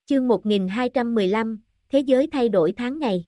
Chương 1215, Thế giới thay đổi tháng ngày.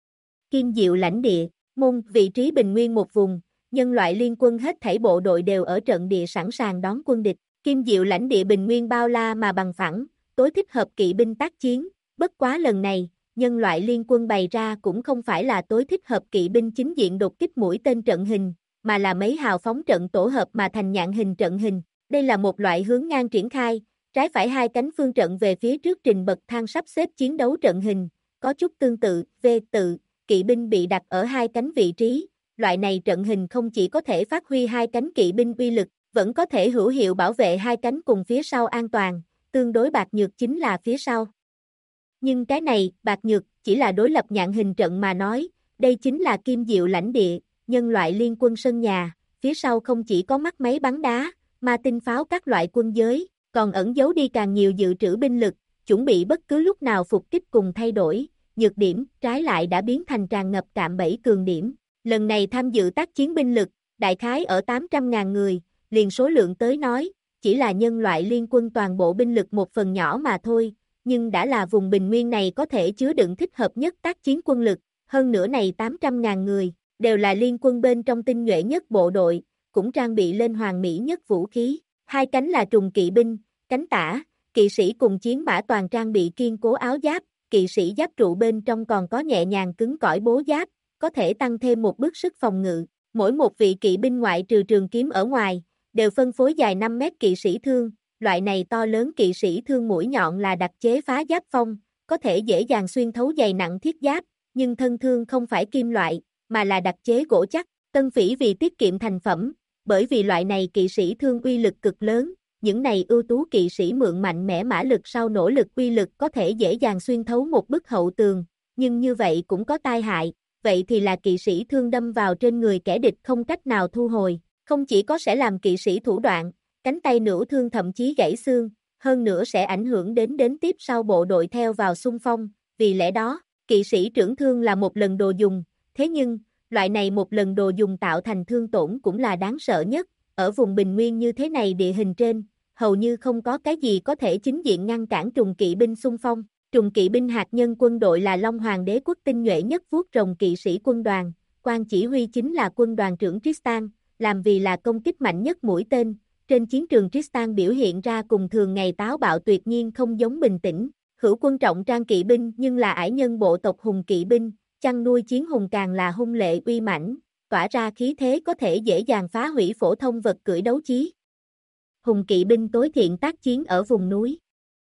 Kim Diệu lãnh địa, môn, vị trí bình nguyên một vùng, nhân loại liên quân hết thảy bộ đội đều ở trận địa sẵn sàng đón quân địch. Kim Diệu lãnh địa bình nguyên bao la mà bằng phẳng, tối thích hợp kỵ binh tác chiến, bất quá lần này, nhân loại liên quân bày ra cũng không phải là tối thích hợp kỵ binh chính diện đột kích mũi tên trận hình, mà là mấy hào phóng trận tổ hợp mà thành nhạn hình trận hình. Đây là một loại hướng ngang triển khai, trái phải hai cánh phương trận về phía trước trình bậc thang sắp xếp chiến đấu trận hình, có chút tương tự, tự, kỵ binh bị đặt ở hai cánh vị trí, loại này trận hình không chỉ có thể phát huy hai cánh kỵ binh uy lực, vẫn có thể hữu hiệu bảo vệ hai cánh cùng phía sau an toàn, tương đối bạc nhược chính là phía sau. Nhưng cái này, bạc nhược, chỉ là đối lập nhạn hình trận mà nói, đây chính là Kim Diệu lãnh địa, nhân loại liên quân sân nhà, phía sau không chỉ có mắt máy bắn đá, ma tinh pháo các loại quân giới, còn ẩn giấu đi càng nhiều dự trữ binh lực, chuẩn bị bất cứ lúc nào phục kích cùng thay đổi, nhược điểm, trái lại đã biến thành tràn ngập cạm bẫy cường điểm. Lần này tham dự tác chiến binh lực, đại khái ở 800.000 người, liền số lượng tới nói, chỉ là nhân loại liên quân toàn bộ binh lực một phần nhỏ mà thôi, nhưng đã là vùng bình nguyên này có thể chứa đựng thích hợp nhất tác chiến quân lực, hơn nữa này 800.000 người, đều là liên quân bên trong tinh nhuệ nhất bộ đội, cũng trang bị lên hoàn mỹ nhất vũ khí. Hai cánh là trùng kỵ binh, cánh tả, kỵ sĩ cùng chiến mã toàn trang bị kiên cố áo giáp, kỵ sĩ giáp trụ bên trong còn có nhẹ nhàng cứng cỏi bố giáp, có thể tăng thêm một bước sức phòng ngự. Mỗi một vị kỵ binh ngoại trừ trường kiếm ở ngoài, đều phân phối dài 5 mét kỵ sĩ thương, loại này to lớn kỵ sĩ thương mũi nhọn là đặc chế phá giáp phong, có thể dễ dàng xuyên thấu dày nặng thiết giáp, nhưng thân thương không phải kim loại, mà là đặc chế gỗ chắc. Tân Phỉ vì tiết kiệm thành phẩm, bởi vì loại này kỵ sĩ thương uy lực cực lớn, những này ưu tú kỵ sĩ mượn mạnh mẽ mã lực sau nỗ lực uy lực có thể dễ dàng xuyên thấu một bức hậu tường, nhưng như vậy cũng có tai hại, vậy thì là kỵ sĩ thương đâm vào trên người kẻ địch không cách nào thu hồi, không chỉ có sẽ làm kỵ sĩ thủ đoạn, cánh tay nửa thương thậm chí gãy xương, hơn nữa sẽ ảnh hưởng đến tiếp sau bộ đội theo vào xung phong, vì lẽ đó, kỵ sĩ trưởng thương là một lần đồ dùng, thế nhưng, loại này một lần đồ dùng tạo thành thương tổn cũng là đáng sợ nhất, ở vùng bình nguyên như thế này địa hình trên, hầu như không có cái gì có thể chính diện ngăn cản trùng kỵ binh xung phong. Trùng kỵ binh hạt nhân quân đội là Long Hoàng đế quốc tinh nhuệ nhất vuốt rồng kỵ sĩ quân đoàn, quan chỉ huy chính là quân đoàn trưởng Tristan, làm vì là công kích mạnh nhất mũi tên. Trên chiến trường Tristan biểu hiện ra cùng thường ngày táo bạo tuyệt nhiên không giống bình tĩnh, hữu quân trọng trang kỵ binh nhưng là ải nhân bộ tộc hùng kỵ binh, chăn nuôi chiến hùng càng là hung lệ uy mãnh, tỏa ra khí thế có thể dễ dàng phá hủy phổ thông vật cưỡi đấu chí. Hùng kỵ binh tối thiện tác chiến ở vùng núi.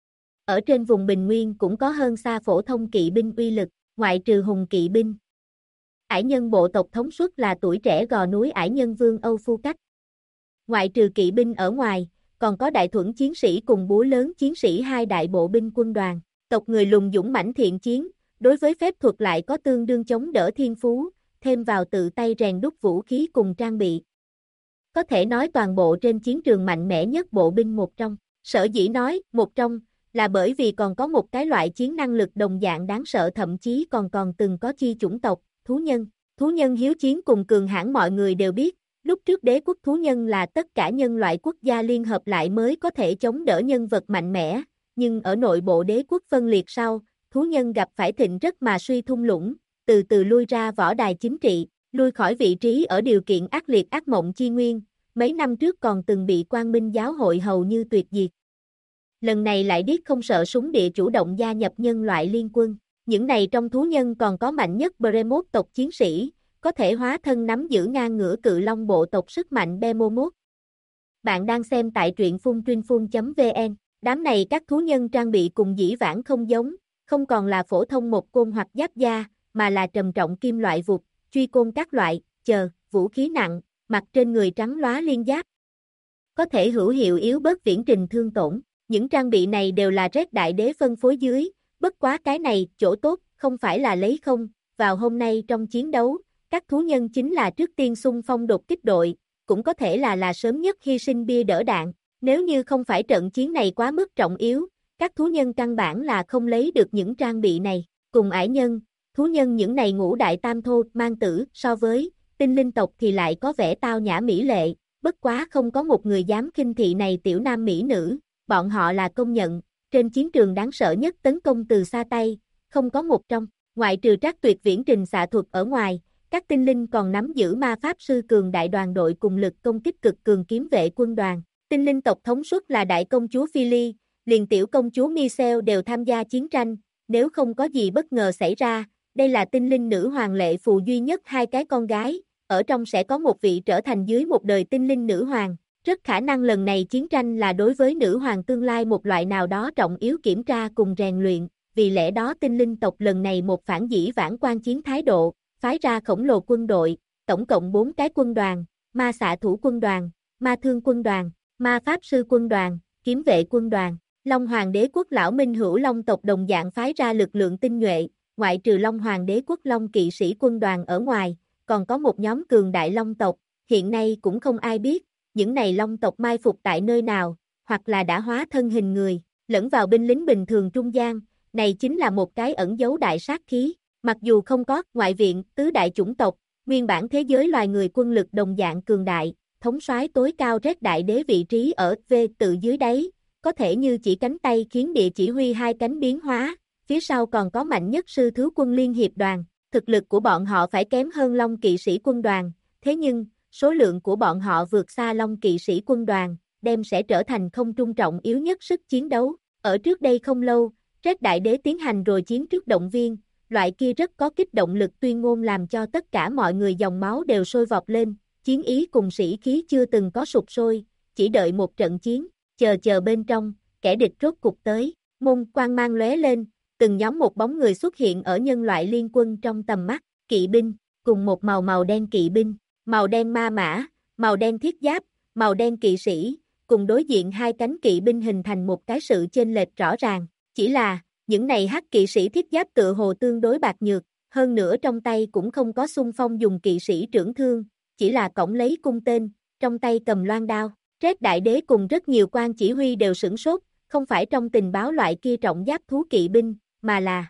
Ở trên vùng bình nguyên cũng có hơn xa phổ thông kỵ binh uy lực, ngoại trừ hùng kỵ binh. Ải nhân bộ tộc thống suất là tuổi trẻ gò núi ải nhân vương Âu Phu Cách. Ngoại trừ kỵ binh ở ngoài, còn có đại thuẫn chiến sĩ cùng búa lớn chiến sĩ hai đại bộ binh quân đoàn. Tộc người lùng dũng mãnh thiện chiến, đối với phép thuật lại có tương đương chống đỡ thiên phú, thêm vào tự tay rèn đúc vũ khí cùng trang bị. Có thể nói toàn bộ trên chiến trường mạnh mẽ nhất bộ binh một trong. Sở dĩ nói một trong, là bởi vì còn có một cái loại chiến năng lực đồng dạng đáng sợ, thậm chí còn từng có chi chủng tộc, thú nhân. Thú nhân hiếu chiến cùng cường hãn mọi người đều biết, lúc trước đế quốc thú nhân là tất cả nhân loại quốc gia liên hợp lại mới có thể chống đỡ nhân vật mạnh mẽ, nhưng ở nội bộ đế quốc phân liệt sau, thú nhân gặp phải thịnh rất mà suy thung lũng, từ từ lui ra võ đài chính trị, lui khỏi vị trí ở điều kiện ác liệt ác mộng chi nguyên, mấy năm trước còn từng bị Quang Minh giáo hội hầu như tuyệt diệt. Lần này lại điếc không sợ súng địa chủ động gia nhập nhân loại liên quân, những này trong thú nhân còn có mạnh nhất Behemoth tộc chiến sĩ, có thể hóa thân nắm giữ ngang ngửa cự long bộ tộc sức mạnh Behemoth. Bạn đang xem tại truyện.phun.vn, đám này các thú nhân trang bị cùng dĩ vãng không giống, không còn là phổ thông một côn hoặc giáp da, mà là trầm trọng kim loại vụt, truy côn các loại, vũ khí nặng, mặt trên người trắng lóa liên giáp. Có thể hữu hiệu yếu bớt viễn trình thương tổn, những trang bị này đều là Red Đại Đế phân phối dưới, bất quá cái này, chỗ tốt, không phải là lấy không, vào hôm nay trong chiến đấu, các thú nhân chính là trước tiên xung phong đột kích đội, cũng có thể là sớm nhất hy sinh bia đỡ đạn, nếu như không phải trận chiến này quá mức trọng yếu, các thú nhân căn bản là không lấy được những trang bị này, cùng ải nhân, thú nhân những này ngũ đại tam thô, mang tử, so với tinh linh tộc thì lại có vẻ tao nhã mỹ lệ, bất quá không có một người dám khinh thị này tiểu nam mỹ nữ, bọn họ là công nhận, trên chiến trường đáng sợ nhất tấn công từ xa tay, không có một trong, ngoại trừ Trác Tuyệt viễn trình xạ thuật ở ngoài, các tinh linh còn nắm giữ ma pháp sư cường đại đoàn đội cùng lực công kích cực cường kiếm vệ quân đoàn. Tinh linh tộc thống suất là đại công chúa Philly, liền tiểu công chúa Michelle đều tham gia chiến tranh, nếu không có gì bất ngờ xảy ra, đây là tinh linh nữ hoàng lệ phù duy nhất hai cái con gái, ở trong sẽ có một vị trở thành dưới một đời tinh linh nữ hoàng. Rất khả năng lần này chiến tranh là đối với nữ hoàng tương lai một loại nào đó trọng yếu kiểm tra cùng rèn luyện, vì lẽ đó tinh linh tộc lần này một phản dĩ vãng quan chiến thái độ, phái ra khổng lồ quân đội, tổng cộng 4 cái quân đoàn, ma xạ thủ quân đoàn, ma thương quân đoàn, ma pháp sư quân đoàn, kiếm vệ quân đoàn. Long Hoàng đế quốc lão Minh Hữu Long tộc đồng dạng phái ra lực lượng tinh nhuệ, ngoại trừ Long Hoàng đế quốc Long kỵ sĩ quân đoàn ở ngoài, còn có một nhóm cường đại Long tộc, hiện nay cũng không ai biết, những này Long tộc mai phục tại nơi nào, hoặc là đã hóa thân hình người, lẫn vào binh lính bình thường trung gian, này chính là một cái ẩn giấu đại sát khí. Mặc dù không có ngoại viện, tứ đại chủng tộc, nguyên bản thế giới loài người quân lực đồng dạng cường đại, thống soái tối cao Red Đại Đế vị trí ở V tự dưới đáy, có thể như chỉ cánh tay khiến địa chỉ huy hai cánh biến hóa, phía sau còn có mạnh nhất sư thứ quân liên hiệp đoàn, thực lực của bọn họ phải kém hơn Long kỵ sĩ quân đoàn, thế nhưng, số lượng của bọn họ vượt xa Long kỵ sĩ quân đoàn, đem sẽ trở thành không trung trọng yếu nhất sức chiến đấu. Ở trước đây không lâu, Red Đại Đế tiến hành rồi chiến trước động viên, loại kia rất có kích động lực tuyên ngôn làm cho tất cả mọi người dòng máu đều sôi vọt lên, chiến ý cùng sĩ khí chưa từng có sụp sôi, chỉ đợi một trận chiến, chờ bên trong, kẻ địch rốt cục tới, môn quang mang lóe lên, từng nhóm một bóng người xuất hiện ở nhân loại liên quân trong tầm mắt, kỵ binh, cùng một màu đen kỵ binh, màu đen ma mã, màu đen thiết giáp, màu đen kỵ sĩ, cùng đối diện hai cánh kỵ binh hình thành một cái sự chênh lệch rõ ràng, chỉ là, những này hắc kỵ sĩ thiết giáp tựa hồ tương đối bạc nhược, hơn nữa trong tay cũng không có xung phong dùng kỵ sĩ trưởng thương, chỉ là cõng lấy cung tên, trong tay cầm loan đao. Red Đại Đế cùng rất nhiều quan chỉ huy đều sửng sốt, không phải trong tình báo loại kia trọng giáp thú kỵ binh, mà là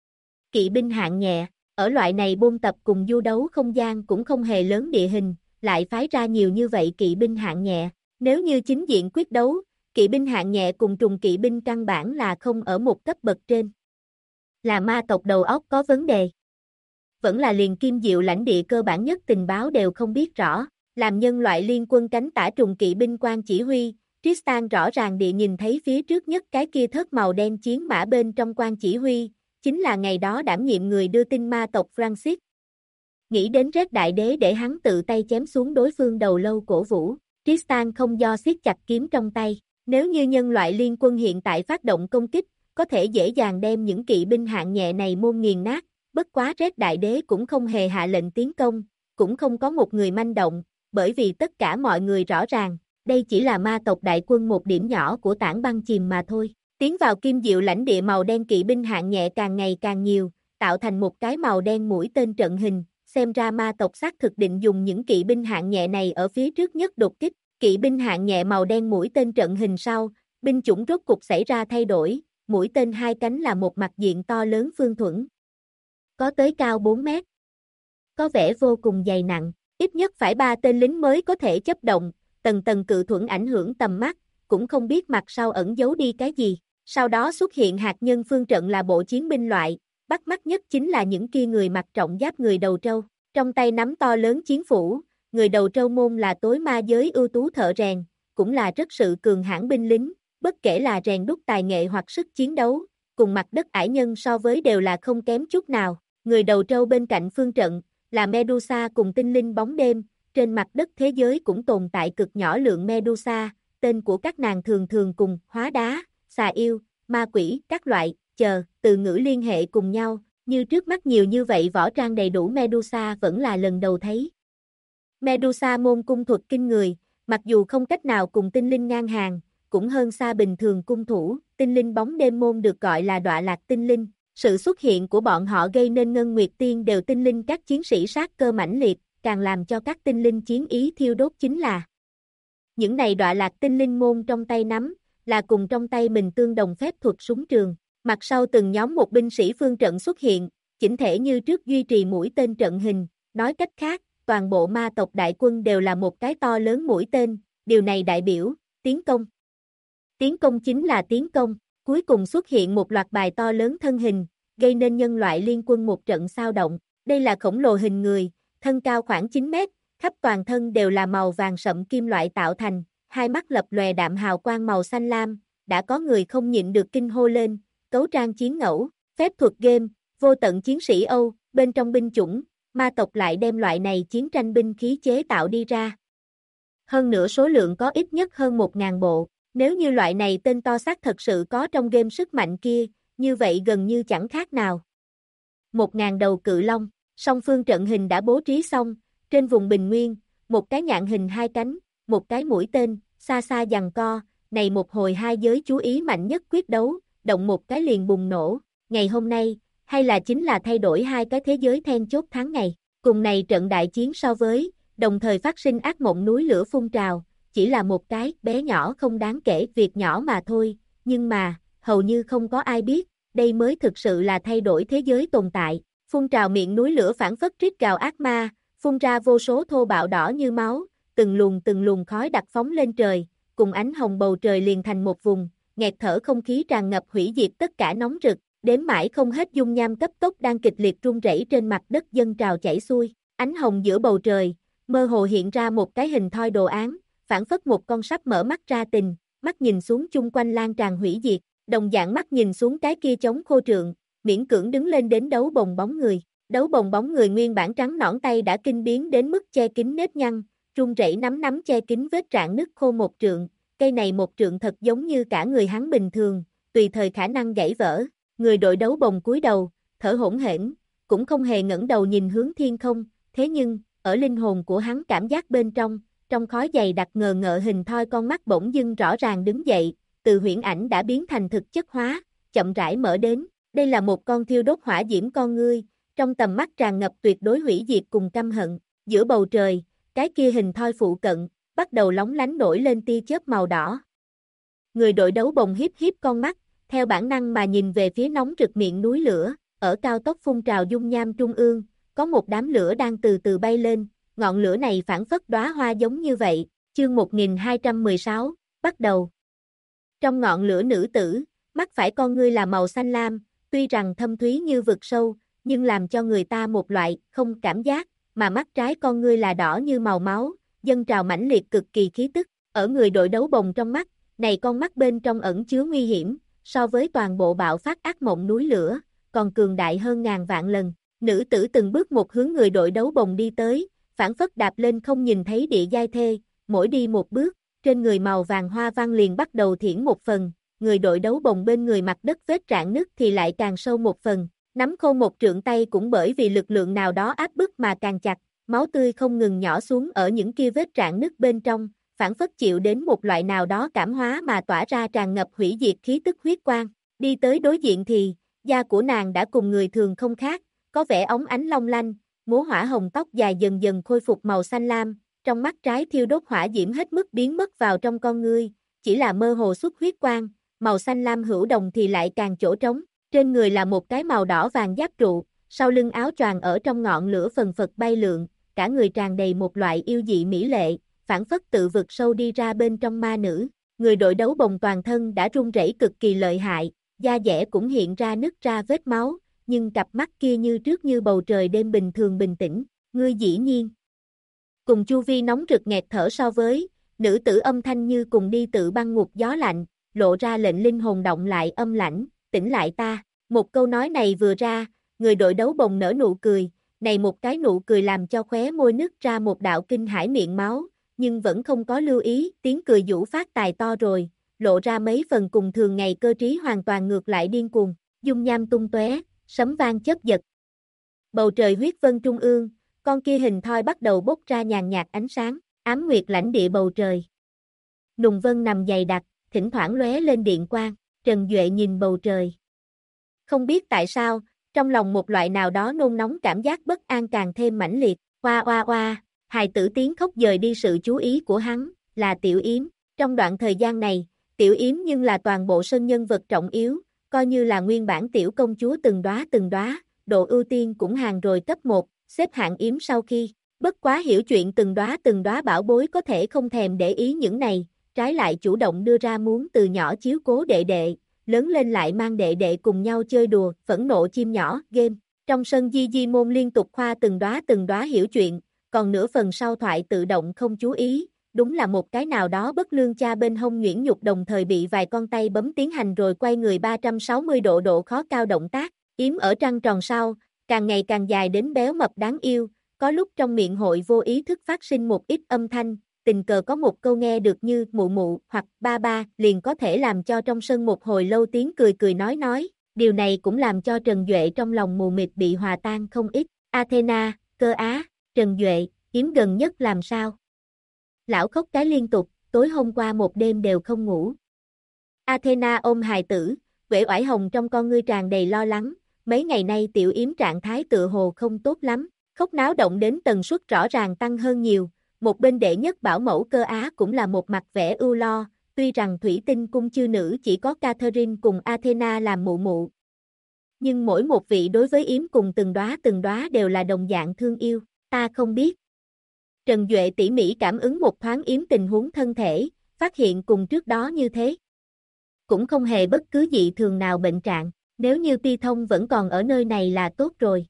kỵ binh hạng nhẹ, ở loại này bôn tập cùng du đấu không gian cũng không hề lớn địa hình, lại phái ra nhiều như vậy kỵ binh hạng nhẹ, nếu như chính diện quyết đấu, kỵ binh hạng nhẹ cùng trùng kỵ binh căn bản là không ở một cấp bậc trên. Là ma tộc đầu óc có vấn đề. Vẫn là liền Kim Diệu lãnh địa cơ bản nhất tình báo đều không biết rõ, làm nhân loại liên quân cánh tả trùng kỵ binh quan chỉ huy, Tristan rõ ràng địa nhìn thấy phía trước nhất cái kia thớt màu đen chiến mã bên trong quan chỉ huy, chính là ngày đó đảm nhiệm người đưa tin ma tộc Francis. Nghĩ đến Red Đại Đế để hắn tự tay chém xuống đối phương đầu lâu cổ vũ, Tristan không do siết chặt kiếm trong tay. Nếu như nhân loại liên quân hiện tại phát động công kích, có thể dễ dàng đem những kỵ binh hạng nhẹ này môn nghiền nát, bất quá Red Đại Đế cũng không hề hạ lệnh tiến công, cũng không có một người manh động, bởi vì tất cả mọi người rõ ràng, đây chỉ là ma tộc đại quân một điểm nhỏ của tảng băng chìm mà thôi. Tiến vào Kim Diệu lãnh địa màu đen kỵ binh hạng nhẹ càng ngày càng nhiều, tạo thành một cái màu đen mũi tên trận hình, xem ra ma tộc xác thực định dùng những kỵ binh hạng nhẹ này ở phía trước nhất đột kích. Kỵ binh hạng nhẹ màu đen mũi tên trận hình sau, binh chủng rốt cục xảy ra thay đổi, mũi tên hai cánh là một mặt diện to lớn phương thuẫn. Có tới cao 4 mét. Có vẻ vô cùng dày nặng, ít nhất phải 3 tên lính mới có thể chấp động, tầng tầng cự thuẫn ảnh hưởng tầm mắt, cũng không biết mặt sau ẩn giấu đi cái gì. Sau đó xuất hiện hạt nhân phương trận là bộ chiến binh loại, bắt mắt nhất chính là những kia người mặc trọng giáp người đầu trâu, trong tay nắm to lớn chiến phủ. Người đầu trâu môn là tối ma giới ưu tú thợ rèn, cũng là rất sự cường hãn binh lính, bất kể là rèn đúc tài nghệ hoặc sức chiến đấu, cùng mặt đất ải nhân so với đều là không kém chút nào. Người đầu trâu bên cạnh phương trận, là Medusa cùng tinh linh bóng đêm, trên mặt đất thế giới cũng tồn tại cực nhỏ lượng Medusa, tên của các nàng thường thường cùng hóa đá, xà yêu, ma quỷ, các loại, từ ngữ liên hệ cùng nhau, như trước mắt nhiều như vậy võ trang đầy đủ Medusa vẫn là lần đầu thấy. Medusa môn cung thuật kinh người, mặc dù không cách nào cùng tinh linh ngang hàng, cũng hơn xa bình thường cung thủ, tinh linh bóng đêm môn được gọi là đọa lạc tinh linh. Sự xuất hiện của bọn họ gây nên Ngân Nguyệt Tiên đều tinh linh các chiến sĩ sát cơ mãnh liệt, càng làm cho các tinh linh chiến ý thiêu đốt chính là những này đọa lạc tinh linh môn trong tay nắm, là cùng trong tay mình tương đồng phép thuật súng trường. Mặt sau từng nhóm một binh sĩ phương trận xuất hiện, chỉnh thể như trước duy trì mũi tên trận hình, nói cách khác, toàn bộ ma tộc đại quân đều là một cái to lớn mũi tên, điều này đại biểu, tiến công. Tiến công chính là tiến công, Cuối cùng xuất hiện một loạt bài to lớn thân hình, gây nên nhân loại liên quân một trận xao động. Đây là khổng lồ hình người, thân cao khoảng 9 mét, khắp toàn thân đều là màu vàng sậm kim loại tạo thành, hai mắt lập lòe đạm hào quang màu xanh lam, đã có người không nhịn được kinh hô lên, cấu trang chiến ngẫu, phép thuật game, vô tận chiến sĩ Âu, bên trong binh chủng, ma tộc lại đem loại này chiến tranh binh khí chế tạo đi ra. Hơn nữa số lượng có ít nhất hơn 1.000 bộ, nếu như loại này tên to xác thật sự có trong game sức mạnh kia, như vậy gần như chẳng khác nào. 1.000 đầu cự long, song phương trận hình đã bố trí xong, trên vùng bình nguyên, một cái nhạn hình hai cánh, một cái mũi tên, xa xa giằng co, này một hồi hai giới chú ý mạnh nhất quyết đấu, động một cái liền bùng nổ, ngày hôm nay, hay là chính là thay đổi hai cái thế giới then chốt tháng ngày, cùng này trận đại chiến so với, đồng thời phát sinh ác mộng núi lửa phun trào, chỉ là một cái bé nhỏ không đáng kể việc nhỏ mà thôi, nhưng mà, hầu như không có ai biết, đây mới thực sự là thay đổi thế giới tồn tại, phun trào miệng núi lửa phản phất rít gào ác ma, phun ra vô số thô bạo đỏ như máu, từng luồng khói đặc phóng lên trời, cùng ánh hồng bầu trời liền thành một vùng, nghẹt thở không khí tràn ngập hủy diệt tất cả nóng rực, đếm mãi không hết dung nham cấp tốc đang kịch liệt rung rẩy trên mặt đất dâng trào chảy xuôi, ánh hồng giữa bầu trời, mơ hồ hiện ra một cái hình thoi đồ án, phản phất một con sắp mở mắt ra tình, mắt nhìn xuống chung quanh lan tràn hủy diệt, đồng dạng mắt nhìn xuống cái kia chống khô trượng, miễn cưỡng đứng lên đến đấu bồng bóng người. Đấu bồng bóng người nguyên bản trắng nõn tay đã kinh biến đến mức che kín nếp nhăn, run rẩy nắm che kín vết rạn nứt khô một trượng, cây này một trượng thật giống như cả người hắn bình thường, tùy thời khả năng gãy vỡ. Người đội đấu bồng cúi đầu, thở hổn hển, cũng không hề ngẩng đầu nhìn hướng thiên không, thế nhưng, ở linh hồn của hắn cảm giác bên trong khói dày đặc ngờ ngợ hình thoi con mắt bỗng dưng rõ ràng đứng dậy, từ huyễn ảnh đã biến thành thực chất hóa, chậm rãi mở đến, đây là một con thiêu đốt hỏa diễm con ngươi, trong tầm mắt tràn ngập tuyệt đối hủy diệt cùng căm hận, giữa bầu trời, cái kia hình thoi phụ cận, bắt đầu lóng lánh nổi lên tia chớp màu đỏ. Người đội đấu bồng hiếp hiếp con mắt, theo bản năng mà nhìn về phía nóng rực miệng núi lửa, ở cao tốc phun trào dung nham trung ương, có một đám lửa đang từ từ bay lên, ngọn lửa này phản phất đóa hoa giống như vậy, chương 1216, bắt đầu. Trong ngọn lửa nữ tử, mắt phải con ngươi là màu xanh lam, tuy rằng thâm thúy như vực sâu, nhưng làm cho người ta một loại không cảm giác, mà mắt trái con ngươi là đỏ như màu máu, dâng trào mãnh liệt cực kỳ khí tức, ở người đội đấu bồng trong mắt, này con mắt bên trong ẩn chứa nguy hiểm, so với toàn bộ bạo phát ác mộng núi lửa, còn cường đại hơn ngàn vạn lần. Nữ tử từng bước một hướng người đội đấu bồng đi tới, phản phất đạp lên không nhìn thấy địa giai thê, mỗi đi một bước, trên người màu vàng hoa văn liền bắt đầu thiển một phần, người đội đấu bồng bên người mặt đất vết rạn nứt thì lại càng sâu một phần, nắm khô một trượng tay cũng bởi vì lực lượng nào đó áp bức mà càng chặt, máu tươi không ngừng nhỏ xuống ở những kia vết rạn nứt bên trong, phản phất chịu đến một loại nào đó cảm hóa mà tỏa ra tràn ngập hủy diệt khí tức huyết quang, đi tới đối diện thì, da của nàng đã cùng người thường không khác, có vẻ óng ánh long lanh, múa hỏa hồng tóc dài dần dần khôi phục màu xanh lam, trong mắt trái thiêu đốt hỏa diễm hết mức biến mất vào trong con ngươi, chỉ là mơ hồ xuất huyết quang, màu xanh lam hữu đồng thì lại càng chỗ trống, trên người là một cái màu đỏ vàng giáp trụ, sau lưng áo choàng ở trong ngọn lửa phần phật bay lượn, cả người tràn đầy một loại yêu dị mỹ lệ, phản phất tự vực sâu đi ra bên trong ma nữ, người đội đấu bồng toàn thân đã run rẩy cực kỳ lợi hại, da dẻ cũng hiện ra nứt ra vết máu, nhưng cặp mắt kia như trước như bầu trời đêm bình thường bình tĩnh, ngươi dĩ nhiên. Cùng chu vi nóng rực nghẹt thở so với, nữ tử âm thanh như cùng đi tự băng ngục gió lạnh, lộ ra lệnh linh hồn động lại âm lãnh, tỉnh lại ta. Một câu nói này vừa ra, người đội đấu bồng nở nụ cười, này một cái nụ cười làm cho khóe môi nứt ra một đạo kinh hãi miệng máu, nhưng vẫn không có lưu ý, tiếng cười vũ phát tài to rồi, lộ ra mấy phần cùng thường ngày cơ trí hoàn toàn ngược lại điên cuồng, dung nham tung tóe, sấm vang chớp giật. Bầu trời huyết vân trung ương, con kia hình thoi bắt đầu bốc ra nhàn nhạt ánh sáng, ám nguyệt lãnh địa bầu trời. Nùng vân nằm dày đặc, thỉnh thoảng lóe lên điện quang, Trần Duệ nhìn bầu trời. Không biết tại sao, trong lòng một loại nào đó nôn nóng cảm giác bất an càng thêm mãnh liệt, oa oa oa, hài tử tiếng khóc dời đi sự chú ý của hắn, là Tiểu Yếm. Trong đoạn thời gian này, Tiểu Yếm nhưng là toàn bộ sân nhân vật trọng yếu, coi như là nguyên bản tiểu công chúa từng đóa, độ ưu tiên cũng hàng rồi cấp 1, xếp hạng Yếm sau khi, bất quá hiểu chuyện từng đóa bảo bối có thể không thèm để ý những này, trái lại chủ động đưa ra muốn từ nhỏ chiếu cố đệ đệ, lớn lên lại mang đệ đệ cùng nhau chơi đùa, phẫn nộ chim nhỏ, game. Trong sân Digimon liên tục khoa từng đóa hiểu chuyện, còn nửa phần sau thoại tự động không chú ý, đúng là một cái nào đó bất lương cha bên hông nhuyễn nhục đồng thời bị vài con tay bấm tiến hành rồi quay người 360 độ khó cao động tác, yếm ở trăng tròn sau, càng ngày càng dài đến béo mập đáng yêu, có lúc trong miệng hội vô ý thức phát sinh một ít âm thanh, tình cờ có một câu nghe được như mụ mụ hoặc ba ba liền có thể làm cho trong sân một hồi lâu tiếng cười nói, điều này cũng làm cho Trần Duệ trong lòng mù mịt bị hòa tan không ít. Athena, Cơ Á, Trần Duệ, yếm gần nhất làm sao? Lão khóc cái liên tục, tối hôm qua một đêm đều không ngủ. Athena ôm hài tử, uể oải hồng trong con ngươi tràn đầy lo lắng, mấy ngày nay tiểu yếm trạng thái tựa hồ không tốt lắm, khóc náo động đến tần suất rõ ràng tăng hơn nhiều, một bên đệ nhất bảo mẫu Cơ Á cũng là một mặt vẻ ưu lo, tuy rằng thủy tinh cung chư nữ chỉ có Catherine cùng Athena làm mụ mụ. Nhưng mỗi một vị đối với yếm cùng từng đóa đều là đồng dạng thương yêu, ta không biết. Trần Duệ tỉ mỉ cảm ứng một thoáng yếm tình huống thân thể, phát hiện cùng trước đó như thế. Cũng không hề bất cứ dị thường nào bệnh trạng, nếu như Pi Thông vẫn còn ở nơi này là tốt rồi.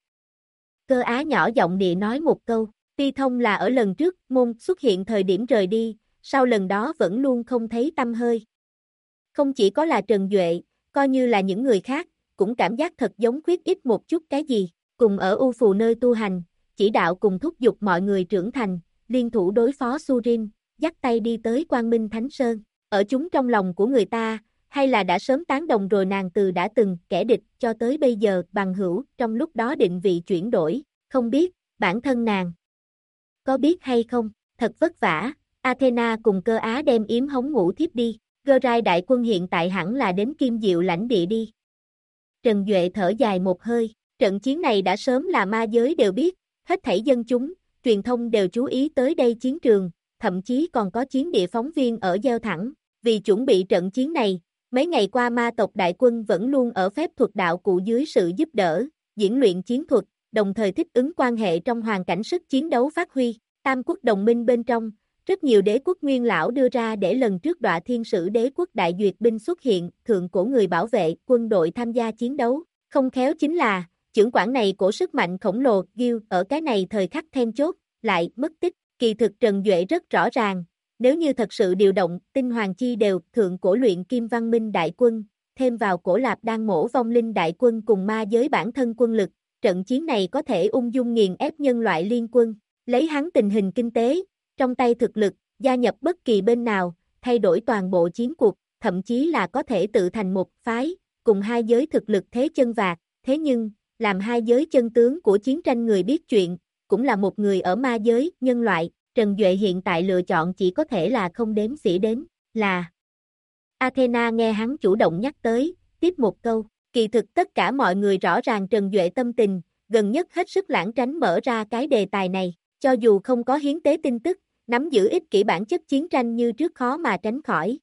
Cơ Á nhỏ giọng địa nói một câu, Pi Thông là ở lần trước môn xuất hiện thời điểm rời đi, sau lần đó vẫn luôn không thấy tăm hơi. Không chỉ có là Trần Duệ, coi như là những người khác, cũng cảm giác thật giống khuyết ít một chút cái gì, cùng ở U Phù nơi tu hành, chỉ đạo cùng thúc giục mọi người trưởng thành, liên thủ đối phó Surin, dắt tay đi tới Quang Minh Thánh Sơn, ở chúng trong lòng của người ta, hay là đã sớm tán đồng rồi nàng từ đã từng kẻ địch cho tới bây giờ bằng hữu, trong lúc đó định vị chuyển đổi, không biết, bản thân nàng có biết hay không, thật vất vả, Athena cùng Cơ Á đem yếm hống ngủ thiếp đi, Gerai đại quân hiện tại hẳn là đến Kim Diệu lãnh địa đi. Trần Duệ thở dài một hơi, trận chiến này đã sớm là ma giới đều biết, hết thảy dân chúng, truyền thông đều chú ý tới đây chiến trường, thậm chí còn có chiến địa phóng viên ở gieo thẳng, vì chuẩn bị trận chiến này, mấy ngày qua ma tộc đại quân vẫn luôn ở phép thuật đạo cụ dưới sự giúp đỡ, diễn luyện chiến thuật, đồng thời thích ứng quan hệ trong hoàn cảnh sức chiến đấu phát huy, tam quốc đồng minh bên trong, rất nhiều đế quốc nguyên lão đưa ra để lần trước Đọa Thiên Sử đế quốc đại duyệt binh xuất hiện, thượng cổ người bảo vệ, quân đội tham gia chiến đấu, không khéo chính là, chưởng quản này của sức mạnh khổng lồ, Gil, ở cái này thời khắc then chốt, lại mất tích, kỳ thực Trần Duệ rất rõ ràng, nếu như thật sự điều động, tinh hoàng chi đều, thượng cổ luyện kim văn minh đại quân, thêm vào cổ lạp đan mổ vong linh đại quân cùng ma giới bản thân quân lực, trận chiến này có thể ung dung nghiền ép nhân loại liên quân, lấy hắn tình hình kinh tế, trong tay thực lực, gia nhập bất kỳ bên nào, thay đổi toàn bộ chiến cuộc, thậm chí là có thể tự thành một phái, cùng hai giới thực lực thế chân vạc, thế nhưng, làm hai giới chân tướng của chiến tranh người biết chuyện, cũng là một người ở ma giới, nhân loại, Trần Duệ hiện tại lựa chọn chỉ có thể là không đếm xỉa đến, là Athena nghe hắn chủ động nhắc tới, tiếp một câu, kỳ thực tất cả mọi người rõ ràng Trần Duệ tâm tình, gần nhất hết sức lãng tránh mở ra cái đề tài này, cho dù không có hiến tế tin tức, nắm giữ ích kỷ bản chất chiến tranh như trước khó mà tránh khỏi.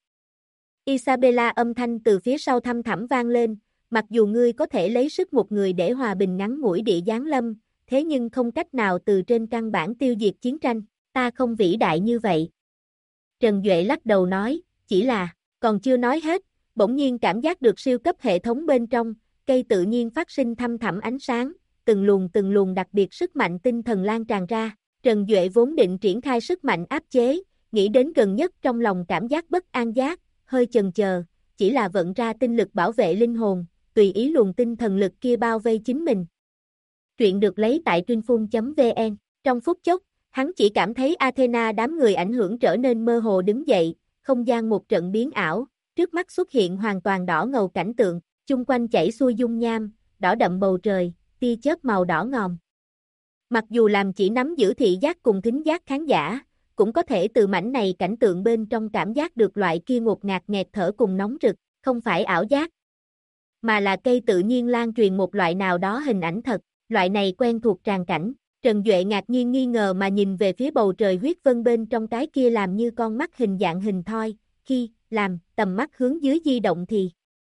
Isabella âm thanh từ phía sau thăm thẳm vang lên, mặc dù ngươi có thể lấy sức một người để hòa bình ngắn ngủi địa giáng lâm, thế nhưng không cách nào từ trên căn bản tiêu diệt chiến tranh, ta không vĩ đại như vậy. Trần Duệ lắc đầu nói, chỉ là, còn chưa nói hết, bỗng nhiên cảm giác được siêu cấp hệ thống bên trong, cây tự nhiên phát sinh thăm thẳm ánh sáng, từng luồng đặc biệt sức mạnh tinh thần lan tràn ra. Trần Duệ vốn định triển khai sức mạnh áp chế, nghĩ đến gần nhất trong lòng cảm giác bất an giác, hơi chần chờ, chỉ là vận ra tinh lực bảo vệ linh hồn, tùy ý luồng tinh thần lực kia bao vây chính mình. Truyện được lấy tại truyệnphun.vn, trong phút chốc, hắn chỉ cảm thấy Athena đám người ảnh hưởng trở nên mơ hồ đứng dậy, không gian một trận biến ảo, trước mắt xuất hiện hoàn toàn đỏ ngầu cảnh tượng, chung quanh chảy xuôi dung nham, đỏ đậm bầu trời, tia chớp màu đỏ ngòm. Mặc dù làm chỉ nắm giữ thị giác cùng thính giác khán giả, cũng có thể từ mảnh này cảnh tượng bên trong cảm giác được loại kia ngột ngạt nghẹt thở cùng nóng rực, không phải ảo giác, mà là cây tự nhiên lan truyền một loại nào đó hình ảnh thật, loại này quen thuộc tràn cảnh. Trần Duệ ngạc nhiên nghi ngờ mà nhìn về phía bầu trời huyết vân bên trong cái kia làm như con mắt hình dạng hình thoi, khi làm tầm mắt hướng dưới di động thì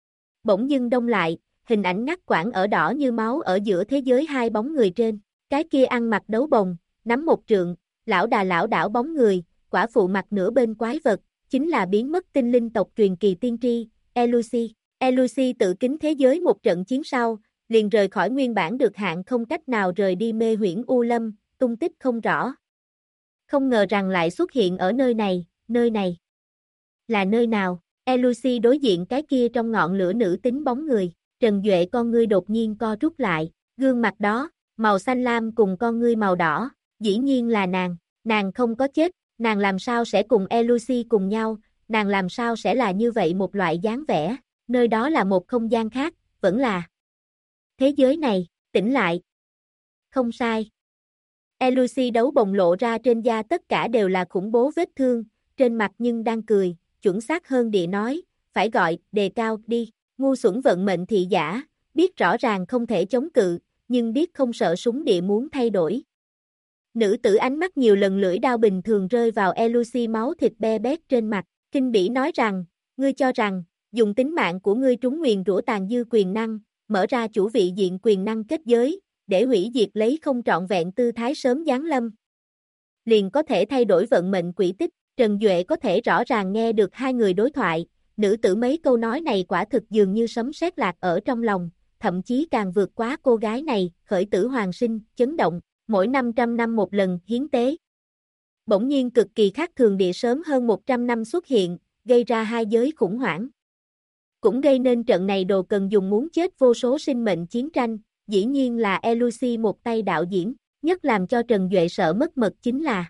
bỗng dưng đông lại, hình ảnh ngắt quãng ở đỏ như máu ở giữa thế giới hai bóng người trên, cái kia ăn mặc đấu bồng, nắm một trượng, lão đảo bóng người, quả phụ mặt nửa bên quái vật, chính là biến mất tinh linh tộc truyền kỳ tiên tri, Elusi. Elluci tự kính thế giới một trận chiến sau, liền rời khỏi nguyên bản được hạn không cách nào rời đi mê huyễn U Lâm, tung tích không rõ. Không ngờ rằng lại xuất hiện ở nơi này. Là nơi nào? Elluci đối diện cái kia trong ngọn lửa nữ tính bóng người, Trần Duệ con ngươi đột nhiên co rút lại, gương mặt đó, màu xanh lam cùng con ngươi màu đỏ, dĩ nhiên là nàng không có chết, nàng làm sao sẽ cùng Elluci cùng nhau, nàng làm sao sẽ là như vậy một loại dáng vẻ, nơi đó là một không gian khác, vẫn là thế giới này, tỉnh lại. Không sai. Elluci đấu bồng lộ ra trên da tất cả đều là khủng bố vết thương, trên mặt nhưng đang cười, chuẩn xác hơn địa nói, phải gọi, đề cao, đi, ngu xuẩn vận mệnh thị giả, biết rõ ràng không thể chống cự, nhưng biết không sợ súng địa muốn thay đổi. Nữ tử ánh mắt nhiều lần lưỡi đao bình thường rơi vào Elluci máu thịt be bét trên mặt, kinh bỉ nói rằng, ngươi cho rằng, dùng tính mạng của ngươi trúng nguyền rủa tàn dư quyền năng, mở ra chủ vị diện quyền năng kết giới, để hủy diệt lấy không trọn vẹn tư thái sớm giáng lâm. Liền có thể thay đổi vận mệnh quỹ tích, Trần Duệ có thể rõ ràng nghe được hai người đối thoại, nữ tử mấy câu nói này quả thực dường như sấm sét lạc ở trong lòng, thậm chí càng vượt quá cô gái này, khởi tử hoàng sinh, chấn động, mỗi 500 năm một lần hiến tế. Bỗng nhiên cực kỳ khác thường địa sớm hơn 100 năm xuất hiện, gây ra hai giới khủng hoảng. Cũng gây nên trận này đồ cần dùng muốn chết vô số sinh mệnh chiến tranh, dĩ nhiên là Elluci một tay đạo diễn, nhất làm cho Trần Duệ sợ mất mật chính là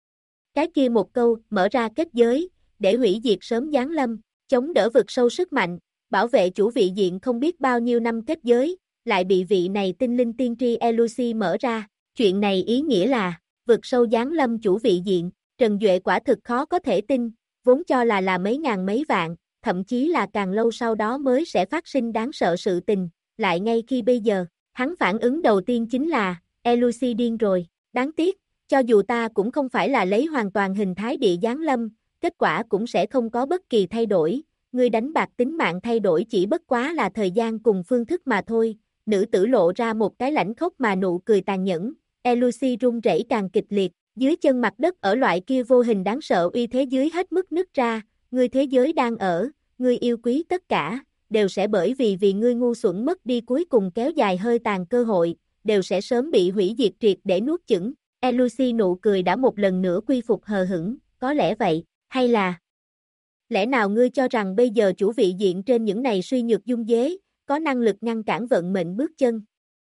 cái kia một câu, mở ra kết giới, để hủy diệt sớm giáng lâm, chống đỡ vực sâu sức mạnh, bảo vệ chủ vị diện không biết bao nhiêu năm kết giới, lại bị vị này tinh linh tiên tri Elluci mở ra, chuyện này ý nghĩa là, vực sâu giáng lâm chủ vị diện, Trần Duệ quả thực khó có thể tin, vốn cho là mấy ngàn mấy vạn, thậm chí là càng lâu sau đó mới sẽ phát sinh đáng sợ sự tình, lại ngay khi bây giờ, hắn phản ứng đầu tiên chính là, Elluci điên rồi, đáng tiếc, cho dù ta cũng không phải là lấy hoàn toàn hình thái địa giáng lâm, kết quả cũng sẽ không có bất kỳ thay đổi, ngươi đánh bạc tính mạng thay đổi chỉ bất quá là thời gian cùng phương thức mà thôi, nữ tử lộ ra một cái lãnh khốc mà nụ cười tàn nhẫn, Elluci run rẩy càng kịch liệt, dưới chân mặt đất ở loại kia vô hình đáng sợ uy thế dưới hết mức nứt ra, ngươi thế giới đang ở, ngươi yêu quý tất cả, đều sẽ bởi vì ngươi ngu xuẩn mất đi cuối cùng kéo dài hơi tàn cơ hội, đều sẽ sớm bị hủy diệt triệt để nuốt chửng. Elluci nụ cười đã một lần nữa quy phục hờ hững, có lẽ vậy, hay là lẽ nào ngươi cho rằng bây giờ chủ vị diện trên những này suy nhược dung dế, có năng lực ngăn cản vận mệnh bước chân?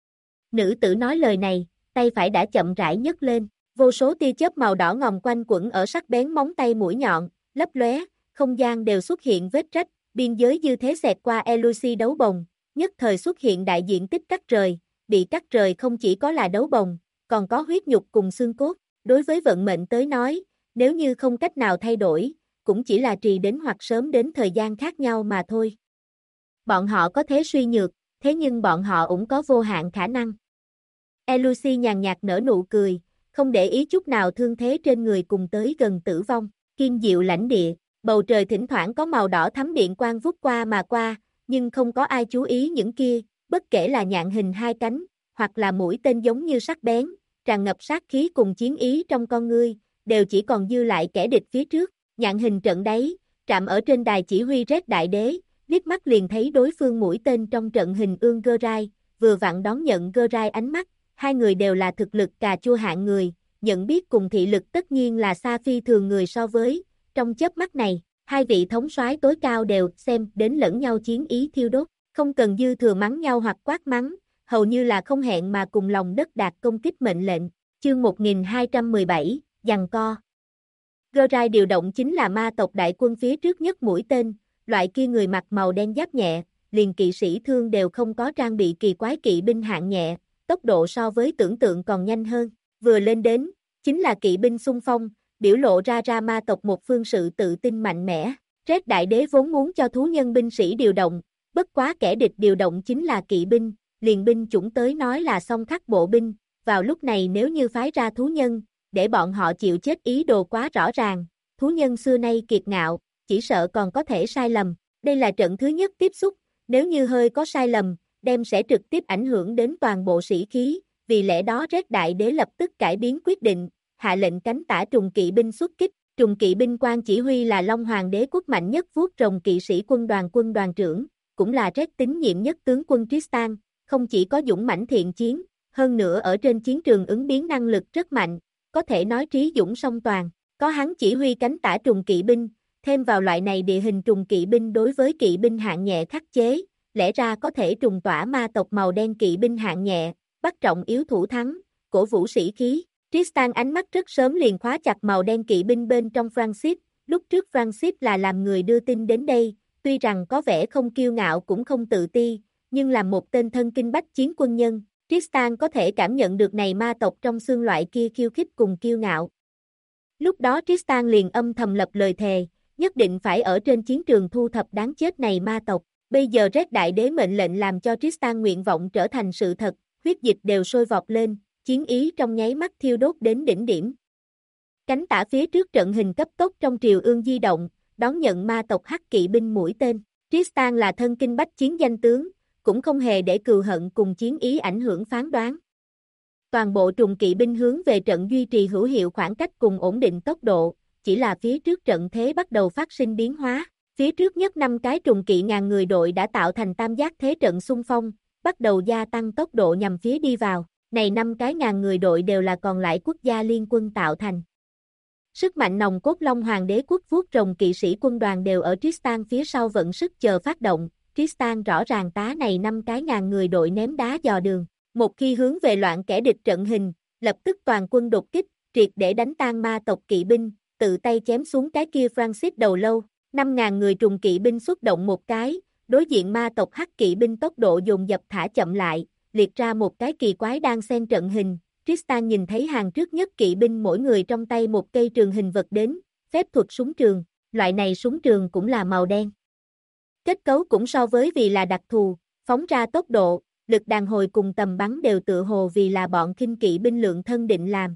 Nữ tử nói lời này, tay phải đã chậm rãi nhấc lên, vô số tia chớp màu đỏ ngòm quanh quẩn ở sắc bén móng tay mũi nhọn, lấp lóe, không gian đều xuất hiện vết rách, biên giới dư thế xẹt qua Elluci đấu bồng, nhất thời xuất hiện đại diện tích cắt rời, bị cắt rời không chỉ có là đấu bồng, còn có huyết nhục cùng xương cốt, đối với vận mệnh tới nói, nếu như không cách nào thay đổi, cũng chỉ là trì đến hoặc sớm đến thời gian khác nhau mà thôi. Bọn họ có thế suy nhược, thế nhưng bọn họ cũng có vô hạn khả năng. Elluci nhàn nhạt nở nụ cười, không để ý chút nào thương thế trên người cùng tới gần tử vong, kim diệu lãnh địa, bầu trời thỉnh thoảng có màu đỏ thắm điện quang vút qua mà qua, nhưng không có ai chú ý những kia, bất kể là nhạn hình hai cánh, hoặc là mũi tên giống như sắc bén, tràn ngập sát khí cùng chiến ý trong con ngươi, đều chỉ còn dư lại kẻ địch phía trước, nhạn hình trận đấy, trạm ở trên đài chỉ huy Red Đại Đế, liếc mắt liền thấy đối phương mũi tên trong trận hình ương Gerai, vừa vặn đón nhận Gerai ánh mắt, hai người đều là thực lực cà chua hạng người, nhận biết cùng thị lực tất nhiên là xa phi thường người so với, trong chớp mắt này, hai vị thống soái tối cao đều xem đến lẫn nhau chiến ý thiêu đốt, không cần dư thừa mắng nhau hoặc quát mắng, hầu như là không hẹn mà cùng lòng đất đạt công kích mệnh lệnh, chương 1217, giằng co. Gerai điều động chính là ma tộc đại quân phía trước nhất mũi tên, loại kia người mặc màu đen giáp nhẹ, liền kỵ sĩ thương đều không có trang bị kỳ quái kỵ binh hạng nhẹ, tốc độ so với tưởng tượng còn nhanh hơn, vừa lên đến, chính là kỵ binh xung phong, biểu lộ ra ma tộc một phương sự tự tin mạnh mẽ, Red Đại Đế vốn muốn cho thú nhân binh sĩ điều động, bất quá kẻ địch điều động chính là kỵ binh, liền binh chủng tới nói là song khắc bộ binh, vào lúc này nếu như phái ra thú nhân, để bọn họ chịu chết ý đồ quá rõ ràng, thú nhân xưa nay kiệt ngạo, chỉ sợ còn có thể sai lầm, đây là trận thứ nhất tiếp xúc, nếu như hơi có sai lầm, đem sẽ trực tiếp ảnh hưởng đến toàn bộ sĩ khí, vì lẽ đó Red Đại Đế lập tức cải biến quyết định, hạ lệnh cánh tả trùng kỵ binh xuất kích, trùng kỵ binh quan chỉ huy là Long Hoàng Đế quốc mạnh nhất vuốt rồng kỵ sĩ quân đoàn trưởng, cũng là Red tín nhiệm nhất tướng quân Tristan, không chỉ có dũng mãnh thiện chiến, hơn nữa ở trên chiến trường ứng biến năng lực rất mạnh, có thể nói trí dũng song toàn, có hắn chỉ huy cánh tả trùng kỵ binh, thêm vào loại này địa hình trùng kỵ binh đối với kỵ binh hạng nhẹ khắc chế, lẽ ra có thể trùng tỏa ma tộc màu đen kỵ binh hạng nhẹ, bắt trọng yếu thủ thắng, cổ vũ sĩ khí. Tristan ánh mắt rất sớm liền khóa chặt màu đen kỵ binh bên trong Francis, lúc trước Francis là làm người đưa tin đến đây, tuy rằng có vẻ không kiêu ngạo cũng không tự ti, nhưng là một tên thân kinh bách chiến quân nhân, Tristan có thể cảm nhận được này ma tộc trong xương loại kia khiêu khích cùng kiêu ngạo. Lúc đó Tristan liền âm thầm lập lời thề, nhất định phải ở trên chiến trường thu thập đáng chết này ma tộc. Bây giờ Red Đại Đế mệnh lệnh làm cho Tristan nguyện vọng trở thành sự thật, huyết dịch đều sôi vọt lên, chiến ý trong nháy mắt thiêu đốt đến đỉnh điểm. Cánh tả phía trước trận hình cấp tốc trong triều ương di động, đón nhận ma tộc hắc kỵ binh mũi tên. Tristan là thân kinh bách chiến danh tướng, cũng không hề để cừu hận cùng chiến ý ảnh hưởng phán đoán. Toàn bộ trùng kỵ binh hướng về trận duy trì hữu hiệu khoảng cách cùng ổn định tốc độ, chỉ là phía trước trận thế bắt đầu phát sinh biến hóa. Phía trước nhất 5 cái trùng kỵ ngàn người đội đã tạo thành tam giác thế trận xung phong, bắt đầu gia tăng tốc độ nhằm phía đi vào. Này 5 cái ngàn người đội đều là còn lại quốc gia liên quân tạo thành. Sức mạnh nòng cốt Long Hoàng đế quốc vuốt rồng kỵ sĩ quân đoàn đều ở Tristan phía sau vận sức chờ phát động. Tristan rõ ràng tá này 5 cái ngàn người đội ném đá dò đường. Một khi hướng về loạn kẻ địch trận hình, lập tức toàn quân đột kích, triệt để đánh tan ma tộc kỵ binh, tự tay chém xuống cái kia Francis đầu lâu. 5.000 người trùng kỵ binh xuất động một cái, đối diện ma tộc hắc kỵ binh tốc độ dồn dập thả chậm lại, liệt ra một cái kỳ quái đang xen trận hình. Tristan nhìn thấy hàng trước nhất kỵ binh mỗi người trong tay một cây trường hình vật đến, phép thuật súng trường, loại này súng trường cũng là màu đen. Kết cấu cũng so với vì là đặc thù, phóng ra tốc độ, lực đàn hồi cùng tầm bắn đều tựa hồ vì là bọn khinh kỵ binh lượng thân định làm.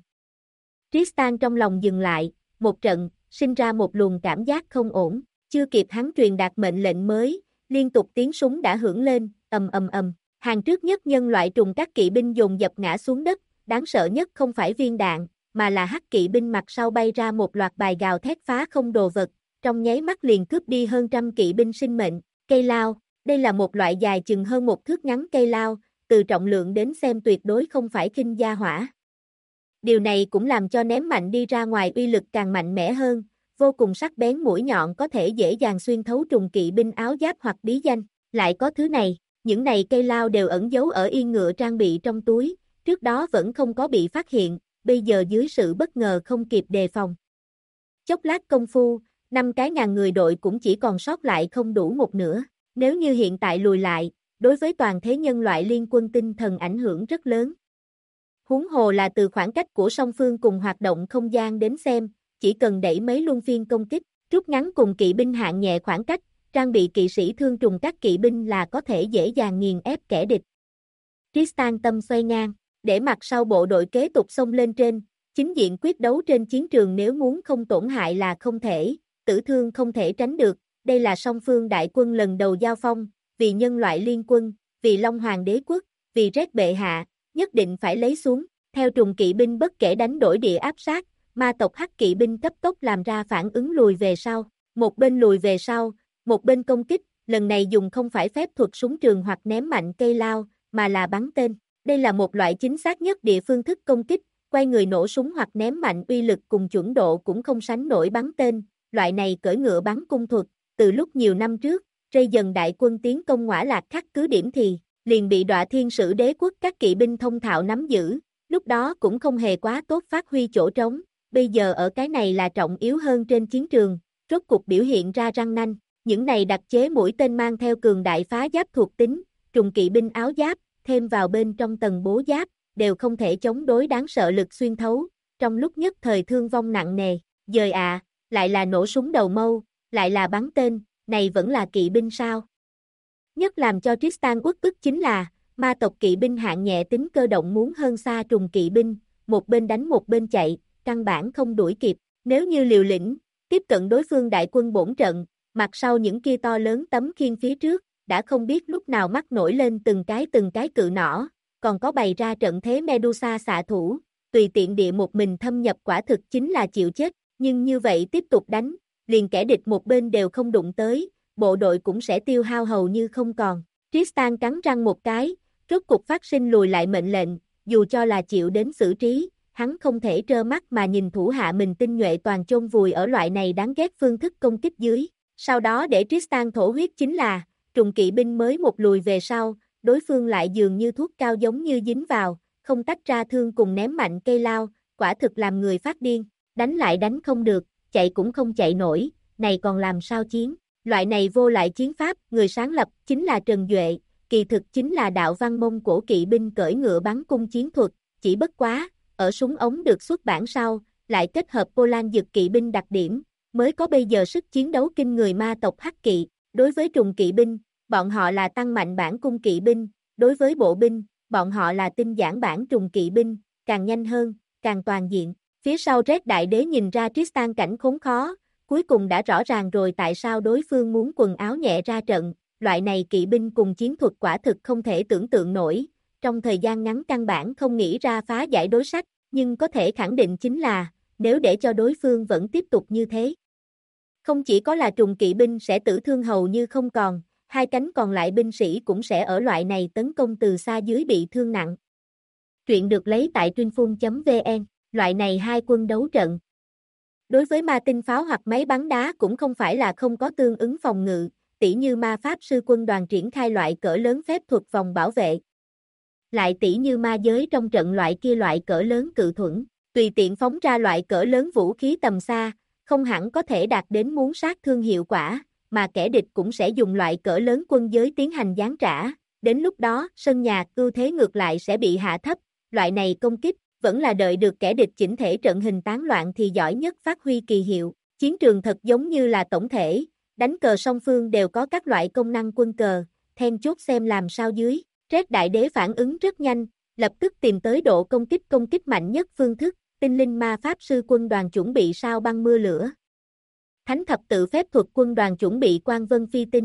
Tristan trong lòng dừng lại, một trận, sinh ra một luồng cảm giác không ổn, chưa kịp hắn truyền đạt mệnh lệnh mới, liên tục tiếng súng đã hưởng lên, ầm ầm ầm, hàng trước nhất nhân loại trùng các kỵ binh dồn dập ngã xuống đất, đáng sợ nhất không phải viên đạn, mà là hắc kỵ binh mặt sau bay ra một loạt bài gào thét phá không đồ vật, trong nháy mắt liền cướp đi hơn trăm kỵ binh sinh mệnh. Cây lao, đây là một loại dài chừng hơn một thước ngắn cây lao, từ trọng lượng đến xem tuyệt đối không phải khinh gia hỏa. Điều này cũng làm cho ném mạnh đi ra ngoài uy lực càng mạnh mẽ hơn, vô cùng sắc bén mũi nhọn có thể dễ dàng xuyên thấu trùng kỵ binh áo giáp hoặc bí danh. Lại có thứ này, những này cây lao đều ẩn giấu ở yên ngựa trang bị trong túi, trước đó vẫn không có bị phát hiện, bây giờ dưới sự bất ngờ không kịp đề phòng. Chốc lát công phu, 5 cái ngàn người đội cũng chỉ còn sót lại không đủ một nửa. Nếu như hiện tại lùi lại, đối với toàn thế nhân loại liên quân tinh thần ảnh hưởng rất lớn. Huống hồ là từ khoảng cách của song phương cùng hoạt động không gian đến xem, chỉ cần đẩy mấy luân phiên công kích, rút ngắn cùng kỵ binh hạng nhẹ khoảng cách, trang bị kỵ sĩ thương trùng các kỵ binh là có thể dễ dàng nghiền ép kẻ địch. Tristan tâm xoay ngang, để mặt sau bộ đội kế tục xông lên trên, chính diện quyết đấu trên chiến trường nếu muốn không tổn hại là không thể, tử thương không thể tránh được, đây là song phương đại quân lần đầu giao phong, vì nhân loại liên quân, vì Long Hoàng đế quốc, vì Red bệ hạ, nhất định phải lấy xuống, theo trùng kỵ binh bất kể đánh đổi địa áp sát, ma tộc hắc kỵ binh cấp tốc làm ra phản ứng lùi về sau, một bên lùi về sau, một bên công kích, lần này dùng không phải phép thuật súng trường hoặc ném mạnh cây lao, mà là bắn tên. Đây là một loại chính xác nhất địa phương thức công kích, quay người nổ súng hoặc ném mạnh uy lực cùng chuẩn độ cũng không sánh nổi bắn tên, loại này cưỡi ngựa bắn cung thuật, từ lúc nhiều năm trước, Rây dần đại quân tiến công Ngõa Lạc khắc cứ điểm thì, liền bị Đọa Thiên Sử đế quốc các kỵ binh thông thạo nắm giữ, lúc đó cũng không hề quá tốt phát huy chỗ trống, bây giờ ở cái này là trọng yếu hơn trên chiến trường, rốt cục biểu hiện ra răng nanh, những này đặc chế mũi tên mang theo cường đại phá giáp thuộc tính, trùng kỵ binh áo giáp, thêm vào bên trong tầng bố giáp, đều không thể chống đối đáng sợ lực xuyên thấu, trong lúc nhất thời thương vong nặng nề, dời lại là nổ súng đầu mâu, lại là bắn tên, này vẫn là kỵ binh sao? Nhất làm cho Tristan uất ức chính là, ma tộc kỵ binh hạng nhẹ tính cơ động muốn hơn xa trùng kỵ binh, một bên đánh một bên chạy, căn bản không đuổi kịp, nếu như liều lĩnh, tiếp cận đối phương đại quân bổn trận, mặt sau những kia to lớn tấm khiên phía trước, đã không biết lúc nào mắt nổi lên từng cái cự nỏ, còn có bày ra trận thế Medusa xạ thủ, tùy tiện địa một mình thâm nhập quả thực chính là chịu chết, nhưng như vậy tiếp tục đánh, liền kẻ địch một bên đều không đụng tới, bộ đội cũng sẽ tiêu hao hầu như không còn. Tristan cắn răng một cái, rốt cục phát sinh lùi lại mệnh lệnh, dù cho là chịu đến xử trí, hắn không thể trơ mắt mà nhìn thủ hạ mình tinh nhuệ toàn chôn vùi ở loại này đáng ghét phương thức công kích dưới. Sau đó để Tristan thổ huyết chính là, trùng kỵ binh mới một lùi về sau, đối phương lại dường như thuốc cao giống như dính vào, không tách ra thương cùng ném mạnh cây lao, quả thực làm người phát điên, đánh lại đánh không được, chạy cũng không chạy nổi, này còn làm sao chiến. Loại này vô lại chiến pháp, người sáng lập chính là Trần Duệ, kỳ thực chính là đạo văn Mông Cổ kỵ binh cưỡi ngựa bắn cung chiến thuật, chỉ bất quá, ở súng ống được xuất bản sau, lại kết hợp Polan dực kỵ binh đặc điểm, mới có bây giờ sức chiến đấu kinh người ma tộc Hắc kỵ. Đối với trùng kỵ binh, bọn họ là tăng mạnh bản cung kỵ binh, đối với bộ binh, bọn họ là tinh giản bản trùng kỵ binh, càng nhanh hơn, càng toàn diện. Phía sau Red Đại Đế nhìn ra Tristan cảnh khốn khó, cuối cùng đã rõ ràng rồi tại sao đối phương muốn quần áo nhẹ ra trận, loại này kỵ binh cùng chiến thuật quả thực không thể tưởng tượng nổi, trong thời gian ngắn căn bản không nghĩ ra phá giải đối sách, nhưng có thể khẳng định chính là, nếu để cho đối phương vẫn tiếp tục như thế. Không chỉ có là trùng kỵ binh sẽ tử thương hầu như không còn, hai cánh còn lại binh sĩ cũng sẽ ở loại này tấn công từ xa dưới bị thương nặng. Truyện được lấy tại truyệnphun.vn, loại này hai quân đấu trận. Đối với ma tinh pháo hoặc máy bắn đá cũng không phải là không có tương ứng phòng ngự, tỉ như ma pháp sư quân đoàn triển khai loại cỡ lớn phép thuật vòng bảo vệ. Lại tỉ như ma giới trong trận loại kia loại cỡ lớn cự thuẫn, tùy tiện phóng ra loại cỡ lớn vũ khí tầm xa, không hẳn có thể đạt đến muốn sát thương hiệu quả, mà kẻ địch cũng sẽ dùng loại cỡ lớn quân giới tiến hành giáng trả, đến lúc đó sân nhà ưu thế ngược lại sẽ bị hạ thấp, loại này công kích vẫn là đợi được kẻ địch chỉnh thể trận hình tán loạn thì giỏi nhất phát huy kỳ hiệu. Chiến trường thật giống như là tổng thể, đánh cờ song phương đều có các loại công năng quân cờ, then chốt xem làm sao dưới. Red Đại Đế phản ứng rất nhanh, lập tức tìm tới độ công kích mạnh nhất phương thức, tinh linh ma pháp sư quân đoàn chuẩn bị sao băng mưa lửa. Thánh thập tự phép thuật quân đoàn chuẩn bị quang vân phi tinh.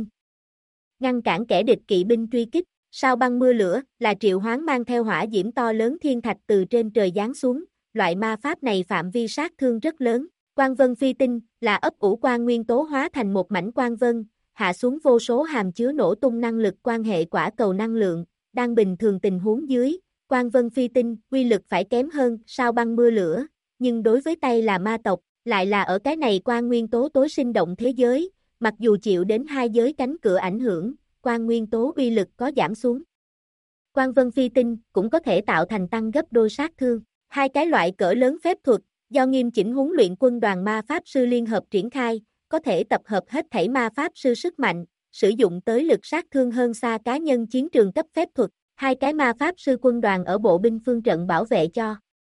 Ngăn cản kẻ địch kỵ binh truy kích. Sao băng mưa lửa là triệu hoán mang theo hỏa diễm to lớn thiên thạch từ trên trời giáng xuống, loại ma pháp này phạm vi sát thương rất lớn. Quang vân phi tinh là ấp ủ quang nguyên tố hóa thành một mảnh quang vân, hạ xuống vô số hàm chứa nổ tung năng lực quan hệ quả cầu năng lượng, đang bình thường tình huống dưới, quang vân phi tinh uy lực phải kém hơn sao băng mưa lửa, nhưng đối với tay là ma tộc, lại là ở cái này quang nguyên tố tối sinh động thế giới, mặc dù chịu đến hai giới cánh cửa ảnh hưởng, quang nguyên tố uy lực có giảm xuống. Quang vân phi tinh cũng có thể tạo thành tăng gấp đôi sát thương. Hai cái loại cỡ lớn phép thuật, do nghiêm chỉnh huấn luyện quân đoàn ma pháp sư liên hợp triển khai, có thể tập hợp hết thảy ma pháp sư sức mạnh, sử dụng tới lực sát thương hơn xa cá nhân chiến trường cấp phép thuật. Hai cái ma pháp sư quân đoàn ở bộ binh phương trận bảo vệ cho.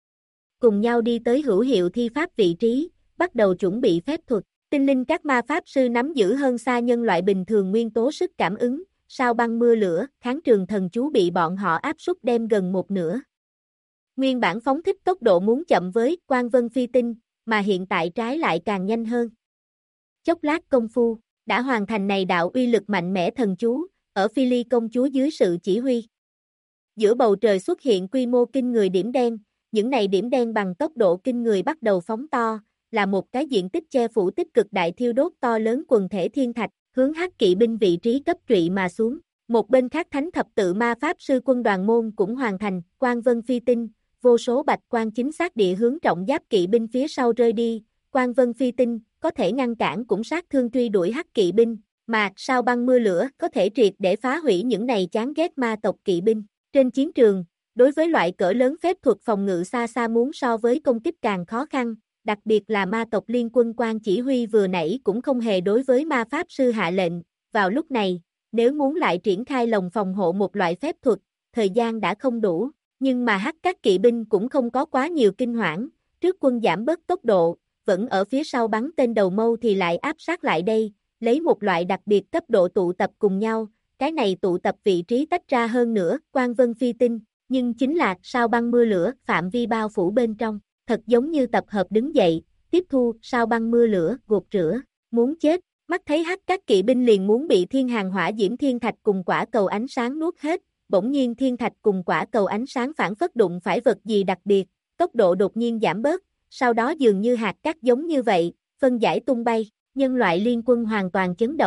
Cùng nhau đi tới hữu hiệu thi pháp vị trí, bắt đầu chuẩn bị phép thuật. Tinh linh các ma pháp sư nắm giữ hơn xa nhân loại bình thường nguyên tố sức cảm ứng, sao băng mưa lửa, kháng trường thần chú bị bọn họ áp suất đem gần một nửa. Nguyên bản phóng thích tốc độ muốn chậm với quang vân phi tinh, mà hiện tại trái lại càng nhanh hơn. Chốc lát công phu, đã hoàn thành này đạo uy lực mạnh mẽ thần chú, ở Phi Ly công chúa dưới sự chỉ huy. Giữa bầu trời xuất hiện quy mô kinh người điểm đen, những này điểm đen bằng tốc độ kinh người bắt đầu phóng to, là một cái diện tích che phủ tích cực đại thiêu đốt to lớn quần thể thiên thạch, hướng Hắc kỵ binh vị trí cấp trụy mà xuống. Một bên khác thánh thập tự ma pháp sư quân đoàn môn cũng hoàn thành, quang vân phi tinh, vô số bạch quang chính xác địa hướng trọng giáp kỵ binh phía sau rơi đi, quang vân phi tinh, có thể ngăn cản cũng sát thương truy đuổi Hắc kỵ binh, mà sao băng mưa lửa có thể triệt để phá hủy những này chán ghét ma tộc kỵ binh. Trên chiến trường, đối với loại cỡ lớn phép thuật phòng ngự xa xa muốn so với công kích càng khó khăn, đặc biệt là ma tộc liên quân quan chỉ huy vừa nãy cũng không hề đối với ma pháp sư hạ lệnh, vào lúc này, nếu muốn lại triển khai lồng phòng hộ một loại phép thuật, thời gian đã không đủ, nhưng mà Hắc các kỵ binh cũng không có quá nhiều kinh hoảng, trước quân giảm bớt tốc độ, vẫn ở phía sau bắn tên đầu mâu thì lại áp sát lại đây, lấy một loại đặc biệt cấp độ tụ tập cùng nhau, cái này tụ tập vị trí tách ra hơn nữa, quang vân phi tinh, nhưng chính là sao băng mưa lửa, phạm vi bao phủ bên trong, thật giống như tập hợp đứng dậy, tiếp thu, sao băng mưa lửa, gột rửa, muốn chết, mắt thấy Hắc các kỵ binh liền muốn bị thiên hàng hỏa diễm thiên thạch cùng quả cầu ánh sáng nuốt hết, bỗng nhiên thiên thạch cùng quả cầu ánh sáng phản phất đụng phải vật gì đặc biệt, tốc độ đột nhiên giảm bớt, sau đó dường như hạt cát giống như vậy, phân giải tung bay, nhân loại liên quân hoàn toàn chấn động,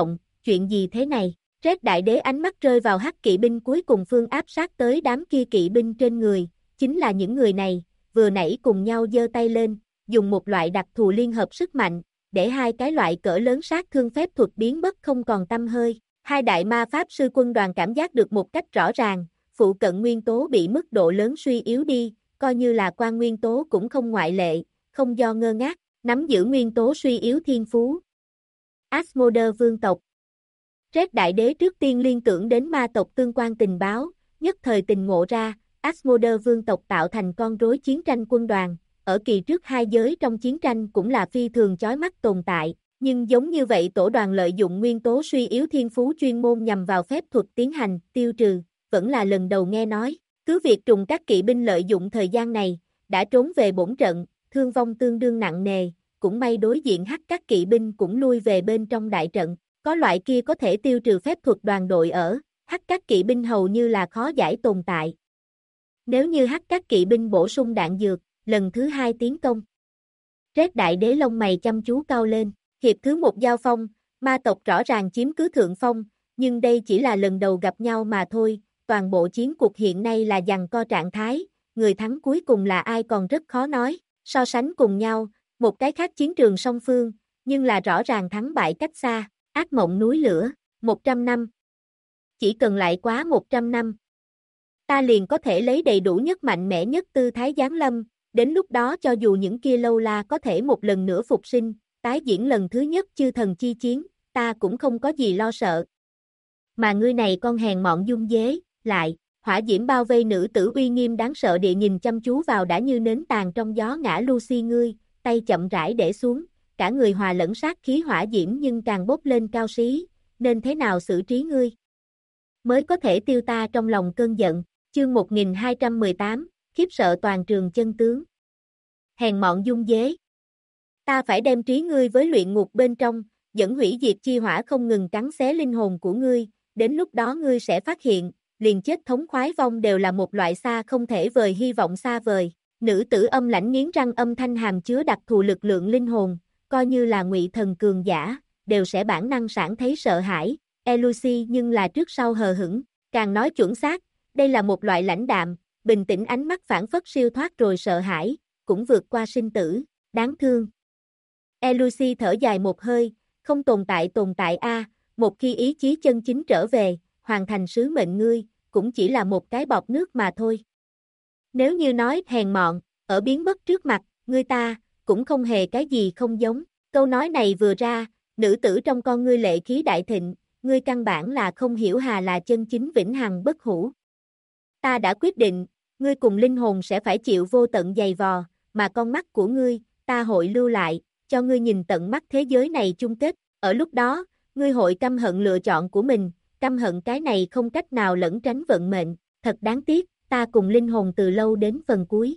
chuyện gì thế này? Red đại đế ánh mắt rơi vào hắc kỵ binh cuối cùng phương áp sát tới đám kia kỵ binh trên người, chính là những người này, vừa nãy cùng nhau giơ tay lên, dùng một loại đặc thù liên hợp sức mạnh, để hai cái loại cỡ lớn sát thương phép thuật biến mất không còn tăm hơi. Hai đại ma pháp sư quân đoàn cảm giác được một cách rõ ràng, phụ cận nguyên tố bị mức độ lớn suy yếu đi, coi như là quan nguyên tố cũng không ngoại lệ, không do ngơ ngác, nắm giữ nguyên tố suy yếu thiên phú. Asmodee vương tộc. Red đại đế trước tiên liên tưởng đến ma tộc tương quan tình báo, nhất thời tình ngộ ra, Asmodee vương tộc tạo thành con rối chiến tranh quân đoàn, ở kỳ trước hai giới trong chiến tranh cũng là phi thường chói mắt tồn tại, nhưng giống như vậy tổ đoàn lợi dụng nguyên tố suy yếu thiên phú chuyên môn nhằm vào phép thuật tiến hành, tiêu trừ, vẫn là lần đầu nghe nói, cứ việc trùng các kỵ binh lợi dụng thời gian này, đã trốn về bổn trận, thương vong tương đương nặng nề, cũng may đối diện hắc các kỵ binh cũng lui về bên trong đại trận, có loại kia có thể tiêu trừ phép thuật đoàn đội ở, hắc các kỵ binh hầu như là khó giải tồn tại. Nếu như hắc các kỵ binh bổ sung đạn dược, lần thứ hai tiến công. Red đại đế lông mày chăm chú cau lên, hiệp thứ một giao phong, ma tộc rõ ràng chiếm cứ thượng phong, nhưng đây chỉ là lần đầu gặp nhau mà thôi, toàn bộ chiến cuộc hiện nay là giằng co trạng thái, người thắng cuối cùng là ai còn rất khó nói, so sánh cùng nhau, một cái khác chiến trường song phương, nhưng là rõ ràng thắng bại cách xa, ác mộng núi lửa, 100 năm. Chỉ cần lại quá 100 năm, ta liền có thể lấy đầy đủ nhất mạnh mẽ nhất tư thái giáng lâm, đến lúc đó cho dù những kia lâu la có thể một lần nữa phục sinh, tái diễn lần thứ nhất chư thần chi chiến, ta cũng không có gì lo sợ. Mà ngươi này con hèn mọn dung dế, lại, hỏa diễm bao vây nữ tử uy nghiêm đáng sợ địa nhìn chăm chú vào đã như nến tàn trong gió ngã Lucy ngươi, tay chậm rãi để xuống, cả người hòa lẫn sát khí hỏa diễm nhưng càng bốc lên cao xí, nên thế nào xử trí ngươi? Mới có thể tiêu ta trong lòng cơn giận, chương 1218, khiếp sợ toàn trường chân tướng. Hèn mọn dung dế. Ta phải đem trí ngươi với luyện ngục bên trong, dẫn hủy diệt chi hỏa không ngừng cắn xé linh hồn của ngươi, đến lúc đó ngươi sẽ phát hiện, liền chết thống khoái vong đều là một loại xa không thể vời hy vọng xa vời. Nữ tử âm lãnh nghiến răng âm thanh hàm chứa đặc thù lực lượng linh hồn, coi như là ngụy thần cường giả, đều sẽ bản năng sản thấy sợ hãi. Lucy nhưng là trước sau hờ hững, càng nói chuẩn xác, đây là một loại lãnh đạm, bình tĩnh ánh mắt phản phất siêu thoát rồi sợ hãi, cũng vượt qua sinh tử, đáng thương. Lucy thở dài một hơi, không tồn tại a, một khi ý chí chân chính trở về, hoàn thành sứ mệnh ngươi, cũng chỉ là một cái bọt nước mà thôi. Nếu như nói hèn mọn, ở biến mất trước mặt, ngươi ta, cũng không hề cái gì không giống, câu nói này vừa ra, nữ tử trong con ngươi lệ khí đại thịnh, ngươi căn bản là không hiểu hà là chân chính vĩnh hằng bất hủ. Ta đã quyết định, ngươi cùng linh hồn sẽ phải chịu vô tận dày vò, mà con mắt của ngươi, ta hội lưu lại, cho ngươi nhìn tận mắt thế giới này chung kết, ở lúc đó, ngươi hội căm hận lựa chọn của mình, căm hận cái này không cách nào lẩn tránh vận mệnh, thật đáng tiếc, ta cùng linh hồn từ lâu đến phần cuối.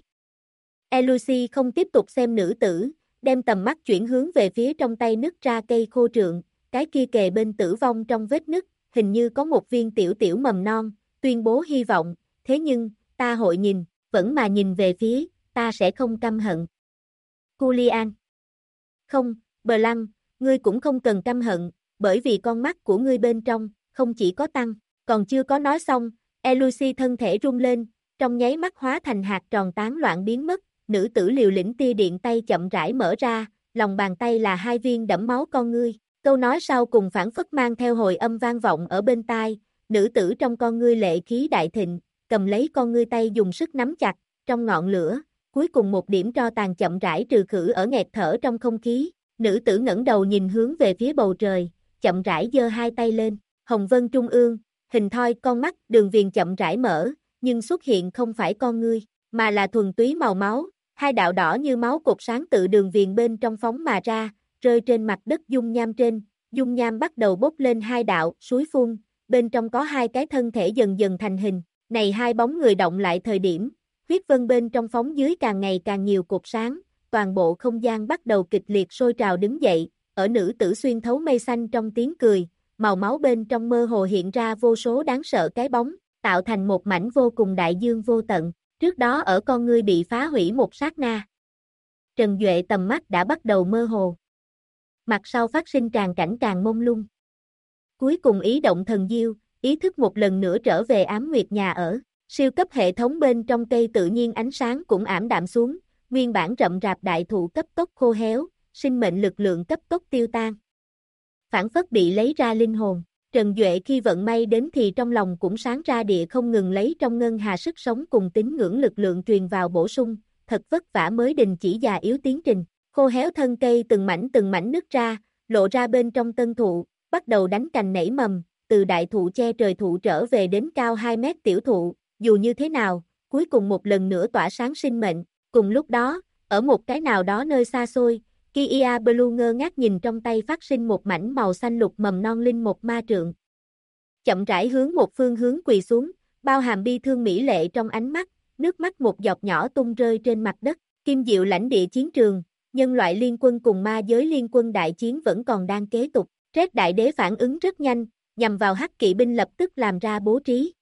Lucy không tiếp tục xem nữ tử, đem tầm mắt chuyển hướng về phía trong tay nứt ra cây khô trượng, cái kia kề bên tử vong trong vết nứt, hình như có một viên tiểu tiểu mầm non, tuyên bố hy vọng, thế nhưng, ta hội nhìn, vẫn mà nhìn về phía, ta sẽ không căm hận. Julian. Không, Blanc, ngươi cũng không cần căm hận, bởi vì con mắt của ngươi bên trong, không chỉ có tăng, còn chưa có nói xong, Lucy thân thể rung lên, trong nháy mắt hóa thành hạt tròn tán loạn biến mất, nữ tử liều lĩnh tia điện tay chậm rãi mở ra, lòng bàn tay là hai viên đẫm máu con ngươi, câu nói sau cùng phản phất mang theo hồi âm vang vọng ở bên tai, nữ tử trong con ngươi lệ khí đại thịnh, cầm lấy con ngươi tay dùng sức nắm chặt, trong ngọn lửa, cuối cùng một điểm tro tàn chậm rãi trừ khử ở nghẹt thở trong không khí, nữ tử ngẩng đầu nhìn hướng về phía bầu trời, chậm rãi giơ hai tay lên, hồng vân trung ương, hình thoi con mắt đường viền chậm rãi mở, nhưng xuất hiện không phải con ngươi, mà là thuần túy màu máu, hai đạo đỏ như máu cột sáng tự đường viền bên trong phóng mà ra, rơi trên mặt đất dung nham trên, dung nham bắt đầu bốc lên hai đạo, suối phun, bên trong có hai cái thân thể dần dần thành hình, này hai bóng người động lại thời điểm, huyết vân bên trong phóng dưới càng ngày càng nhiều cột sáng, toàn bộ không gian bắt đầu kịch liệt sôi trào đứng dậy, ở nữ tử xuyên thấu mây xanh trong tiếng cười, màu máu bên trong mơ hồ hiện ra vô số đáng sợ cái bóng, tạo thành một mảnh vô cùng đại dương vô tận, trước đó ở con ngươi bị phá hủy một sát na. Trần Duệ tầm mắt đã bắt đầu mơ hồ. Mặt sau phát sinh tràn cảnh càng mông lung. cuối cùng ý động thần diêu, ý thức một lần nữa trở về ám nguyệt nhà ở. Siêu cấp hệ thống bên trong cây tự nhiên ánh sáng cũng ảm đạm xuống, nguyên bản rậm rạp đại thụ cấp tốc khô héo, sinh mệnh lực lượng cấp tốc tiêu tan. Phản phất bị lấy ra linh hồn. Trần Duệ khi vận may đến thì trong lòng cũng sáng ra địa không ngừng lấy trong ngân hà sức sống cùng tín ngưỡng lực lượng truyền vào bổ sung, thật vất vả mới đình chỉ già yếu tiến trình. Khô héo thân cây từng mảnh nứt ra, lộ ra bên trong tân thụ, bắt đầu đánh cành nảy mầm, từ đại thụ che trời thụ trở về đến cao 2 mét tiểu thụ, dù như thế nào, cuối cùng một lần nữa tỏa sáng sinh mệnh. Cùng lúc đó, ở một cái nào đó nơi xa xôi, Kia Blue ngơ ngác nhìn trong tay phát sinh một mảnh màu xanh lục mầm non linh một ma trượng. Chậm rãi hướng một phương hướng quỳ xuống, bao hàm bi thương mỹ lệ trong ánh mắt, nước mắt một giọt nhỏ tung rơi trên mặt đất. Kim Diệu lãnh địa chiến trường, nhân loại liên quân cùng ma giới liên quân đại chiến vẫn còn đang kế tục. Red Đại Đế phản ứng rất nhanh, nhằm vào Hắc Kỵ binh lập tức làm ra bố trí.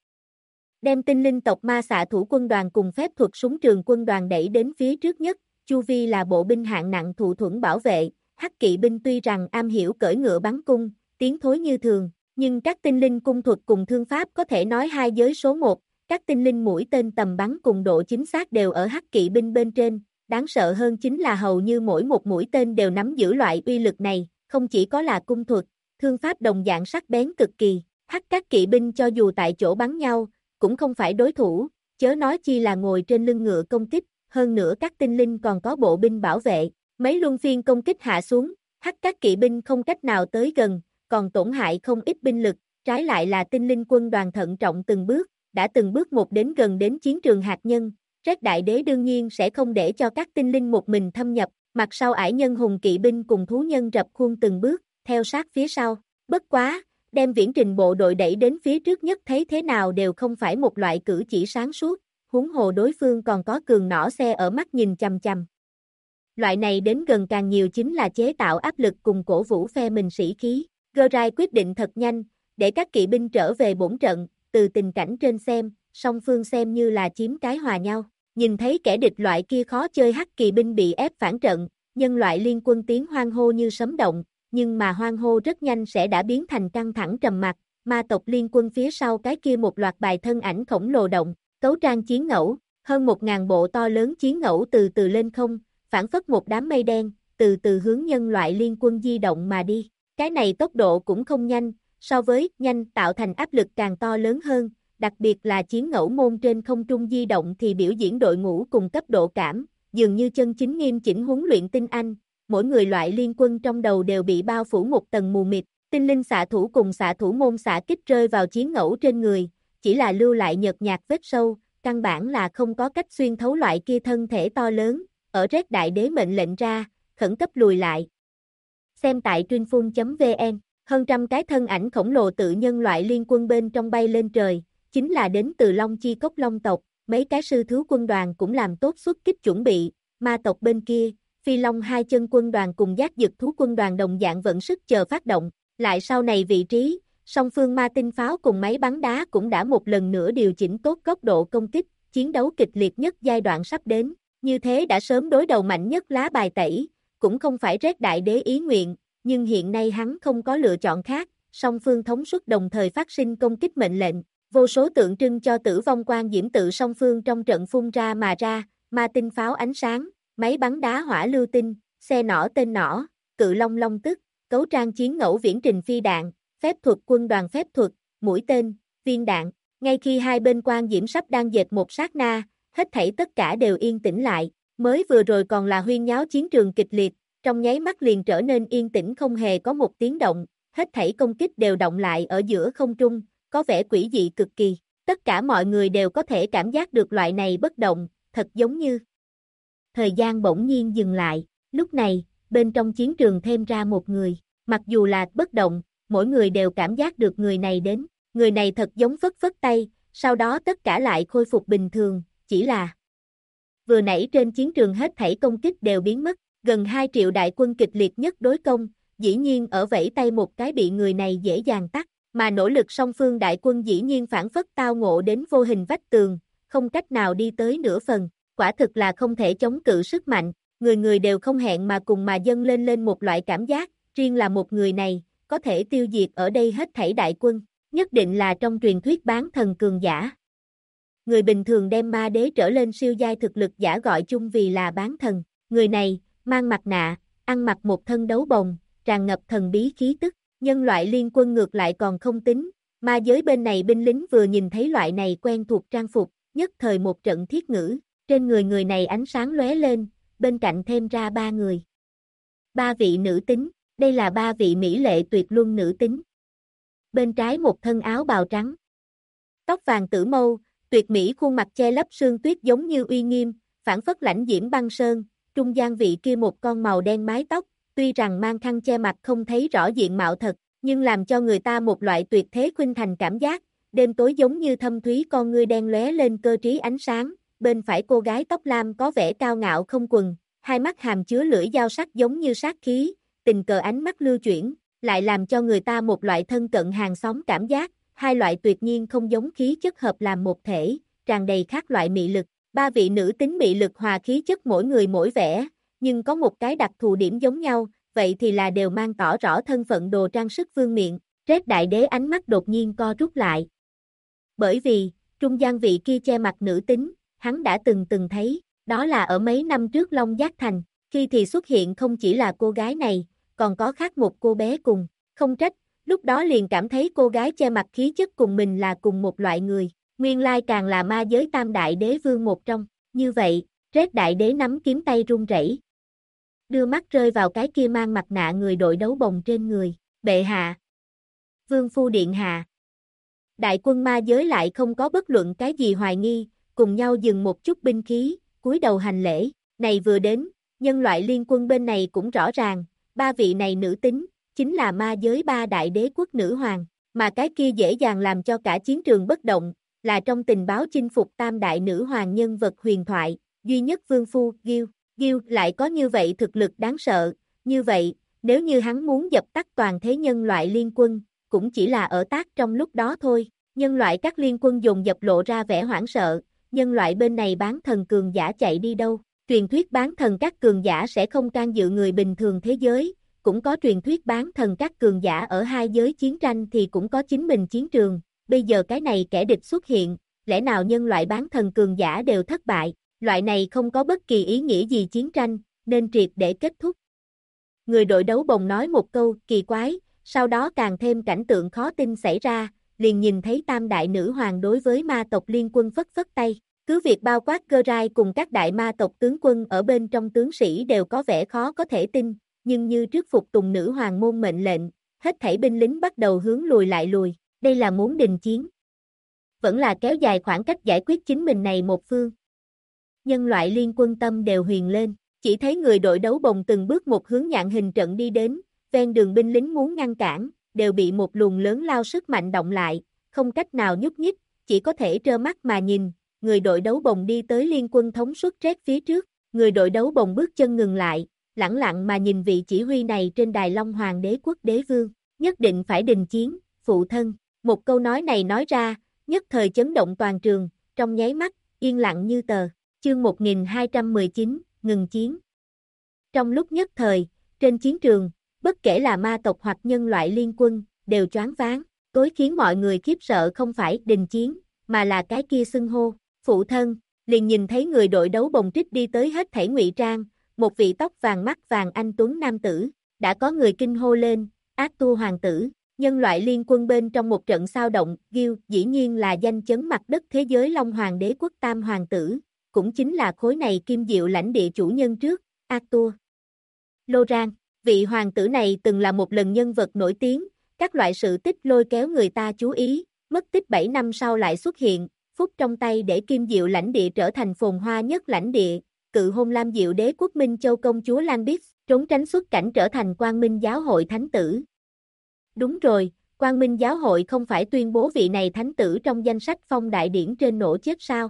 Đem tinh linh tộc ma xạ thủ quân đoàn cùng phép thuật súng trường quân đoàn đẩy đến phía trước nhất, chu vi là bộ binh hạng nặng thụ thuẫn bảo vệ. Hắc Kỵ binh tuy rằng am hiểu cưỡi ngựa bắn cung, tiến thối như thường, nhưng các tinh linh cung thuật cùng thương pháp có thể nói hai giới số 1, các tinh linh mũi tên tầm bắn cùng độ chính xác đều ở Hắc Kỵ binh bên trên, đáng sợ hơn chính là hầu như mỗi một mũi tên đều nắm giữ loại uy lực này, không chỉ có là cung thuật, thương pháp đồng dạng sắc bén cực kỳ, các kỵ binh cho dù tại chỗ bắn nhau, cũng không phải đối thủ, chớ nói chi là ngồi trên lưng ngựa công kích, hơn nữa các tinh linh còn có bộ binh bảo vệ, mấy luân phiên công kích hạ xuống, các kỵ binh không cách nào tới gần, còn tổn hại không ít binh lực, trái lại là tinh linh quân đoàn thận trọng từng bước một đến gần đến chiến trường hạt nhân. Red Đại Đế đương nhiên sẽ không để cho các tinh linh một mình thâm nhập, mặt sau ải nhân hùng kỵ binh cùng thú nhân rập khuôn từng bước, theo sát phía sau. Bất quá, đem viễn trình bộ đội đẩy đến phía trước nhất thấy thế nào đều không phải một loại cử chỉ sáng suốt, huống hồ đối phương còn có cường nỏ xe ở mắt nhìn chằm chằm. Loại này đến gần càng nhiều chính là chế tạo áp lực cùng cổ vũ phe mình sĩ khí. Gerai quyết định thật nhanh, để các kỵ binh trở về bổn trận, từ tình cảnh trên xem, song phương xem như là chiếm cái hòa nhau. Nhìn thấy kẻ địch loại kia khó chơi Hắc Kỵ binh bị ép phản trận, nhân loại liên quân tiếng hoan hô như sấm động, nhưng mà hoan hô rất nhanh sẽ đã biến thành căng thẳng trầm mặc. Ma tộc liên quân phía sau cái kia một loạt bài thân ảnh khổng lồ động, cấu trang chiến ngẫu, hơn 1000 bộ to lớn chiến ngẫu từ từ lên không, phản phất một đám mây đen, từ từ hướng nhân loại liên quân di động mà đi. Cái này tốc độ cũng không nhanh, so với nhanh tạo thành áp lực càng to lớn hơn, đặc biệt là chiến ngẫu môn trên không trung di động thì biểu diễn đội ngũ cùng cấp độ cảm, dường như chân chính nghiêm chỉnh huấn luyện tinh anh, mỗi người loại liên quân trong đầu đều bị bao phủ một tầng mù mịt, tinh linh xạ thủ cùng xạ thủ môn xạ kích rơi vào chiến ngẫu trên người, chỉ là lưu lại nhợt nhạt vết sâu, căn bản là không có cách xuyên thấu loại kia thân thể to lớn, ở Red Đại Đế mệnh lệnh ra, khẩn cấp lùi lại. Xem tại Trinfun.vn, hơn trăm cái thân ảnh khổng lồ tự nhân loại liên quân bên trong bay lên trời, chính là đến từ Long Chi Cốc Long tộc, mấy cái sư thiếu quân đoàn cũng làm tốt xuất kích chuẩn bị, ma tộc bên kia, Phi Long hai chân quân đoàn cùng giác dực thú quân đoàn đồng dạng vận sức chờ phát động, lại sau này vị trí, song phương ma tinh pháo cùng máy bắn đá cũng đã một lần nữa điều chỉnh tốt góc độ công kích, chiến đấu kịch liệt nhất giai đoạn sắp đến, như thế đã sớm đối đầu mạnh nhất lá bài tẩy, cũng không phải Red Đại Đế ý nguyện, nhưng hiện nay hắn không có lựa chọn khác, song phương thống suất đồng thời phát sinh công kích mệnh lệnh, vô số tượng trưng cho tử vong quang diễm tự song phương trong trận phun ra mà ra, ma tinh pháo ánh sáng, máy bắn đá hỏa lưu tinh, xe nỏ tên nỏ, cự long long tức, cấu trang chiến ngẫu viễn trình phi đạn, phép thuật quân đoàn phép thuật, mũi tên, viên đạn, ngay khi hai bên quang diễm sắp đang dệt một sát na, hết thảy tất cả đều yên tĩnh lại, mới vừa rồi còn là huyên nháo chiến trường kịch liệt, trong nháy mắt liền trở nên yên tĩnh không hề có một tiếng động, hết thảy công kích đều động lại ở giữa không trung, có vẻ quỷ dị cực kỳ, tất cả mọi người đều có thể cảm giác được loại này bất động, thật giống như thời gian bỗng nhiên dừng lại, lúc này, bên trong chiến trường thêm ra một người, mặc dù là bất động, mỗi người đều cảm giác được người này đến, người này thật giống phất phất tay, sau đó tất cả lại khôi phục bình thường, chỉ là vừa nãy trên chiến trường hết thảy công kích đều biến mất, gần 2 triệu đại quân kịch liệt nhất đối công, dĩ nhiên ở vẫy tay một cái bị người này dễ dàng tắt, mà nỗ lực song phương đại quân dĩ nhiên phản phất tao ngộ đến vô hình vách tường, không cách nào đi tới nửa phần, quả thực là không thể chống cự sức mạnh, người người đều không hẹn mà cùng mà dâng lên một loại cảm giác, riêng là một người này, có thể tiêu diệt ở đây hết thảy đại quân, nhất định là trong truyền thuyết bán thần cường giả. Người bình thường đem ma đế trở lên siêu giai thực lực giả gọi chung vì là bán thần, người này, mang mặt nạ, ăn mặc một thân đấu bồng, tràn ngập thần bí khí tức, nhân loại liên quân ngược lại còn không tính, ma giới bên này binh lính vừa nhìn thấy loại này quen thuộc trang phục, nhất thời một trận thiết ngữ, trên người người này ánh sáng lóe lên, bên cạnh thêm ra 3 người. 3 vị nữ tính, đây là 3 vị mỹ lệ tuyệt luân nữ tính. Bên trái một thân áo bào trắng, tóc vàng tử mâu, tuyệt mỹ khuôn mặt che lấp sương tuyết giống như uy nghiêm, phảng phất lãnh diễm băng sơn, trung gian vị kia một con màu đen mái tóc, tuy rằng mang khăn che mặt không thấy rõ diện mạo thật, nhưng làm cho người ta một loại tuyệt thế khuynh thành cảm giác, đêm tối giống như thâm thúy con ngươi đen lóe lên cơ trí ánh sáng, bên phải cô gái tóc lam có vẻ cao ngạo không quần, hai mắt hàm chứa lưỡi dao sắc giống như sát khí, tình cờ ánh mắt lưu chuyển, lại làm cho người ta một loại thân cận hàng xóm cảm giác, hai loại tuyệt nhiên không giống khí chất hợp làm một thể, tràn đầy khác loại mị lực. 3 vị nữ tính mị lực hòa khí chất mỗi người mỗi vẻ, nhưng có một cái đặc thù điểm giống nhau, vậy thì là đều mang tỏ rõ thân phận đồ trang sức vương miện. Rét đại đế ánh mắt đột nhiên co rút lại. Bởi vì, trung gian vị kia che mặt nữ tính, hắn đã từng thấy, đó là ở mấy năm trước Long Giác Thành, khi thì xuất hiện không chỉ là cô gái này, còn có khác một cô bé cùng, không trách, lúc đó liền cảm thấy cô gái che mặt khí chất cùng mình là cùng một loại người, nguyên lai càng là ma giới tam đại đế vương một trong, như vậy, Rét đại đế nắm kiếm tay run rẩy, đưa mắt rơi vào cái kia mang mặt nạ người đội đấu bồng trên người, bệ hạ, vương phu điện hạ. Đại quân ma giới lại không có bất luận cái gì hoài nghi, cùng nhau dừng một chút binh khí, cúi đầu hành lễ, này vừa đến, nhân loại liên quân bên này cũng rõ ràng, 3 vị này nữ tính, chính là ma giới 3 đại đế quốc nữ hoàng, mà cái kia dễ dàng làm cho cả chiến trường bất động, là trong tình báo chinh phục tam đại nữ hoàng nhân vật huyền thoại, duy nhất vương phu, Gil lại có như vậy thực lực đáng sợ, như vậy, nếu như hắn muốn dập tắt toàn thế nhân loại liên quân, cũng chỉ là ở tác trong lúc đó thôi, nhân loại các liên quân dồn dập lộ ra vẻ hoảng sợ, nhân loại bên này bán thần cường giả chạy đi đâu, truyền thuyết bán thần các cường giả sẽ không can dự người bình thường thế giới, cũng có truyền thuyết bán thần các cường giả ở hai giới chiến tranh thì cũng có chính mình chiến trường, bây giờ cái này kẻ địch xuất hiện, lẽ nào nhân loại bán thần cường giả đều thất bại, loại này không có bất kỳ ý nghĩa gì chiến tranh, nên triệt để kết thúc. Người đội đấu bồng nói một câu kỳ quái, sau đó càng thêm cảnh tượng khó tin xảy ra, liền nhìn thấy tam đại nữ hoàng đối với ma tộc liên quân phất phất tay, cứ việc bao quát Cơ Rai cùng các đại ma tộc tướng quân ở bên trong tướng sĩ đều có vẻ khó có thể tin, nhưng như trước phục tùng nữ hoàng môn mệnh lệnh, hết thảy binh lính bắt đầu hướng lùi lại lùi, đây là muốn đình chiến. Vẫn là kéo dài khoảng cách giải quyết chính mình này một phương. Nhân loại liên quân tâm đều huyền lên, chỉ thấy người đội đấu bồng từng bước một hướng nhạn hình trận đi đến, ven đường binh lính muốn ngăn cản, đều bị một luồng lớn lao sức mạnh động lại, không cách nào nhúc nhích, chỉ có thể trơ mắt mà nhìn, người đội đấu bồng đi tới liên quân thống suất Rét phía trước, người đội đấu bồng bước chân ngừng lại, lẳng lặng mà nhìn vị chỉ huy này trên đài Long Hoàng đế quốc đế vương, nhất định phải đình chiến, phụ thân, một câu nói này nói ra, nhất thời chấn động toàn trường, trong nháy mắt, yên lặng như tờ, chương 1219, ngừng chiến. Trong lúc nhất thời, trên chiến trường, bất kể là ma tộc hoặc nhân loại liên quân, đều choáng váng, tối khiến mọi người khiếp sợ không phải đình chiến, mà là cái kia xưng hô, phụ thân, liền nhìn thấy người đội đấu bồng trích đi tới hết thảy ngụy trang, một vị tóc vàng mắt vàng anh tuấn nam tử, đã có người kinh hô lên, Ác Tu hoàng tử, nhân loại liên quân bên trong một trận sao động, Gil dĩ nhiên là danh chấn mặt đất thế giới Long Hoàng đế quốc tam hoàng tử, cũng chính là khối này kim diệu lãnh địa chủ nhân trước, Ác Tu. Loran, vị hoàng tử này từng là một lần nhân vật nổi tiếng, các loại sự tích lôi kéo người ta chú ý, mất tích 7 năm sau lại xuất hiện, phúc trong tay để kim diệu lãnh địa trở thành phồn hoa nhất lãnh địa, cự hôn Lam Diệu đế quốc Minh Châu công chúa Lan Biết, trốn tránh xuất cảnh trở thành Quang Minh giáo hội thánh tử. Đúng rồi, Quang Minh giáo hội không phải tuyên bố vị này thánh tử trong danh sách phong đại điển trên nổ chết sao?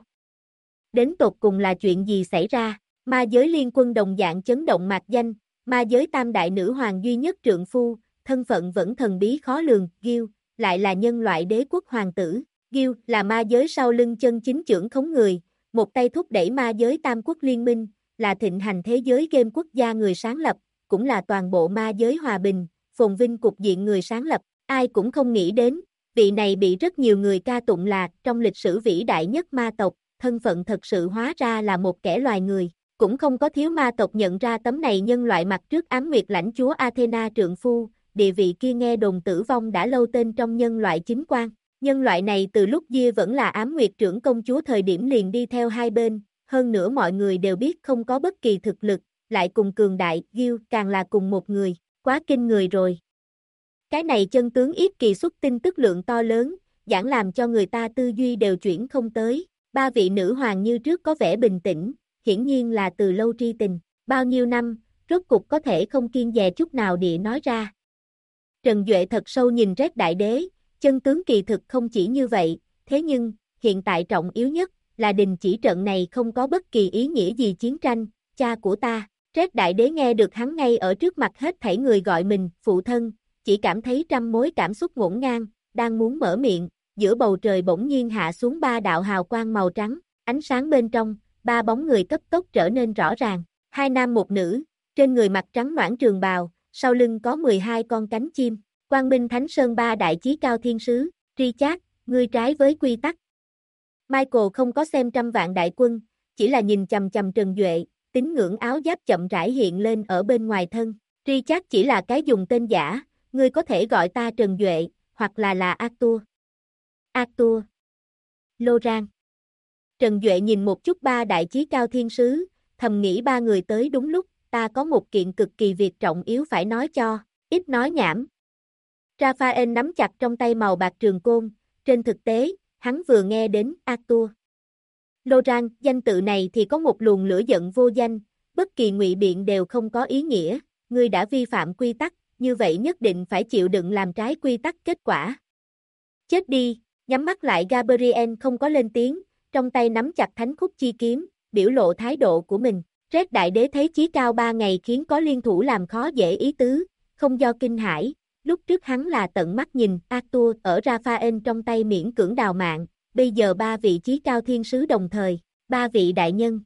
Đến tột cùng là chuyện gì xảy ra? Ma giới liên quân đồng dạng chấn động mạc danh, ma giới tam đại nữ hoàng duy nhất trượng phu, thân phận vẫn thần bí khó lường, Gil, lại là nhân loại đế quốc hoàng tử. Gil là ma giới sau lưng chân chính trưởng khống người, một tay thúc đẩy ma giới tam quốc liên minh, là thịnh hành thế giới game quốc gia người sáng lập, cũng là toàn bộ ma giới hòa bình, phồn vinh cục diện người sáng lập, ai cũng không nghĩ đến, vị này bị rất nhiều người ca tụng là trong lịch sử vĩ đại nhất ma tộc, thân phận thật sự hóa ra là một kẻ loài người. Cũng không có thiếu ma tộc nhận ra tấm này nhân loại mặt trước ám nguyệt lãnh chúa Athena trượng phu, địa vị kia nghe đồn tử vong đã lâu tên trong nhân loại chính quan. Nhân loại này từ lúc Dia vẫn là ám nguyệt trưởng công chúa thời điểm liền đi theo hai bên, hơn nữa mọi người đều biết không có bất kỳ thực lực, lại cùng cường đại, Gil càng là cùng một người, quá kinh người rồi. Cái này chân tướng ít kỳ xuất tin tức lượng to lớn, giảng làm cho người ta tư duy đều chuyển không tới. Ba vị nữ hoàng như trước có vẻ bình tĩnh, hiển nhiên là từ lâu tri tình, bao nhiêu năm, rốt cục có thể không kiêng dè chút nào địa nói ra. Trần Duệ thật sâu nhìn Red Đại Đế, chân tướng kỳ thực không chỉ như vậy, thế nhưng, hiện tại trọng yếu nhất, là đình chỉ trận này không có bất kỳ ý nghĩa gì chiến tranh, cha của ta. Red Đại Đế nghe được hắn ngay ở trước mặt hết thảy người gọi mình, phụ thân, chỉ cảm thấy trăm mối cảm xúc ngổn ngang, đang muốn mở miệng, giữa bầu trời bỗng nhiên hạ xuống ba đạo hào quang màu trắng, ánh sáng bên trong, ba bóng người cấp tốc trở nên rõ ràng, hai nam một nữ, trên người mặc trắng noãn trường bào, sau lưng có 12 con cánh chim, Quang Minh Thánh Sơn ba đại chí cao thiên sứ, Richard, ngươi trái với quy tắc. Michael không có xem trăm vạn đại quân, chỉ là nhìn chằm chằm Trần Duệ, tín ngưỡng áo giáp chậm rãi hiện lên ở bên ngoài thân, Richard chỉ là cái dùng tên giả, ngươi có thể gọi ta Trần Duệ, hoặc là Arthur. Arthur. Loran. Trần Duệ nhìn một chút ba đại chí cao thiên sứ, thầm nghĩ ba người tới đúng lúc, ta có một kiện cực kỳ việc trọng yếu phải nói cho, ít nói nhảm. Raphael nắm chặt trong tay màu bạc trường côn, trên thực tế, hắn vừa nghe đến Arthur. Loran, danh tự này thì có một luồng lửa giận vô danh, bất kỳ ngụy biện đều không có ý nghĩa, ngươi đã vi phạm quy tắc, như vậy nhất định phải chịu đựng làm trái quy tắc kết quả. Chết đi, nhắm mắt lại Gabriel không có lên tiếng, trong tay nắm chặt thánh khúc chi kiếm, biểu lộ thái độ của mình. Red Đại Đế thấy chí cao 3 ngày khiến có liên thủ làm khó dễ ý tứ, không do kinh hãi, lúc trước hắn là tận mắt nhìn Arthur ở Raphael trong tay miễn cưỡng đào mạng, bây giờ ba vị chí cao thiên sứ đồng thời, ba vị đại nhân.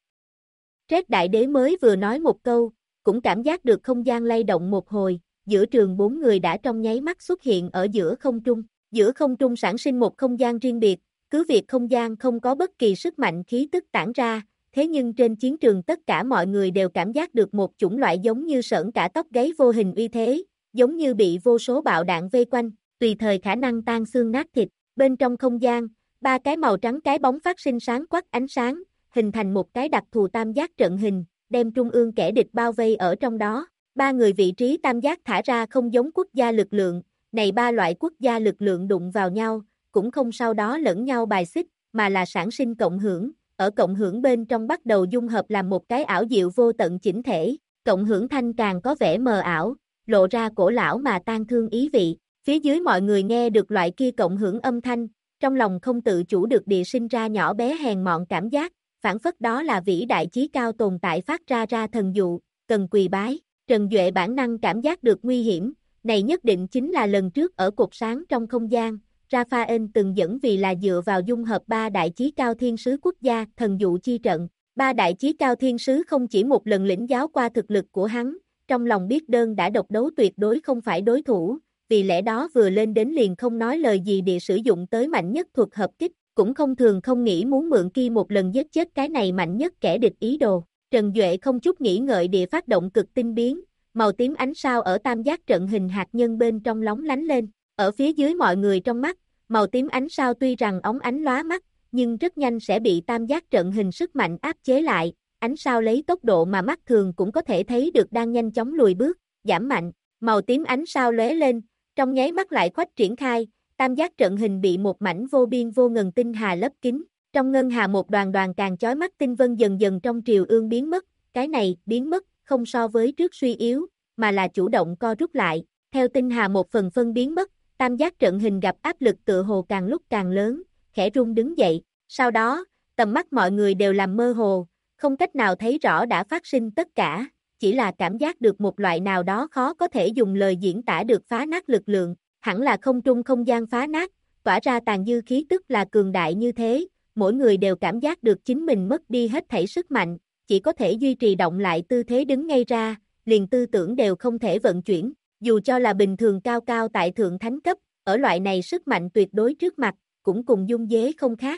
Red Đại Đế mới vừa nói một câu, cũng cảm giác được không gian lay động một hồi, giữa trường bốn người đã trong nháy mắt xuất hiện ở giữa không trung sản sinh một không gian riêng biệt, cứ việc không gian không có bất kỳ sức mạnh khí tức tản ra, thế nhưng trên chiến trường tất cả mọi người đều cảm giác được một chủng loại giống như sởn cả tóc gáy vô hình uy thế, giống như bị vô số bạo đạn vây quanh, tùy thời khả năng tan xương nát thịt. Bên trong không gian, ba cái màu trắng cái bóng phát sinh sáng quắc ánh sáng, hình thành một cái đặc thù tam giác trận hình, đem trung ương kẻ địch bao vây ở trong đó. Ba người vị trí tam giác thả ra không giống quốc gia lực lượng, này ba loại quốc gia lực lượng đụng vào nhau, cũng không sau đó lẫn nhau bài xích, mà là sản sinh cộng hưởng, ở cộng hưởng bên trong bắt đầu dung hợp làm một cái ảo diệu vô tận chỉnh thể, cộng hưởng thanh càng có vẻ mờ ảo, lộ ra cổ lão mà tang thương ý vị, phía dưới mọi người nghe được loại kia cộng hưởng âm thanh, trong lòng không tự chủ được địa sinh ra nhỏ bé hèn mọn cảm giác, phản phất đó là vĩ đại chí cao tồn tại phát ra thần dụ, cần quỳ bái. Trần Duệ bản năng cảm giác được nguy hiểm, này nhất định chính là lần trước ở cột sáng trong không gian, Raphael từng dẫn vì là dựa vào dung hợp ba đại chí cao thiên sứ quốc gia thần dụ chi trận. Ba đại chí cao thiên sứ không chỉ một lần lĩnh giáo qua thực lực của hắn, trong lòng biết đơn đã độc đấu tuyệt đối không phải đối thủ, vì lẽ đó vừa lên đến liền không nói lời gì địa sử dụng tới mạnh nhất thuật hợp kích, cũng không thường không nghĩ muốn mượn kia một lần giết chết cái này mạnh nhất kẻ địch ý đồ. Trần Duệ không chút nghĩ ngợi địa phát động cực tinh biến, màu tím ánh sao ở tam giác trận hình hạt nhân bên trong lóng lánh lên, ở phía dưới mọi người trong mắt, màu tím ánh sao tuy rằng óng ánh lóa mắt, nhưng rất nhanh sẽ bị tam giác trận hình sức mạnh áp chế lại, ánh sao lấy tốc độ mà mắt thường cũng có thể thấy được đang nhanh chóng lùi bước, giảm mạnh, màu tím ánh sao lóe lên, trong nháy mắt lại khoách triển khai, tam giác trận hình bị một mảnh vô biên vô ngần tinh hà lấp kín, trong ngân hà một đoàn đoàn càng chói mắt tinh vân dần dần trong triều ương biến mất, cái này biến mất không so với trước suy yếu, mà là chủ động co rút lại, theo tinh hà một phần phân biến mất, tam giác trận hình gặp áp lực tựa hồ càng lúc càng lớn, khẽ rung đứng dậy, sau đó, tầm mắt mọi người đều làm mơ hồ, không cách nào thấy rõ đã phát sinh tất cả, chỉ là cảm giác được một loại nào đó khó có thể dùng lời diễn tả được phá nát lực lượng, hẳn là không trung không gian phá nát, tỏa ra tàn dư khí tức là cường đại như thế, mỗi người đều cảm giác được chính mình mất đi hết thảy sức mạnh, chỉ có thể duy trì động lại tư thế đứng ngay ra, liền tư tưởng đều không thể vận chuyển, dù cho là bình thường cao cao tại thượng thánh cấp, ở loại này sức mạnh tuyệt đối trước mặt, cũng cùng dung dế không khác.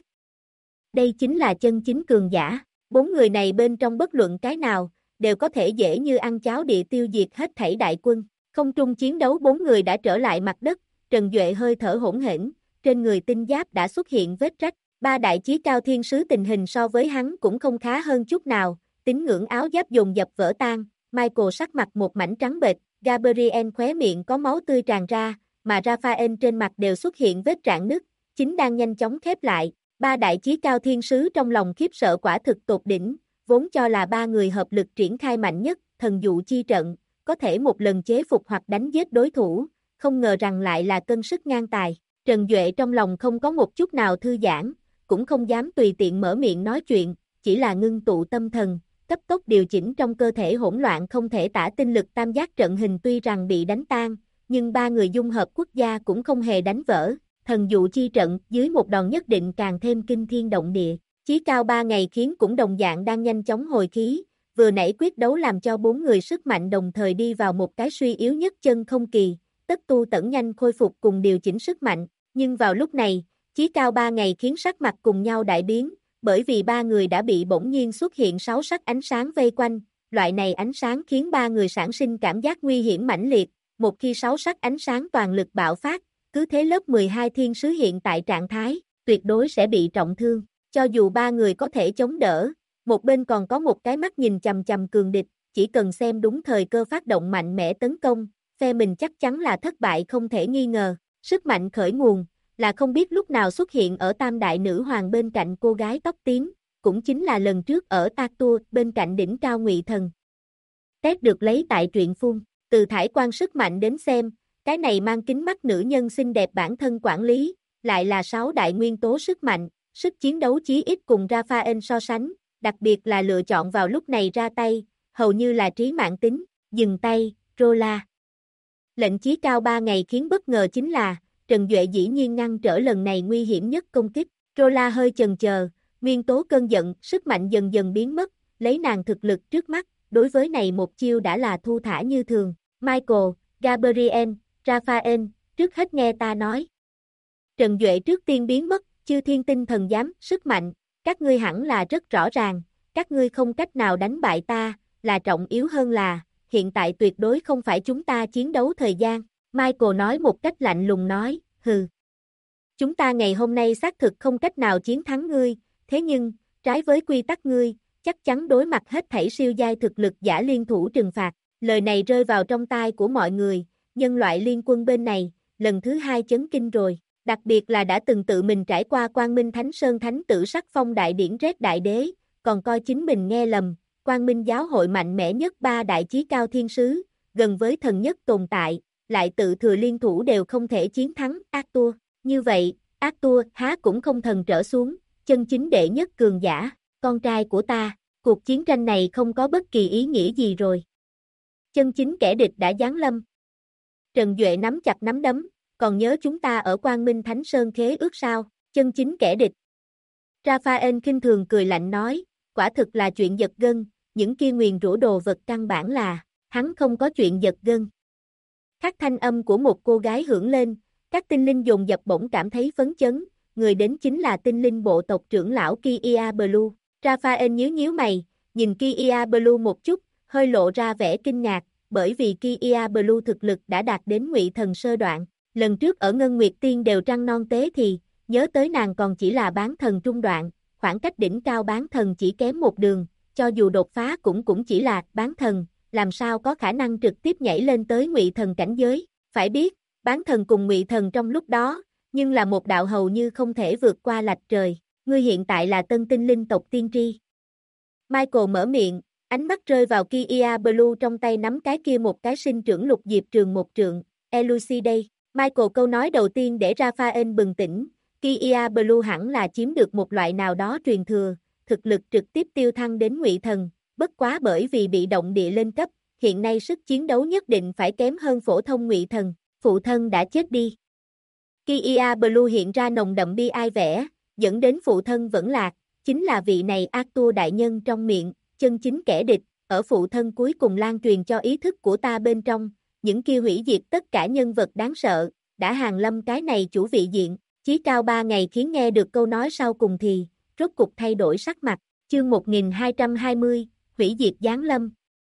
Đây chính là chân chính cường giả, 4 người này bên trong bất luận cái nào, đều có thể dễ như ăn cháo địa tiêu diệt hết thảy đại quân. Không trung chiến đấu 4 người đã trở lại mặt đất, Trần Duệ hơi thở hỗn hển, trên người tinh giáp đã xuất hiện vết rách, 3 đại chí cao thiên sứ tình hình so với hắn cũng không khá hơn chút nào, tín ngưỡng áo giáp dồn dập vỡ tan, Michael sắc mặt một mảnh trắng bệch, Gabriel khóe miệng có máu tươi tràn ra, mà Raphael trên mặt đều xuất hiện vết rạn nứt, chính đang nhanh chóng khép lại, 3 đại chí cao thiên sứ trong lòng khiếp sợ quả thực tột đỉnh, vốn cho là 3 người hợp lực triển khai mạnh nhất, thần dụ chi trận, có thể một lần chế phục hoặc đánh giết đối thủ, không ngờ rằng lại là cân sức ngang tài. Trần Duệ trong lòng không có một chút nào thư giãn, cũng không dám tùy tiện mở miệng nói chuyện, chỉ là ngưng tụ tâm thần, cấp tốc điều chỉnh trong cơ thể hỗn loạn không thể tả tinh lực tam giác trận hình tuy rằng bị đánh tan, nhưng 3 người dung hợp quốc gia cũng không hề đánh vỡ, thần dụ chi trận dưới một đòn nhất định càng thêm kinh thiên động địa. Chí cao 3 ngày khiến cũng đồng dạng đang nhanh chóng hồi khí, vừa nãy quyết đấu làm cho 4 người sức mạnh đồng thời đi vào một cái suy yếu nhất chân không kỳ, tất tu tẩn nhanh khôi phục cùng điều chỉnh sức mạnh, nhưng vào lúc này, chí cao 3 ngày khiến sắc mặt cùng nhau đại biến, bởi vì 3 người đã bị bỗng nhiên xuất hiện 6 sắc ánh sáng vây quanh, loại này ánh sáng khiến 3 người sản sinh cảm giác nguy hiểm mãnh liệt, một khi 6 sắc ánh sáng toàn lực bạo phát, cứ thế lớp 12 thiên sứ hiện tại trạng thái, tuyệt đối sẽ bị trọng thương. Cho dù 3 người có thể chống đỡ, một bên còn có một cái mắt nhìn chằm chằm cường địch, chỉ cần xem đúng thời cơ phát động mạnh mẽ tấn công, phe mình chắc chắn là thất bại không thể nghi ngờ. Sức mạnh khởi nguồn, là không biết lúc nào xuất hiện ở tam đại nữ hoàng bên cạnh cô gái tóc tím, cũng chính là lần trước ở Arthur bên cạnh đỉnh cao ngụy thần. Test được lấy tại truyện phun, từ thải quan sức mạnh đến xem, cái này mang kính mắt nữ nhân xinh đẹp bản thân quản lý, lại là 6 đại nguyên tố sức mạnh. Sức chiến đấu chí ít cùng Raphael so sánh, đặc biệt là lựa chọn vào lúc này ra tay, hầu như là trí mạng tính, dừng tay, Rola. Lệnh chí cao 3 ngày khiến bất ngờ chính là, Trần Duệ dĩ nhiên ngăn trở lần này nguy hiểm nhất công kích, Rola hơi chần chờ, nguyên tố cơn giận, sức mạnh dần dần biến mất, lấy nàng thực lực trước mắt, đối với này một chiêu đã là thu thả như thường, Michael, Gabriel, Raphael, trước hết nghe ta nói. Trần Duệ trước tiên biến mất, chư thiên tinh thần giám, sức mạnh, các ngươi hẳn là rất rõ ràng, các ngươi không cách nào đánh bại ta, là trọng yếu hơn là, hiện tại tuyệt đối không phải chúng ta chiến đấu thời gian, Michael nói một cách lạnh lùng nói, hừ. Chúng ta ngày hôm nay xác thực không cách nào chiến thắng ngươi, thế nhưng, trái với quy tắc ngươi, chắc chắn đối mặt hết thảy siêu giai thực lực giả liên thủ trừng phạt, lời này rơi vào trong tai của mọi người, nhân loại liên quân bên này, lần thứ 2 chấn kinh rồi. Đặc biệt là đã từng tự mình trải qua Quang Minh Thánh Sơn Thánh Tử Sắc Phong Đại Điển Rét Đại Đế, còn coi chính mình nghe lầm, Quang Minh giáo hội mạnh mẽ nhất 3 đại chí cao thiên sứ, gần với thần nhất tồn tại, lại tự thừa liên thủ đều không thể chiến thắng Arthur. Như vậy, Arthur há cũng không thần trở xuống, chân chính đệ nhất cường giả, con trai của ta, cuộc chiến tranh này không có bất kỳ ý nghĩa gì rồi. Chân chính kẻ địch đã giáng lâm. Trần Duệ nắm chặt nắm đấm. Còn nhớ chúng ta ở Quang Minh Thánh Sơn khế ước sao, chân chính kẻ địch. Raphael khinh thường cười lạnh nói, quả thực là chuyện giật gân, những kia nguyền rủa đồ vật căn bản là, hắn không có chuyện giật gân. Khắc thanh âm của một cô gái hưởng lên, các tinh linh dồn dập bỗng cảm thấy phấn chấn, người đến chính là tinh linh bộ tộc trưởng lão Kia Blue. Raphael nhíu mày, nhìn Kia Blue một chút, hơi lộ ra vẻ kinh ngạc, bởi vì Kia Blue thực lực đã đạt đến ngụy thần sơ đoạn. Lần trước ở Ngân Nguyệt Tiên đều trăng non tế thì, nhớ tới nàng còn chỉ là bán thần trung đoạn, khoảng cách đỉnh cao bán thần chỉ kém một đường, cho dù đột phá cũng chỉ là bán thần, làm sao có khả năng trực tiếp nhảy lên tới ngụy thần cảnh giới, phải biết, bán thần cùng ngụy thần trong lúc đó, nhưng là một đạo hầu như không thể vượt qua lạch trời, ngươi hiện tại là tân tinh linh tộc tiên tri. Michael mở miệng, ánh mắt rơi vào Kia Blue trong tay nắm cái kia một cái sinh trưởng lục diệp trường một trượng, Elucidate. Michael câu nói đầu tiên để Raphael bừng tỉnh, Kia Blue hẳn là chiếm được một loại nào đó truyền thừa, thực lực trực tiếp tiêu thăng đến ngụy thần, bất quá bởi vì bị động địa lên cấp, hiện nay sức chiến đấu nhất định phải kém hơn phổ thông ngụy thần, phụ thân đã chết đi. Kia Blue hiện ra nồng đậm bi ai vẻ, dẫn đến phụ thân vẫn lạc, chính là vị này Arthur đại nhân trong miệng, chân chính kẻ địch, ở phụ thân cuối cùng lan truyền cho ý thức của ta bên trong, những kia hủy diệt tất cả nhân vật đáng sợ, đã hàng lâm cái này chủ vị diện, chí cao 3 ngày khiến nghe được câu nói sau cùng thì, rốt cục thay đổi sắc mặt, chương 1220, hủy diệt giáng lâm.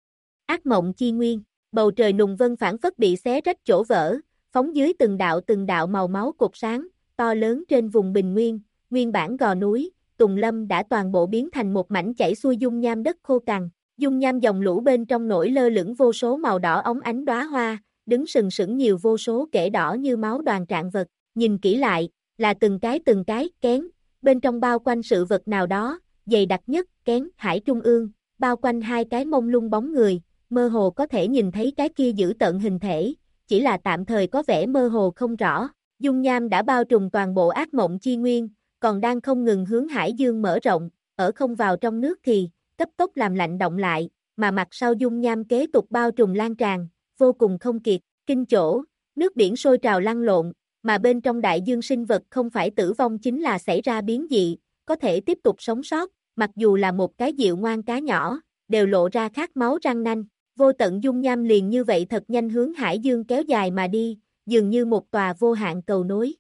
Ác mộng chi nguyên, bầu trời nùng vân phảng phất bị xé rách chỗ vỡ, phóng dưới từng đạo màu máu cột sáng, to lớn trên vùng bình nguyên, nguyên bản gò núi, tùng lâm đã toàn bộ biến thành một mảnh chảy xuôi dung nham đất khô cằn, dung nham dòng lũ bên trong nổi lơ lửng vô số màu đỏ óng ánh đóa hoa, đứng sừng sững nhiều vô số kẽ đỏ như máu đoàn trạng vật, nhìn kỹ lại, là từng cái kén, bên trong bao quanh sự vật nào đó, dày đặc nhất, kén hải trung ương, bao quanh hai cái mông lung bóng người, mơ hồ có thể nhìn thấy cái kia dữ tợn hình thể, chỉ là tạm thời có vẻ mơ hồ không rõ, dung nham đã bao trùm toàn bộ ác mộng chi nguyên, còn đang không ngừng hướng hải dương mở rộng, ở không vào trong nước thì, cấp tốc làm lạnh động lại, mà mặt sau dung nham kế tục bao trùm lan tràn, vô cùng không kiệt, kinh chỗ, nước biển sôi trào lăn lộn, mà bên trong đại dương sinh vật không phải tử vong chính là xảy ra biến dị, có thể tiếp tục sống sót, mặc dù là một cái dịu ngoan cá nhỏ, đều lộ ra khát máu răng nanh, vô tận dung nham liền như vậy thật nhanh hướng hải dương kéo dài mà đi, dường như một tòa vô hạn cầu nối.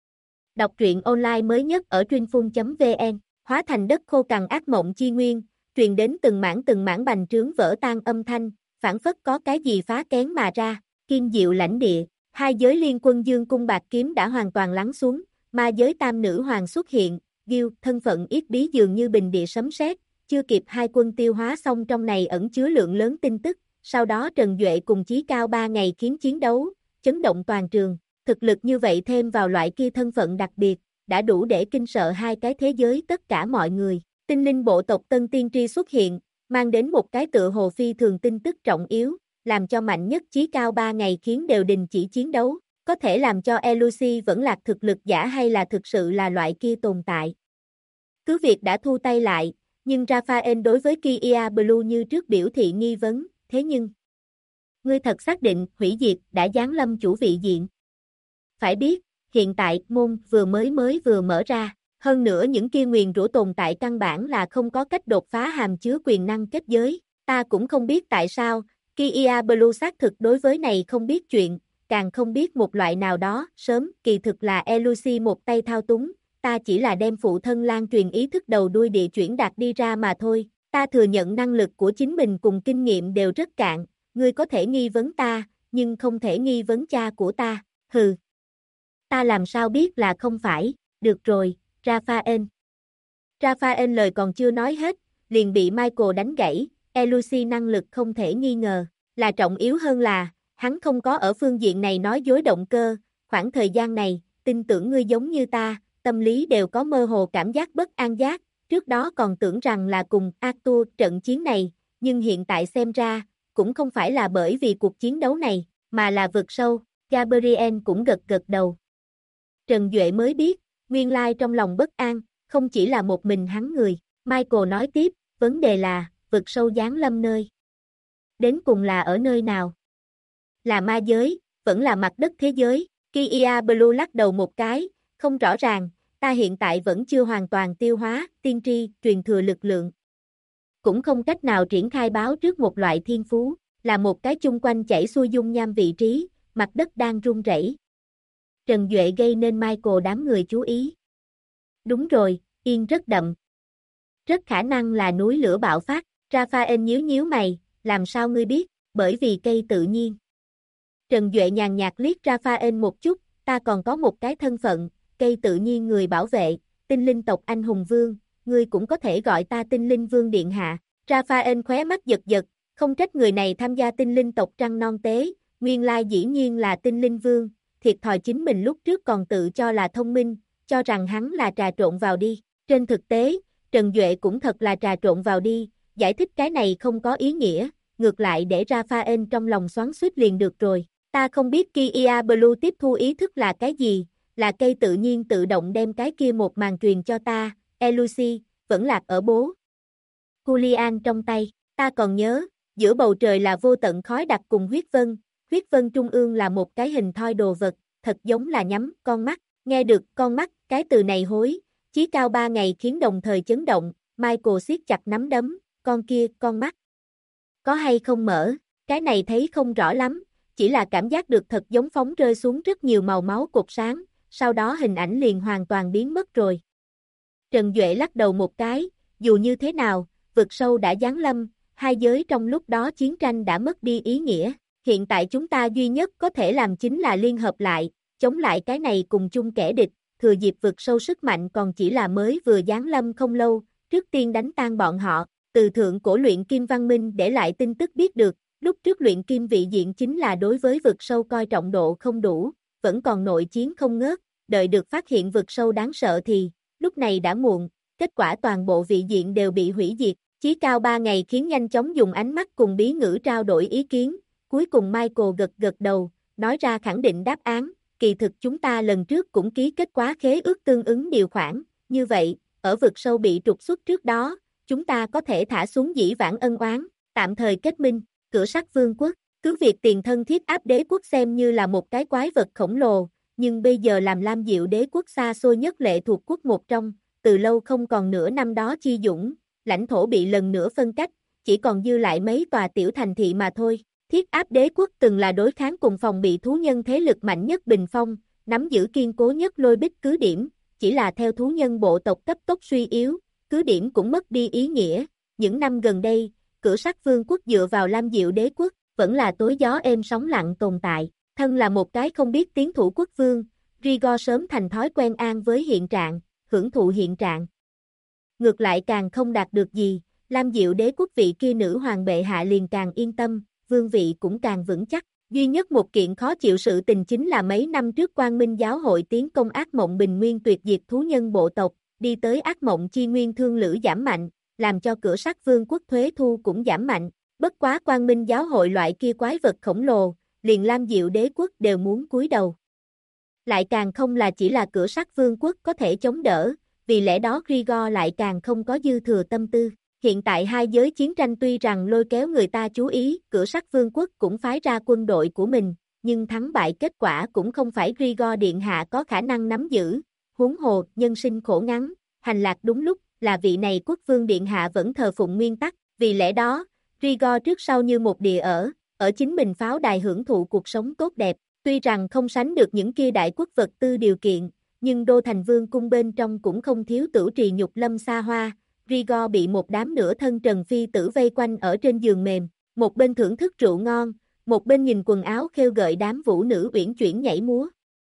Đọc truyện online mới nhất ở truyệnphun.vn, hóa thành đất khô cằn ác mộng chi nguyên, truyền đến từng mảng bành trướng vỡ tan âm thanh, phảng phất có cái gì phá kén mà ra, kim diệu lãnh địa, hai giới liên quân dương cung bạc kiếm đã hoàn toàn lắng xuống, ma giới tam nữ hoàng xuất hiện, Gil, thân phận yết bí dường như bình địa sấm sét, chưa kịp hai quân tiêu hóa xong trong này ẩn chứa lượng lớn tin tức, sau đó Trần Duệ cùng chí cao 3 ngày khiến chiến đấu, chấn động toàn trường, thực lực như vậy thêm vào loại kia thân phận đặc biệt, đã đủ để kinh sợ hai cái thế giới tất cả mọi người. Tinh linh bộ tộc Tân Tiên Tri xuất hiện, mang đến một cái tựa hồ phi thường tin tức trọng yếu, làm cho mạnh nhất chí cao 3 ngày khiến đều đình chỉ chiến đấu, có thể làm cho Elusi vẫn lạc thực lực giả hay là thực sự là loại kia tồn tại. Cứ việc đã thu tay lại, nhưng Raphael đối với Kia Blue như trước biểu thị nghi vấn, thế nhưng ngươi thật xác định hủy diệt đã giáng lâm chủ vị diện. Phải biết, hiện tại môn vừa mở ra, hơn nữa những kia nguyền rủa tồn tại căn bản là không có cách đột phá hàm chứa quyền năng kết giới, ta cũng không biết tại sao, Kia Blue xác thực đối với này không biết chuyện, càng không biết một loại nào đó, sớm, kỳ thực là Elusi một tay thao túng, ta chỉ là đem phụ thân lan truyền ý thức đầu đuôi địa chuyển đạt đi ra mà thôi, ta thừa nhận năng lực của chính mình cùng kinh nghiệm đều rất cạn, ngươi có thể nghi vấn ta, nhưng không thể nghi vấn cha của ta, hừ. Ta làm sao biết là không phải, được rồi, Raphael. Raphael lời còn chưa nói hết, liền bị Michael đánh gãy, Elusi năng lực không thể nghi ngờ, là trọng yếu hơn là, hắn không có ở phương diện này nói dối động cơ, khoảng thời gian này, tin tưởng ngươi giống như ta, tâm lý đều có mơ hồ cảm giác bất an giác, trước đó còn tưởng rằng là cùng Arthur trận chiến này, nhưng hiện tại xem ra, cũng không phải là bởi vì cuộc chiến đấu này, mà là vực sâu, Gabriel cũng gật gật đầu. Trần Duệ mới biết, nguyên lai trong lòng bất an, không chỉ là một mình hắn người, Michael nói tiếp, vấn đề là, vực sâu giáng lâm nơi. Đến cùng là ở nơi nào? Là ma giới, vẫn là mặt đất thế giới, Kia Blue lắc đầu một cái, không rõ ràng, ta hiện tại vẫn chưa hoàn toàn tiêu hóa, tiên tri, truyền thừa lực lượng. Cũng không cách nào triển khai báo trước một loại thiên phú, là một cái chung quanh chảy xuôi dung nham vị trí, mặt đất đang rung rẩy. Trần Duệ gây nên Michael đám người chú ý. Đúng rồi, yên rất đậm. Rất khả năng là núi lửa bạo phát, Raphael nhíu mày, làm sao ngươi biết, bởi vì cây tự nhiên. Trần Duệ nhàn nhạt liếc Raphael một chút, ta còn có một cái thân phận, cây tự nhiên người bảo vệ, tinh linh tộc anh hùng vương, ngươi cũng có thể gọi ta tinh linh vương điện hạ. Raphael khóe mắt giật giật, không trách người này tham gia tinh linh tộc trăng non tế, nguyên lai dĩ nhiên là tinh linh vương, thiệt thòi chính mình lúc trước còn tự cho là thông minh, cho rằng hắn là trà trộn vào đi. Trên thực tế, Trần Duệ cũng thật là trà trộn vào đi, giải thích cái này không có ý nghĩa, ngược lại để Raphael trong lòng xoắn xuýt liền được rồi. Ta không biết Kia Blue tiếp thu ý thức là cái gì, là cây tự nhiên tự động đem cái kia một màn truyền cho ta, Elusi, vẫn lạc ở bố Julian trong tay, ta còn nhớ, giữa bầu trời là vô tận khói đặc cùng huyết vân trung ương là một cái hình thoi đồ vật, thật giống là nhắm, con mắt, nghe được con mắt, cái từ này hối, chí cao 3 ngày khiến đồng thời chấn động, Michael siết chặt nắm đấm, con kia, con mắt, có hay không mở, cái này thấy không rõ lắm, chỉ là cảm giác được thật giống phóng rơi xuống rất nhiều màu máu cột sáng, sau đó hình ảnh liền hoàn toàn biến mất rồi. Trần Duệ lắc đầu một cái, dù như thế nào, vực sâu đã giáng lâm, hai giới trong lúc đó chiến tranh đã mất đi ý nghĩa, hiện tại chúng ta duy nhất có thể làm chính là liên hợp lại, chống lại cái này cùng chung kẻ địch, thừa dịp vực sâu sức mạnh còn chỉ là mới vừa giáng lâm không lâu, trước tiên đánh tan bọn họ, từ thượng cổ luyện kim văn minh để lại tin tức biết được, lúc trước luyện kim vị diện chính là đối với vực sâu coi trọng độ không đủ, vẫn còn nội chiến không ngớt, đợi được phát hiện vực sâu đáng sợ thì, lúc này đã muộn, kết quả toàn bộ vị diện đều bị hủy diệt, chí cao 3 ngày khiến nhanh chóng dùng ánh mắt cùng bí ngữ trao đổi ý kiến, cuối cùng Michael gật gật đầu, nói ra khẳng định đáp án, kỳ thực chúng ta lần trước cũng ký kết quá khế ước tương ứng điều khoản, như vậy, ở vực sâu bị trục xuất trước đó, chúng ta có thể thả xuống dĩ vãng ân oán, tạm thời kết minh, cửa sắt vương quốc, cứ việc tiền thân thiết áp đế quốc xem như là một cái quái vật khổng lồ, nhưng bây giờ làm Lam Diệu đế quốc xa xôi nhất lệ thuộc quốc một trong, từ lâu không còn nữa năm đó chi dũng, lãnh thổ bị lần nữa phân cách, chỉ còn dư lại mấy tòa tiểu thành thị mà thôi. Thiết áp đế quốc từng là đối kháng cùng phòng bị thú nhân thế lực mạnh nhất Bình Phong, nắm giữ kiên cố nhất Lôi Bích cứ điểm, chỉ là theo thú nhân bộ tộc cấp tốc suy yếu, cứ điểm cũng mất đi ý nghĩa. Những năm gần đây, cửa sắt vương quốc dựa vào Lam Diệu đế quốc, vẫn là tối gió êm sóng lặng tồn tại. Thân là một cái không biết tiến thủ quốc vương, Rigor sớm thành thói quen an với hiện trạng, hưởng thụ hiện trạng. Ngược lại càng không đạt được gì, Lam Diệu đế quốc vị kia nữ hoàng bệ hạ liền càng yên tâm, vương vị cũng càng vững chắc. Duy nhất một kiện khó chịu sự tình chính là mấy năm trước Quang Minh giáo hội tiến công ác mộng bình nguyên tuyệt diệt thú nhân bộ tộc, đi tới ác mộng chi nguyên thương lữ giảm mạnh, làm cho cửa sắt vương quốc thuế thu cũng giảm mạnh. Bất quá Quang Minh giáo hội loại kia quái vật khổng lồ, liền Lam Diệu đế quốc đều muốn cúi đầu. Lại càng không là chỉ là cửa sắt vương quốc có thể chống đỡ, vì lẽ đó Rigor lại càng không có dư thừa tâm tư. Hiện tại hai giới chiến tranh tuy rằng lôi kéo người ta chú ý, cửa sắt vương quốc cũng phái ra quân đội của mình, nhưng thắng bại kết quả cũng không phải Rigor điện hạ có khả năng nắm giữ. Huống hồ, nhân sinh khổ ngắn, hành lạc đúng lúc, là vị này quốc vương điện hạ vẫn thờ phụng nguyên tắc, vì lẽ đó, Rigor trước sau như một địa ở chính mình pháo đài hưởng thụ cuộc sống tốt đẹp, tuy rằng không sánh được những kia đại quốc vật tư điều kiện, nhưng đô thành vương cung bên trong cũng không thiếu tửu trì nhục lâm xa hoa. Rigor bị một đám nửa thân trần phi tử vây quanh ở trên giường mềm, một bên thưởng thức rượu ngon, một bên nhìn quần áo khêu gợi đám vũ nữ uyển chuyển nhảy múa.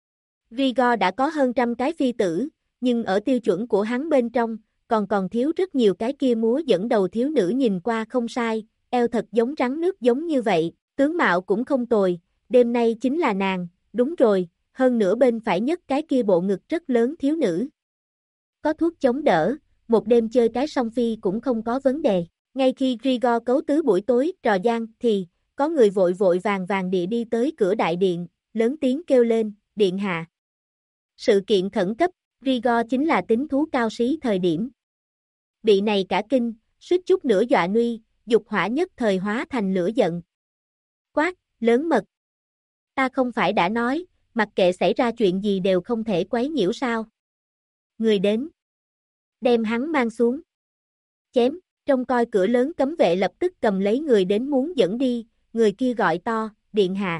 Rigor đã có hơn 100 cái phi tử, nhưng ở tiêu chuẩn của hắn bên trong, còn thiếu rất nhiều cái kia múa dẫn đầu thiếu nữ nhìn qua không sai, eo thật giống rắn nước giống như vậy, tướng mạo cũng không tồi, đêm nay chính là nàng, đúng rồi, hơn nữa bên phải nhất cái kia bộ ngực rất lớn thiếu nữ. Có thuốc chống đỡ, một đêm chơi cái song phi cũng không có vấn đề. Ngay khi Rigor cấu tứ buổi tối trò gian thì, có người vội vội vàng vàng địa đi tới cửa đại điện, lớn tiếng kêu lên, điện hạ. Sự kiện khẩn cấp, Rigor chính là tính thú cao sĩ thời điểm. Bị này cả kinh, suýt chút nữa dọa nuy, dục hỏa nhất thời hóa thành lửa giận. Quát, lớn mật. Ta không phải đã nói, mặc kệ xảy ra chuyện gì đều không thể quấy nhiễu sao. Người đến. Đem hắn mang xuống. Chém, trông coi cửa lớn cấm vệ lập tức cầm lấy người đến muốn dẫn đi, người kia gọi to, điện hạ.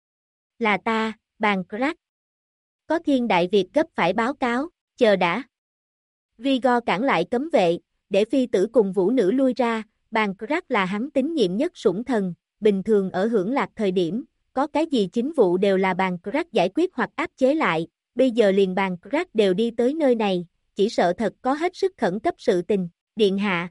Là ta, Bàn Crack. Có thiên đại việc gấp phải báo cáo, chờ đã. Rigor cản lại cấm vệ, để phi tử cùng vũ nữ lui ra, Bàn Crack là hắn tín nhiệm nhất sủng thần, bình thường ở hưởng lạc thời điểm, có cái gì chính vụ đều là Bàn Crack giải quyết hoặc áp chế lại, bây giờ liền Bàn Crack đều đi tới nơi này, chỉ sợ thật có hết sức khẩn cấp sự tình, điện hạ.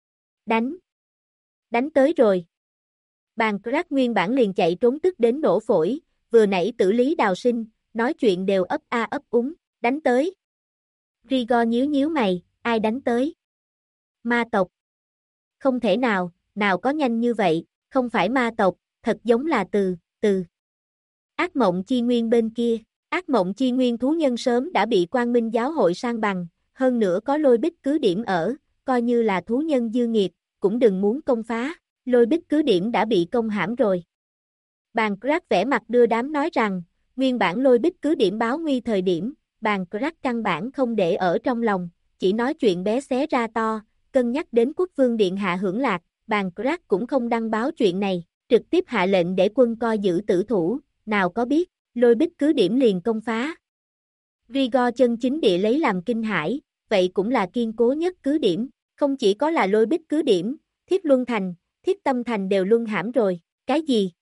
Đánh tới rồi. Bàn Crack nguyên bản liền chạy trốn tức đến nổ phổi, vừa nãy tử lý đào sinh, nói chuyện đều ấp a ấp úng, đánh tới. Rigor nhíu mày, ai đánh tới? Ma tộc. Không thể nào, nào có nhanh như vậy, không phải ma tộc, thật giống là từ ác mộng chi nguyên bên kia. Ác mộng chi nguyên thú nhân sớm đã bị Quang Minh giáo hội san bằng, hơn nữa có Lôi Bích cứ điểm ở, coi như là thú nhân dư nghiệt, cũng đừng muốn công phá, Lôi Bích cứ điểm đã bị công hãm rồi. Bàn Crack vẻ mặt đưa đám nói rằng, nguyên bản Lôi Bích cứ điểm báo nguy thời điểm, Bàn Crack căn bản không để ở trong lòng, chỉ nói chuyện bé xé ra to, cân nhắc đến quốc vương điện hạ hưởng lạc, Bàn Crack cũng không đăng báo chuyện này. trực tiếp hạ lệnh để quân coi giữ tử thủ, nào có biết, Lôi Bích cứ điểm liền công phá. Rigor chân chính địa lấy làm kinh hãi, vậy cũng là kiên cố nhất cứ điểm, không chỉ có là Lôi Bích cứ điểm, Thiết Luân Thành, Thiết Tâm Thành đều luân hãm rồi, cái gì?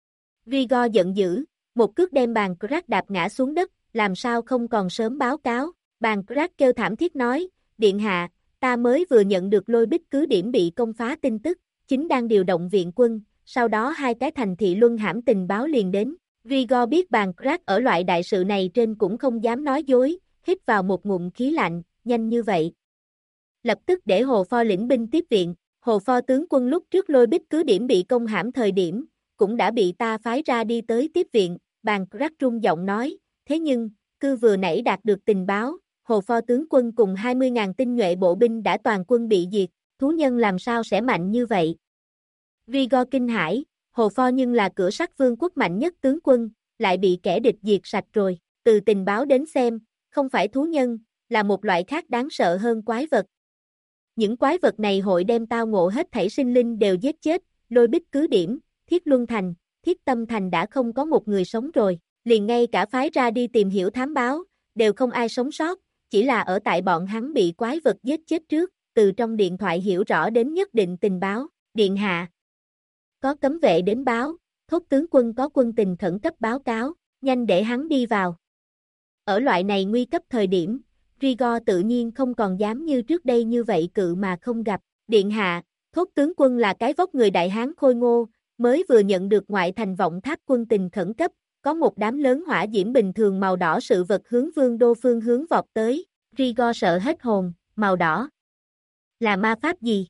Rigor giận dữ, một cước đem bàn Crack đạp ngã xuống đất, làm sao không còn sớm báo cáo, bàn Crack kêu thảm thiết nói, điện hạ, ta mới vừa nhận được Lôi Bích cứ điểm bị công phá tin tức, chính đang điều động viện quân, sau đó hai cái thành thị luân hãm tình báo liền đến. Rigor biết bàn Crack ở loại đại sự này trên cũng không dám nói dối, hít vào một ngụm khí lạnh, nhanh như vậy. Lập tức để Hồ Pho lĩnh binh tiếp viện, Hồ Pho tướng quân lúc trước Lôi Bích cứ điểm bị công hãm thời điểm, cũng đã bị ta phái ra đi tới tiếp viện, bàn Crack rung giọng nói, thế nhưng, cứ vừa nãy đạt được tình báo, Hồ Pho tướng quân cùng 20.000 tinh nhuệ bộ binh đã toàn quân bị diệt, thú nhân làm sao sẽ mạnh như vậy? Rigor kinh hãi, Hồ Pho nhưng là cửa sắt vương quốc mạnh nhất tướng quân, lại bị kẻ địch diệt sạch rồi, từ tình báo đến xem, không phải thú nhân, là một loại khác đáng sợ hơn quái vật. Những quái vật này hội đem tao ngộ hết thảy sinh linh đều giết chết, Lôi Bích cứ điểm, Thiết Luân Thành, Thiết Tâm Thành đã không có một người sống rồi, liền ngay cả phái ra đi tìm hiểu thám báo, đều không ai sống sót, chỉ là ở tại bọn hắn bị quái vật giết chết trước, từ trong điện thoại hiểu rõ đến nhất định tình báo, điện hạ. Có cấm vệ đến báo, Thốt tướng quân có quân tình khẩn cấp báo cáo, nhanh để hắn đi vào. Ở loại này nguy cấp thời điểm, Rigor tự nhiên không còn dám như trước đây như vậy cự mà không gặp, điện hạ, Thốt tướng quân là cái vóc người đại hán khôi ngô, mới vừa nhận được ngoại thành vọng tháp quân tình khẩn cấp, có một đám lớn hỏa diễm bình thường màu đỏ sự vật hướng vương đô phương hướng vọt tới, Rigor sợ hết hồn, màu đỏ. Là ma pháp gì?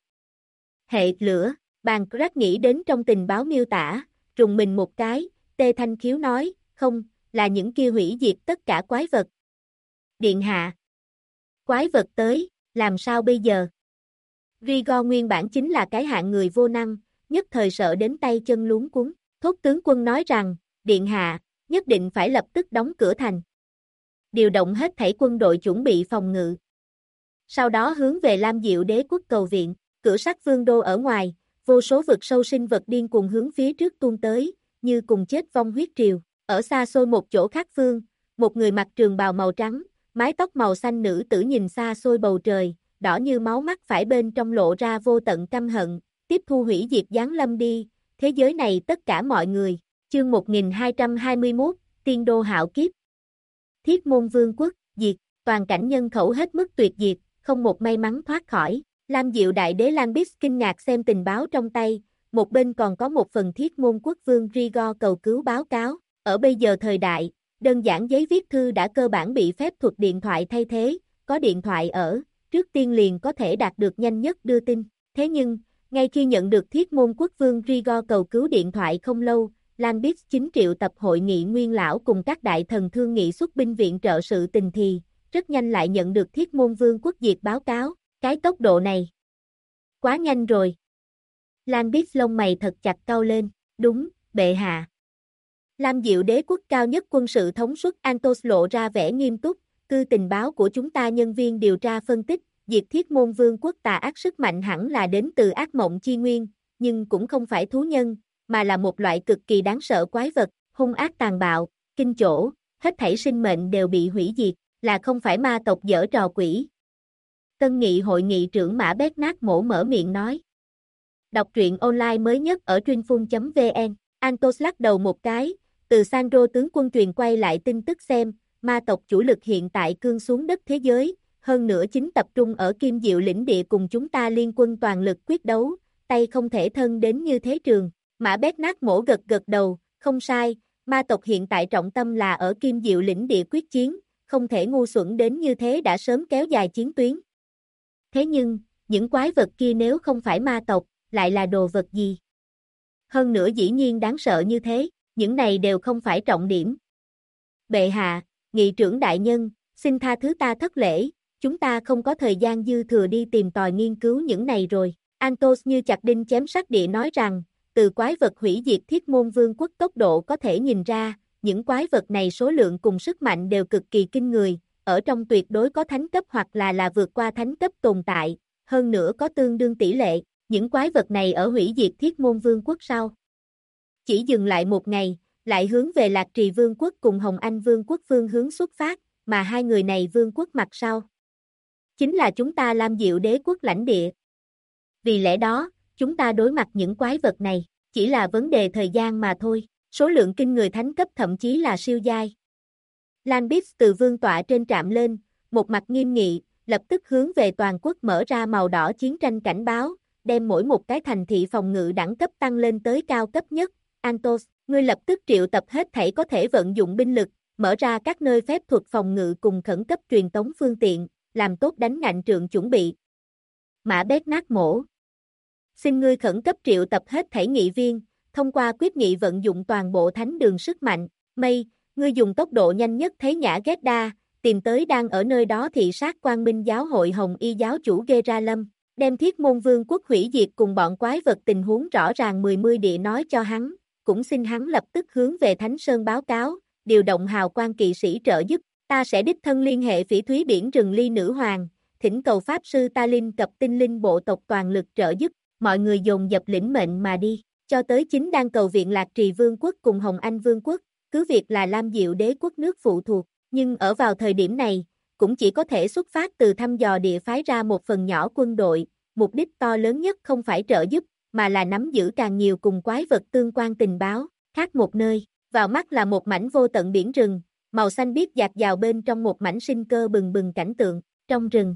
Hệ lửa, bàn Crack nghĩ đến trong tình báo miêu tả, rùng mình một cái, Tê Thanh Khiếu nói, không, là những kia hủy diệt tất cả quái vật. Điện hạ. Quái vật tới, làm sao bây giờ? Rigor nguyên bản chính là cái hạng người vô năng, nhất thời sợ đến tay chân luống cuống. Thốt tướng quân nói rằng, điện hạ, nhất định phải lập tức đóng cửa thành. Điều động hết thảy quân đội chuẩn bị phòng ngự. Sau đó hướng về Lam Diệu Đế quốc cầu viện, cửa sắt vương đô ở ngoài, vô số vực sâu sinh vật điên cuồng hướng phía trước tuôn tới, như cùng chết vong huyết triều. Ở xa xôi một chỗ khác phương, một người mặc trường bào màu trắng, mái tóc màu xanh nữ tử nhìn xa xôi bầu trời, đỏ như máu mắt phải bên trong lộ ra vô tận căm hận, tiếp thu hủy diệt giáng lâm đi, thế giới này tất cả mọi người. Chương 1221, Tiên đô hạo kiếp. Thiết Môn Vương quốc, diệt, toàn cảnh nhân khẩu hết mức tuyệt diệt, không một may mắn thoát khỏi. Lam Diệu Đại Đế Lanbis kinh ngạc xem tình báo trong tay, một bên còn có một phần Thiết Môn Quốc Vương Rigor cầu cứu báo cáo. Ở bây giờ thời đại, đơn giản giấy viết thư đã cơ bản bị phép thuật điện thoại thay thế, có điện thoại ở, trước tiên liền có thể đạt được nhanh nhất đưa tin. Thế nhưng, ngay khi nhận được Thiết Môn Quốc Vương Rigor cầu cứu điện thoại không lâu, Lanbis 9 triệu tập hội nghị nguyên lão cùng các đại thần thương nghị xuất binh viện trợ sự tình thì, rất nhanh lại nhận được Thiết Môn Vương quốc diệt báo cáo, cái tốc độ này. Quá nhanh rồi. Lanbis lông mày thật chặt cau lên, đúng, bệ hạ. Lam Diệu Đế quốc cao nhất quân sự thống suất Antos lộ ra vẻ nghiêm túc, cư tình báo của chúng ta nhân viên điều tra phân tích, diệt Thiết Môn Vương quốc tà ác sức mạnh hẳn là đến từ ác mộng chi nguyên, nhưng cũng không phải thú nhân, mà là một loại cực kỳ đáng sợ quái vật, hung ác tàn bạo, kinh chỗ, hết thảy sinh mệnh đều bị hủy diệt, là không phải ma tộc dở trò quỷ. Tân nghị hội nghị trưởng Mã Bét Nát Mổ mở miệng nói. Đọc truyện online mới nhất ở truyênphun.vn, Antos lắc đầu một cái, từ Sandro tướng quân truyền quay lại tin tức xem, ma tộc chủ lực hiện tại cương xuống đất thế giới, hơn nữa chính tập trung ở Kim Diệu lĩnh địa cùng chúng ta liên quân toàn lực quyết đấu, tay không thể thân đến như thế trường. Mã Bét Nát Mổ gật gật đầu, không sai, ma tộc hiện tại trọng tâm là ở Kim Diệu lĩnh địa quyết chiến, không thể ngu xuẩn đến như thế đã sớm kéo dài chiến tuyến. Thế nhưng, những quái vật kia nếu không phải ma tộc, lại là đồ vật gì? Hơn nữa dĩ nhiên đáng sợ như thế, những này đều không phải trọng điểm. Bệ hạ, nghị trưởng đại nhân, xin tha thứ ta thất lễ, chúng ta không có thời gian dư thừa đi tìm tòi nghiên cứu những này rồi. Antos như chặt đinh chém sắt địa nói rằng, từ quái vật hủy diệt Thiết Môn Vương quốc tốc độ có thể nhìn ra, những quái vật này số lượng cùng sức mạnh đều cực kỳ kinh người, ở trong tuyệt đối có thánh cấp hoặc là vượt qua thánh cấp tồn tại, hơn nữa có tương đương tỷ lệ, những quái vật này ở hủy diệt Thiết Môn Vương quốc sau. chỉ dừng lại một ngày, lại hướng về Lạc Trì Vương quốc cùng Hồng Anh Vương quốc phương hướng xuất phát, mà hai người này vương quốc mặt sau. Chính là chúng ta Lam Diệu Đế quốc lãnh địa. Vì lẽ đó, chúng ta đối mặt những quái vật này, chỉ là vấn đề thời gian mà thôi, số lượng kinh người thánh cấp thậm chí là siêu giai. Lan Bips từ vương tọa trên trạm lên, một mặt nghiêm nghị, lập tức hướng về toàn quốc mở ra màu đỏ chiến tranh cảnh báo, đem mỗi một cái thành thị phòng ngự đẳng cấp tăng lên tới cao cấp nhất. Antos, ngươi lập tức triệu tập hết thảy có thể vận dụng binh lực, mở ra các nơi phép thuật phòng ngự cùng khẩn cấp truyền tống phương tiện, làm tốt đánh ngạnh trượng chuẩn bị. Mã Bét Nát Mổ, xin ngươi khẩn cấp triệu tập hết thảy nghị viên, thông qua quyết nghị vận dụng toàn bộ thánh đường sức mạnh. Mây, ngươi dùng tốc độ nhanh nhất thấy Nhã Gedda, tìm tới đang ở nơi đó thị sát Quang Minh giáo hội Hồng Y giáo chủ Geralam, đem Thiết Môn Vương quốc hủy diệt cùng bọn quái vật tình huống rõ ràng 10 địa nói cho hắn, cũng xin hắn lập tức hướng về Thánh Sơn báo cáo, điều động hào quang kỵ sĩ trợ giúp, ta sẽ đích thân liên hệ Phỉ Thúy Biển Rừng Ly Nữ Hoàng, thỉnh cầu Pháp Sư Talin cập tinh linh bộ tộc toàn lực trợ giúp, mọi người dồn dập lĩnh mệnh mà đi, cho tới chính đang cầu viện Lạc Trì Vương quốc cùng Hồng Anh Vương quốc, cứ việc là Lam Diệu Đế quốc nước phụ thuộc, nhưng ở vào thời điểm này, cũng chỉ có thể xuất phát từ thăm dò địa phái ra một phần nhỏ quân đội, mục đích to lớn nhất không phải trợ giúp, mà là nắm giữ càng nhiều cùng quái vật tương quan tình báo, khác một nơi, vào mắt là một mảnh vô tận biển rừng, màu xanh biếc dạt dào bên trong một mảnh sinh cơ bừng bừng cảnh tượng, trong rừng.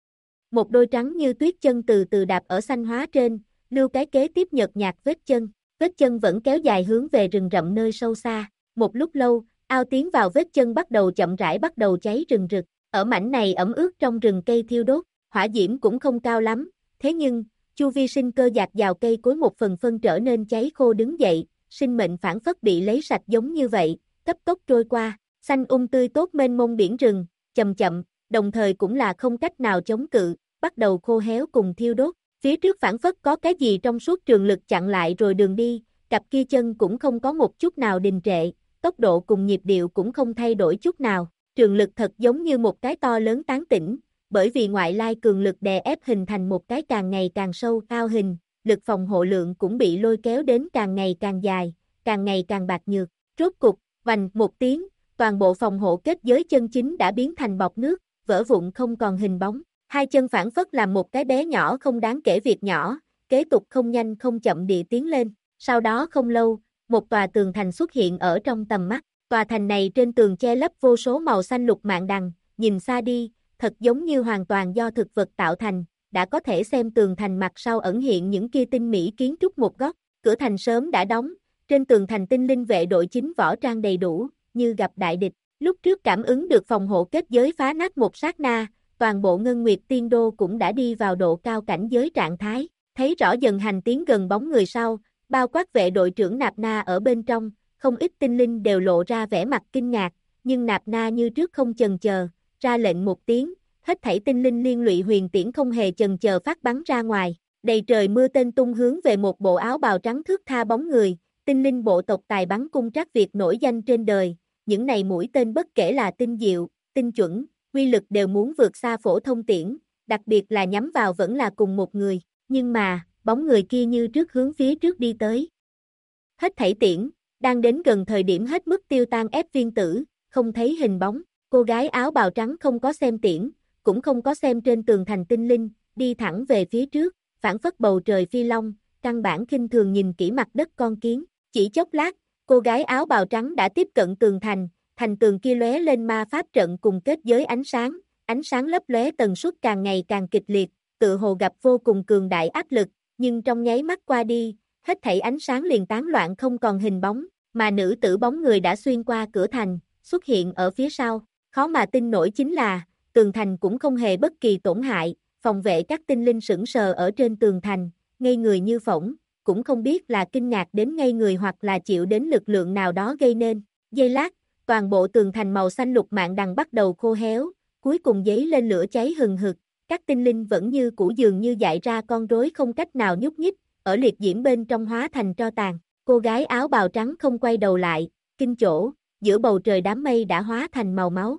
Một đôi trắng như tuyết chân từ từ đạp ở xanh hóa trên, lưu cái kế tiếp nhợt nhạt vết chân vẫn kéo dài hướng về rừng rậm nơi sâu xa, một lúc lâu, ao tiến vào vết chân bắt đầu chậm rãi bắt đầu cháy rừng rực, ở mảnh này ẩm ướt trong rừng cây thiêu đốt, hỏa diễm cũng không cao lắm, thế nhưng, chu vi sinh cơ dạt dào cây cối một phần phân trở nên cháy khô đứng dậy, sinh mệnh phản phất bị lấy sạch giống như vậy, cấp tốc trôi qua, xanh tươi tốt mênh mông biển rừng, chậm chậm, đồng thời cũng là không cách nào chống cự, bắt đầu khô héo cùng thiêu đốt, phía trước phản phất có cái gì trong suốt trường lực chặn lại rồi đường đi, cặp kia chân cũng không có một chút nào đình trệ, tốc độ cùng nhịp điệu cũng không thay đổi chút nào, trường lực thật giống như một cái to lớn tán tỉnh, bởi vì ngoại lai cường lực đè ép hình thành một cái càng ngày càng sâu cao hình, lực phòng hộ lượng cũng bị lôi kéo đến càng ngày càng dài, càng ngày càng bạc nhược, rốt cục, vành một tiếng, toàn bộ phòng hộ kết giới chân chính đã biến thành bọt nước, vỡ vụn không còn hình bóng, hai chân phản phất làm một cái bé nhỏ không đáng kể việc nhỏ, kế tục không nhanh không chậm địa tiến lên, sau đó không lâu, một tòa tường thành xuất hiện ở trong tầm mắt, tòa thành này trên tường che lấp vô số màu xanh lục mạn đằng, nhìn xa đi, thật giống như hoàn toàn do thực vật tạo thành, đã có thể xem tường thành mặt sau ẩn hiện những kia tinh mỹ kiến trúc một góc, cửa thành sớm đã đóng, trên tường thành tinh linh vệ đội chính võ trang đầy đủ, như gặp đại địch, lúc trước cảm ứng được phòng hộ kết giới phá nát một sát na, toàn bộ Ngân Nguyệt Tiên Đô cũng đã đi vào độ cao cảnh giới trạng thái, thấy rõ dần hành tiến gần bóng người sau, bao quát vệ đội trưởng Nạp Na ở bên trong, không ít tinh linh đều lộ ra vẻ mặt kinh ngạc, nhưng Nạp Na như trước không chần chờ, ra lệnh một tiếng, hết thảy tinh linh liên lụy huyền tiễn không hề chần chờ phát bắn ra ngoài, đầy trời mưa tên tung hướng về một bộ áo bào trắng thước tha bóng người, tinh linh bộ tộc tài bắn cung trác Việt nổi danh trên đời, những này mũi tên bất kể là tinh diệu, tinh chuẩn, quy lực đều muốn vượt xa phổ thông tiễn, đặc biệt là nhắm vào vẫn là cùng một người, nhưng mà, bóng người kia như trước hướng phía trước đi tới. Hết thảy tiễn, đang đến gần thời điểm hết mức tiêu tan ép viên tử, không thấy hình bóng, cô gái áo bào trắng không có xem tiễn, cũng không có xem trên tường thành tinh linh, đi thẳng về phía trước, phản phất bầu trời phi long, căn bản khinh thường nhìn kỹ mặt đất con kiến, chỉ chốc lát, cô gái áo bào trắng đã tiếp cận tường thành, thành tường kia lóe lên ma pháp trận cùng kết giới ánh sáng lấp lóe tần suất càng ngày càng kịch liệt, tự hồ gặp vô cùng cường đại áp lực, nhưng trong nháy mắt qua đi, hết thảy ánh sáng liền tán loạn không còn hình bóng, mà nữ tử bóng người đã xuyên qua cửa thành, xuất hiện ở phía sau, khó mà tin nổi chính là, tường thành cũng không hề bất kỳ tổn hại, phòng vệ các tinh linh sững sờ ở trên tường thành, ngây người như phỗng, cũng không biết là kinh ngạc đến ngây người hoặc là chịu đến lực lượng nào đó gây nên, giây lát, toàn bộ tường thành màu xanh lục mạn đằng bắt đầu khô héo, cuối cùng giấy lên lửa cháy hừng hực, các tinh linh vẫn như cũ dường như dại ra con rối không cách nào nhúc nhích, ở liệt diễm bên trong hóa thành tro tàn, cô gái áo bào trắng không quay đầu lại, kinh chỗ, giữa bầu trời đám mây đã hóa thành màu máu.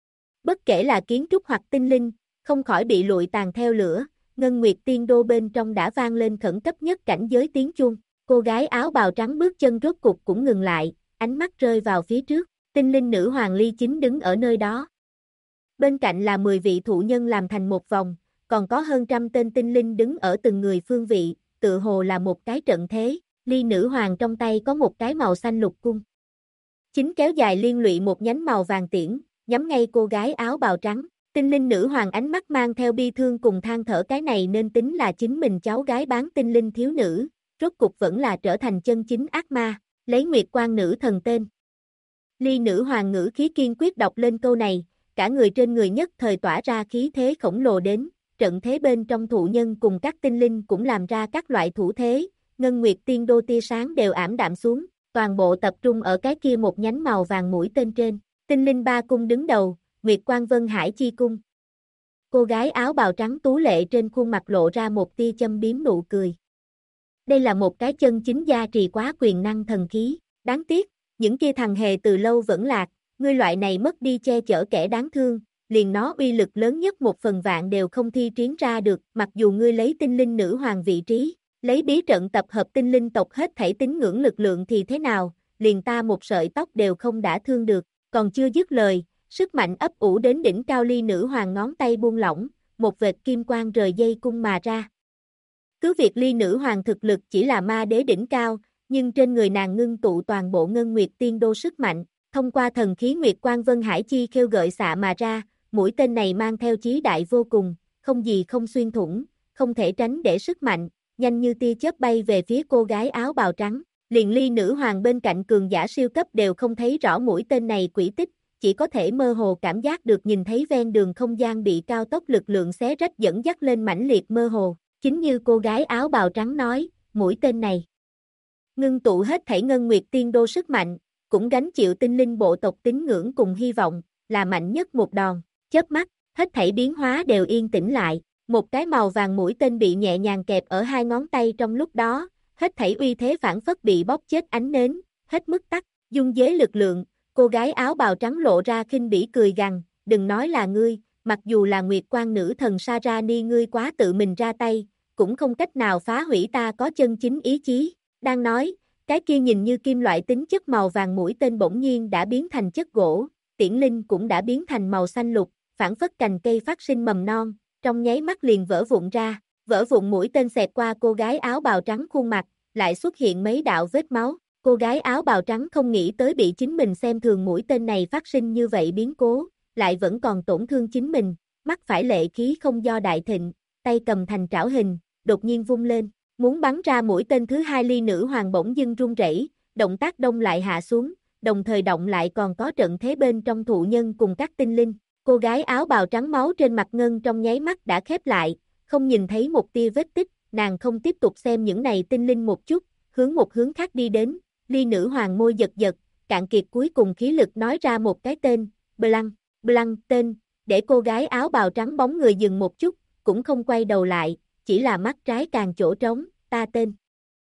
Bất kể là kiến trúc hoặc tinh linh, không khỏi bị lụi tàn theo lửa, Ngân Nguyệt Tiên Đô bên trong đã vang lên khẩn cấp nhất cảnh giới tiếng chuông, Cô gái áo bào trắng bước chân rốt cục cũng ngừng lại, ánh mắt rơi vào phía trước, tinh linh nữ hoàng Ly chính đứng ở nơi đó. Bên cạnh là 10 vị thụ nhân làm thành một vòng, còn có hơn trăm tên tinh linh đứng ở từng người phương vị, tự hồ là một cái trận thế. Ly nữ hoàng trong tay có một cái màu xanh lục cung. Chính kéo dài liên lụy một nhánh màu vàng tiễn, nhắm ngay cô gái áo bào trắng. Tinh linh nữ hoàng ánh mắt mang theo bi thương cùng than thở, cái này nên tính là chính mình cháu gái bán tinh linh thiếu nữ, rốt cục vẫn là trở thành chân chính ác ma, lấy Nguyệt Quan nữ thần tên. Ly nữ hoàng ngữ khí kiên quyết đọc lên câu này, cả người trên người nhất thời tỏa ra khí thế khổng lồ đến, trận thế bên trong thụ nhân cùng các tinh linh cũng làm ra các loại thủ thế, ngân nguyệt tiên đô tia sáng đều ảm đạm xuống, toàn bộ tập trung ở cái kia một nhánh màu vàng mũi tên trên. Tinh linh ba cung đứng đầu, Nguyệt Quan Vân Hải chi cung. Cô gái áo bào trắng tú lệ trên khuôn mặt lộ ra một tia châm biếm nụ cười. Đây là một cái chân chính gia trì quá quyền năng thần khí, đáng tiếc, những kia thằng hề từ lâu vẫn lạc, ngươi loại này mất đi che chở kẻ đáng thương, liền nó uy lực lớn nhất 1/1000 đều không thi triển ra được, mặc dù ngươi lấy tinh linh nữ hoàng vị trí, lấy bí trận tập hợp tinh linh tộc hết thảy tín ngưỡng lực lượng thì thế nào, liền ta một sợi tóc đều không đã thương được, còn chưa dứt lời, sức mạnh ấp ủ đến đỉnh cao. Ly nữ hoàng ngón tay buông lỏng, một vệt kim quang rời dây cung mà ra. Cứ việc Ly nữ hoàng thực lực chỉ là ma đế đỉnh cao, nhưng trên người nàng ngưng tụ toàn bộ ngân nguyệt tiên đô sức mạnh, thông qua thần khí Nguyệt Quan Vân Hải chi khêu gợi xạ mà ra, mũi tên này mang theo chí đại vô cùng, không gì không xuyên thủng, không thể tránh để sức mạnh, nhanh như tia chớp bay về phía cô gái áo bào trắng. Liền Ly nữ hoàng bên cạnh cường giả siêu cấp đều không thấy rõ mũi tên này quỹ tích, chỉ có thể mơ hồ cảm giác được nhìn thấy ven đường không gian bị cao tốc lực lượng xé rách dẫn dắt lên mãnh liệt mơ hồ. Chính như cô gái áo bào trắng nói, mũi tên này ngưng tụ hết thảy ngân nguyệt tiên đô sức mạnh, cũng gánh chịu tinh linh bộ tộc tín ngưỡng cùng hy vọng, là mạnh nhất một đòn. Chớp mắt, hết thảy biến hóa đều yên tĩnh lại, một cái màu vàng mũi tên bị nhẹ nhàng kẹp ở hai ngón tay trong lúc đó, hết thảy uy thế phản phất bị bóp chết ánh nến, hết mức tắt, dung giới lực lượng. Cô gái áo bào trắng lộ ra khinh bỉ cười gằn, đừng nói là ngươi, mặc dù là Nguyệt Quan nữ thần Sarani ngươi quá tự mình ra tay, cũng không cách nào phá hủy ta có chân chính ý chí. Đang nói, cái kia nhìn như kim loại tính chất màu vàng mũi tên bỗng nhiên đã biến thành chất gỗ, tiễn linh cũng đã biến thành màu xanh lục, phản phất cành cây phát sinh mầm non, trong nháy mắt liền vỡ vụn ra, vỡ vụn mũi tên xẹt qua cô gái áo bào trắng khuôn mặt, lại xuất hiện mấy đạo vết máu. Cô gái áo bào trắng không nghĩ tới bị chính mình xem thường mũi tên này phát sinh như vậy biến cố, lại vẫn còn tổn thương chính mình, mắt phải lệ khí không do đại thịnh, tay cầm thành trảo hình, đột nhiên vung lên, muốn bắn ra mũi tên thứ hai. Ly nữ hoàng bỗng dưng run rẩy, động tác đông lại hạ xuống, đồng thời động lại còn có trận thế bên trong thụ nhân cùng các tinh linh. Cô gái áo bào trắng máu trên mặt ngân trong nháy mắt đã khép lại, không nhìn thấy một tia vết tích, nàng không tiếp tục xem những này tinh linh một chút, hướng một hướng khác đi đến. Ly nữ hoàng môi giật giật, cạn kiệt cuối cùng khí lực nói ra một cái tên, Blanc, Blanc tên, để cô gái áo bào trắng bóng người dừng một chút, cũng không quay đầu lại, chỉ là mắt trái càng chỗ trống, ta tên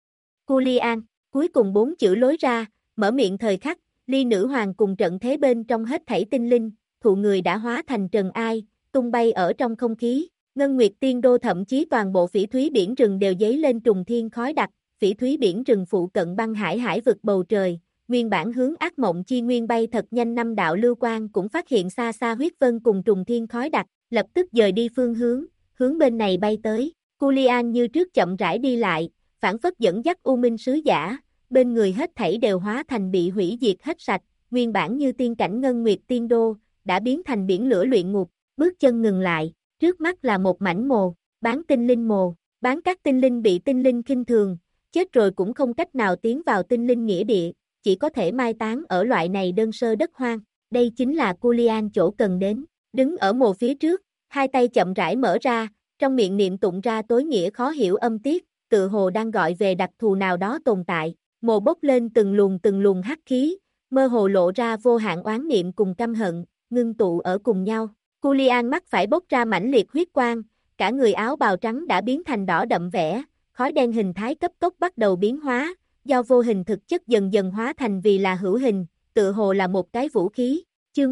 Culian, cuối cùng 4 chữ lối ra, mở miệng thời khắc, Ly nữ hoàng cùng trận thế bên trong hết thảy tinh linh, thụ người đã hóa thành trần ai, tung bay ở trong không khí, ngân nguyệt tiên đô thậm chí toàn bộ phỉ thúy biển rừng đều dấy lên trùng thiên khói đặc. Phỉ thúy biển rừng phụ cận băng hải hải vực bầu trời, nguyên bản hướng ác mộng chi nguyên bay thật nhanh 5 đạo lưu quang cũng phát hiện xa xa huyết vân cùng trùng thiên khói đặc, lập tức dời đi phương hướng, hướng bên này bay tới. Culian như trước chậm rãi đi lại, phản phất dẫn dắt U Minh sứ giả, bên người hết thảy đều hóa thành bị hủy diệt hết sạch, nguyên bản như tiên cảnh ngân nguyệt tiên đô, đã biến thành biển lửa luyện ngục, bước chân ngừng lại, trước mắt là một mảnh mồ, bán tinh linh mồ, bán các tinh linh bị tinh linh khinh thường. Chết rồi cũng không cách nào tiến vào tinh linh nghĩa địa, chỉ có thể mai táng ở loại này đơn sơ đất hoang. Đây chính là Culian chỗ cần đến. Đứng ở mồ phía trước, hai tay chậm rãi mở ra, trong miệng niệm tụng ra tối nghĩa khó hiểu âm tiết, tự hồ đang gọi về đặc thù nào đó tồn tại. Mồ bốc lên từng luồng hắc khí, mơ hồ lộ ra vô hạn oán niệm cùng căm hận, ngưng tụ ở cùng nhau. Culian mắt phải bốc ra mãnh liệt huyết quang, cả người áo bào trắng đã biến thành đỏ đậm vẻ. Khói đen hình thái cấp tốc bắt đầu biến hóa, do vô hình thực chất dần dần hóa thành vì là hữu hình, tự hồ là một cái vũ khí. Chương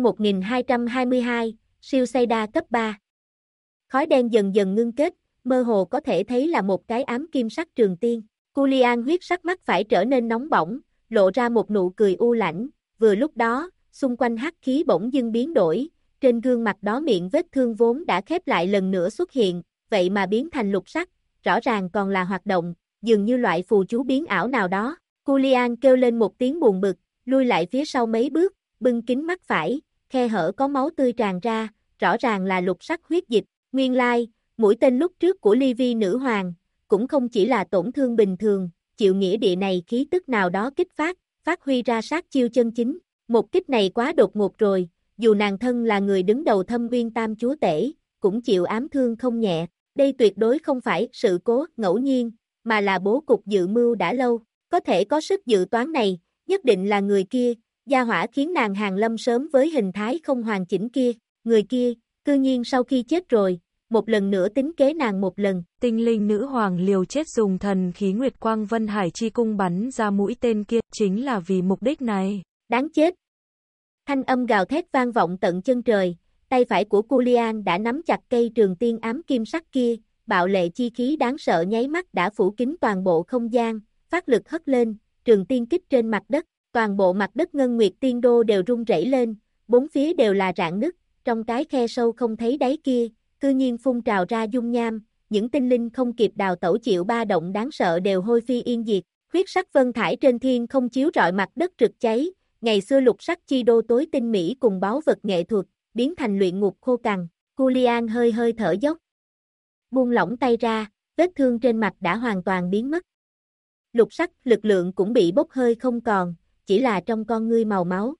1222, siêu xây đa cấp 3. Khói đen dần dần ngưng kết, mơ hồ có thể thấy là một cái ám kim sắc trường tiên. Julian huyết sắc mắt phải trở nên nóng bỏng, lộ ra một nụ cười u lãnh, vừa lúc đó, xung quanh hắc khí bỗng dưng biến đổi, trên gương mặt đó miệng vết thương vốn đã khép lại lần nữa xuất hiện, vậy mà biến thành lục sắc, rõ ràng còn là hoạt động, dường như loại phù chú biến ảo nào đó. Julian kêu lên một tiếng buồn bực, lui lại phía sau mấy bước, bưng kính mắt phải, khe hở có máu tươi tràn ra, rõ ràng là lục sắc huyết dịch. Nguyên lai, mũi tên lúc trước của Livy nữ hoàng, cũng không chỉ là tổn thương bình thường, chịu nghĩa địa này khí tức nào đó kích phát huy ra sát chiêu chân chính. Một kích này quá đột ngột rồi, dù nàng thân là người đứng đầu Thâm Uyên Tam Chúa Tể, cũng chịu ám thương không nhẹ. Đây tuyệt đối không phải sự cố ngẫu nhiên, mà là bố cục dự mưu đã lâu. Có thể có sức dự toán này, nhất định là người kia, gia hỏa khiến nàng hàng lâm sớm với hình thái không hoàn chỉnh kia. Người kia, cư nhiên sau khi chết rồi, một lần nữa tính kế nàng một lần. Tinh linh nữ hoàng liều chết dùng thần khí Nguyệt Quang Vân Hải chi cung bắn ra mũi tên kia, chính là vì mục đích này. Đáng chết. Thanh âm gào thét vang vọng tận chân trời, tay phải của Julian đã nắm chặt cây trường tiên ám kim sắc kia, bạo lệ chi khí đáng sợ nháy mắt đã phủ kín toàn bộ không gian, phát lực hất lên, trường tiên kích trên mặt đất, toàn bộ mặt đất Ngân Nguyệt Tiên Đô đều rung rẩy lên, bốn phía đều là rạn nứt, trong cái khe sâu không thấy đáy kia, cư nhiên phun trào ra dung nham, những tinh linh không kịp đào tẩu chịu ba động đáng sợ đều hôi phi yên diệt, huyết sắc vân thải trên thiên không chiếu rọi mặt đất rực cháy, ngày xưa lục sắc chi đô tối tinh mỹ cùng báu vật nghệ thuật, biến thành luyện ngục khô cằn. Julian hơi hơi thở dốc, buông lỏng tay ra, vết thương trên mặt đã hoàn toàn biến mất. Lục sắc lực lượng cũng bị bốc hơi không còn, chỉ là trong con ngươi màu máu.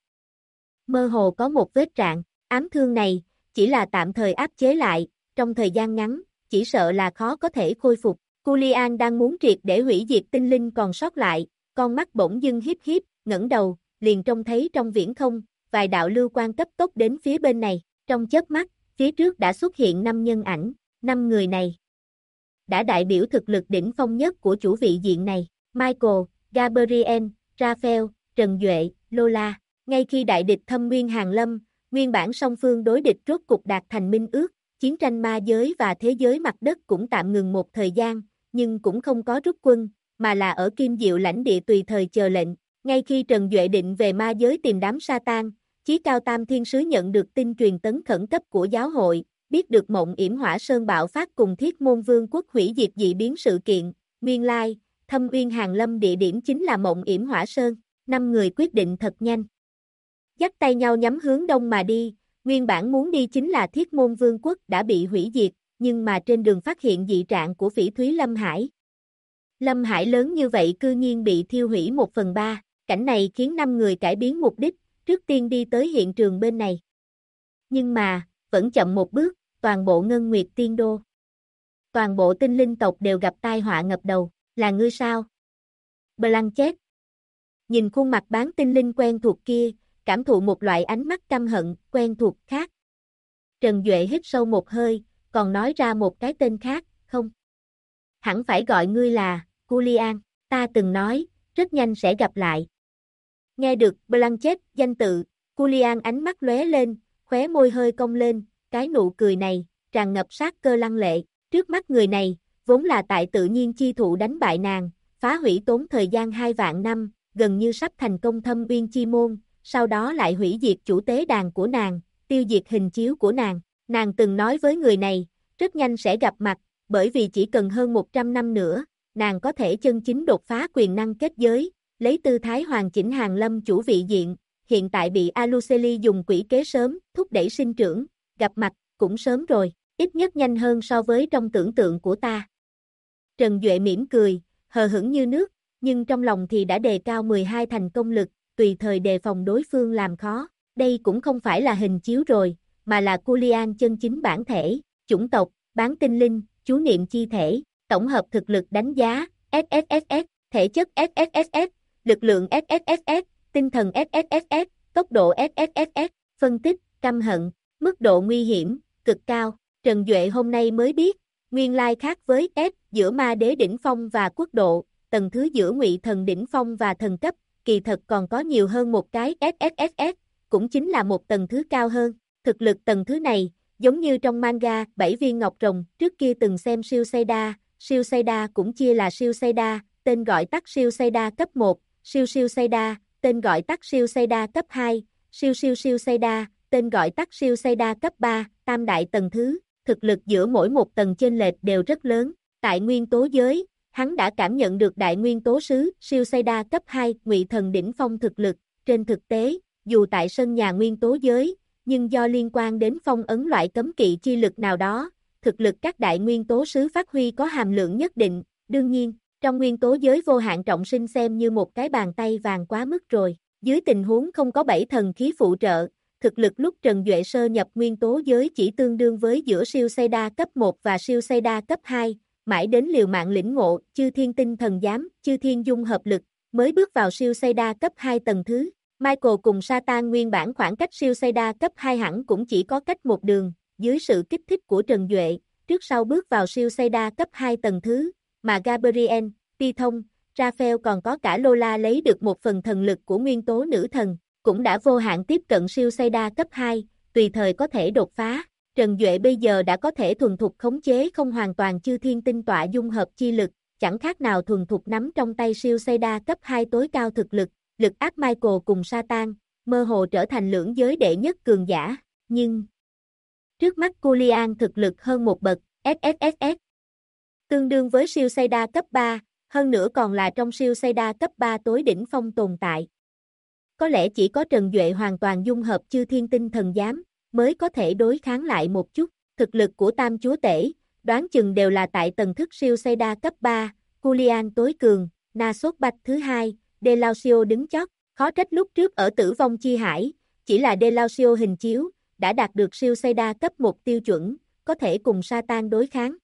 Mơ hồ có một vết rạn, ám thương này, chỉ là tạm thời áp chế lại, trong thời gian ngắn, chỉ sợ là khó có thể khôi phục. Julian đang muốn triệt để hủy diệt tinh linh còn sót lại, con mắt bỗng dưng híp híp, ngẩng đầu, liền trông thấy trong viễn không, vài đạo lưu quang cấp tốc đến phía bên này, trong chớp mắt, phía trước đã xuất hiện 5 nhân ảnh, 5 người này đã đại biểu thực lực đỉnh phong nhất của chủ vị diện này, Michael, Gabriel, Raphael, Trần Duệ, Lola. Ngay khi đại địch Thâm Nguyên hàng lâm, nguyên bản song phương đối địch rốt cục đạt thành minh ước, chiến tranh ma giới và thế giới mặt đất cũng tạm ngừng một thời gian, nhưng cũng không có rút quân, mà là ở Kim Diệu lãnh địa tùy thời chờ lệnh. Ngay khi Trần Duệ định về ma giới tìm đám Satan, Chí Cao Tam Thiên Sứ nhận được tin truyền tấn khẩn cấp của giáo hội, biết được Mộng Yểm Hỏa Sơn bạo phát cùng Thiết Môn Vương quốc hủy diệt dị biến sự kiện, nguyên lai, Thâm Uyên hàng lâm địa điểm chính là Mộng Yểm Hỏa Sơn. 5 người quyết định thật nhanh, dắt tay nhau nhắm hướng đông mà đi, nguyên bản muốn đi chính là Thiết Môn Vương quốc đã bị hủy diệt, nhưng mà trên đường phát hiện dị trạng của phỉ thúy Lâm Hải. Lâm Hải lớn như vậy cư nhiên bị thiêu hủy 1/3, cảnh này khiến 5 người cải biến mục đích, trước tiên đi tới hiện trường bên này. Nhưng mà, vẫn chậm một bước, toàn bộ Ngân Nguyệt Tiên Đô, toàn bộ tinh linh tộc đều gặp tai họa ngập đầu, là ngươi sao? Blanchett nhìn khuôn mặt bán tinh linh quen thuộc kia, cảm thụ một loại ánh mắt căm hận, quen thuộc khác. Trần Duệ hít sâu một hơi, còn nói ra một cái tên khác, không? Hẳn phải gọi ngươi là, Julian, ta từng nói, rất nhanh sẽ gặp lại. Nghe được Blanchett danh tự, Julian ánh mắt lóe lên, khóe môi hơi cong lên, cái nụ cười này, tràn ngập sát cơ lăng lệ, trước mắt người này, vốn là tại tự nhiên chi thụ đánh bại nàng, phá hủy tốn thời gian 2 vạn năm, gần như sắp thành công Thâm Uyên chi môn, sau đó lại hủy diệt chủ tế đàn của nàng, tiêu diệt hình chiếu của nàng. Nàng từng nói với người này, rất nhanh sẽ gặp mặt, bởi vì chỉ cần hơn 100 năm nữa, nàng có thể chân chính đột phá quyền năng kết giới, lấy tư thái hoàn chỉnh hàng lâm chủ vị diện, hiện tại bị Aluceli dùng quỷ kế sớm, thúc đẩy sinh trưởng, gặp mặt, cũng sớm rồi, ít nhất nhanh hơn so với trong tưởng tượng của ta. Trần Duệ mỉm cười, hờ hững như nước, nhưng trong lòng thì đã đề cao 12 thành công lực, tùy thời đề phòng đối phương làm khó. Đây cũng không phải là hình chiếu rồi, mà là Julian chân chính bản thể, chủng tộc, bán tinh linh, chú niệm chi thể, tổng hợp thực lực đánh giá, SSSS, thể chất SSSS, lực lượng SSSS, tinh thần SSSS, tốc độ SSSS, phân tích, căm hận, mức độ nguy hiểm, cực cao. Trần Duệ hôm nay mới biết, nguyên lai khác với S giữa ma đế đỉnh phong và quốc độ, tầng thứ giữa ngụy thần đỉnh phong và thần cấp, kỳ thật còn có nhiều hơn một cái SSSS, cũng chính là một tầng thứ cao hơn. Thực lực tầng thứ này, giống như trong manga 7 viên ngọc rồng, trước kia từng xem siêu Seiya cũng chia là siêu Seiya, tên gọi tắt siêu Saiyan cấp 1, siêu siêu Saiyan, tên gọi tắt siêu Saiyan cấp 2, siêu siêu siêu Saiyan, tên gọi tắt siêu Saiyan cấp 3, tam đại tầng thứ, thực lực giữa mỗi một tầng chênh lệch đều rất lớn. Tại nguyên tố giới, hắn đã cảm nhận được đại nguyên tố sứ, siêu Saiyan cấp 2, ngụy thần đỉnh phong thực lực. Trên thực tế, dù tại sân nhà nguyên tố giới, nhưng do liên quan đến phong ấn loại cấm kỵ chi lực nào đó, thực lực các đại nguyên tố sứ phát huy có hàm lượng nhất định. Đương nhiên, trong nguyên tố giới vô hạn trọng sinh xem như một cái bàn tay vàng quá mức rồi. Dưới tình huống không có 7 thần khí phụ trợ, thực lực lúc Trần Duệ sơ nhập nguyên tố giới chỉ tương đương với giữa siêu Saiyan cấp 1 và siêu Saiyan cấp 2, mãi đến liều mạng lĩnh ngộ chư thiên tinh thần giám, chư thiên dung hợp lực, mới bước vào siêu Saiyan cấp 2 tầng thứ. Michael cùng Satan nguyên bản khoảng cách siêu Saiyan cấp 2 hẳn cũng chỉ có cách một đường, dưới sự kích thích của Trần Duệ, trước sau bước vào siêu Saiyan cấp 2 tầng thứ, mà Gabriel, Python, Raphael còn có cả Lola lấy được một phần thần lực của nguyên tố nữ thần, cũng đã vô hạn tiếp cận siêu Saiyan cấp 2, tùy thời có thể đột phá. Trần Duệ bây giờ đã có thể thuần thục khống chế không hoàn toàn chư thiên tinh tọa dung hợp chi lực, chẳng khác nào thuần thục nắm trong tay siêu Saiyan cấp 2 tối cao thực lực, lực áp Michael cùng Satan, mơ hồ trở thành lưỡng giới đệ nhất cường giả, nhưng trước mắt Julian thực lực hơn một bậc, SSSS, tương đương với siêu Saiyan cấp 3, hơn nữa còn là trong siêu Saiyan cấp 3 tối đỉnh phong tồn tại. Có lẽ chỉ có Trần Duệ hoàn toàn dung hợp chư thiên tinh thần giám, mới có thể đối kháng lại một chút. Thực lực của tam chúa tể, đoán chừng đều là tại tầng thức siêu Saiyan cấp 3, Julian tối cường, Nasốt Bạch thứ 2, Delausio đứng chót, khó trách lúc trước ở tử vong chi hải, chỉ là Delausio hình chiếu, đã đạt được siêu Saiyan cấp 1 tiêu chuẩn, có thể cùng Satan đối kháng.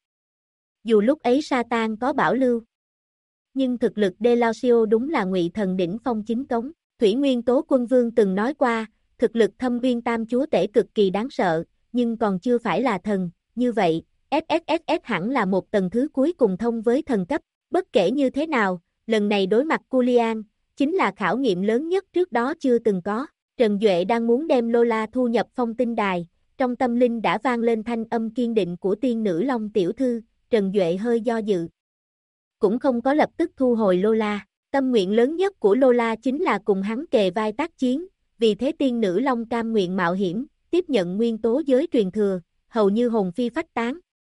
Dù lúc ấy Satan có bảo lưu, nhưng thực lực Delausio đúng là ngụy thần đỉnh phong chính cống. Thủy Nguyên Tố Quân Vương từng nói qua, thực lực Thâm Uyên Tam Chúa Tể cực kỳ đáng sợ, nhưng còn chưa phải là thần, như vậy, SSSS hẳn là một tầng thứ cuối cùng thông với thần cấp. Bất kể như thế nào, lần này đối mặt Julian, chính là khảo nghiệm lớn nhất trước đó chưa từng có. Trần Duệ đang muốn đem Lola thu nhập phong tinh đài, trong tâm linh đã vang lên thanh âm kiên định của tiên nữ Long tiểu thư, Trần Duệ hơi do dự. Cũng không có lập tức thu hồi Lola, tâm nguyện lớn nhất của Lola chính là cùng hắn kề vai tác chiến, vì thế tiên nữ Long cam nguyện mạo hiểm, tiếp nhận nguyên tố giới truyền thừa, hầu như hồn phi phách tán.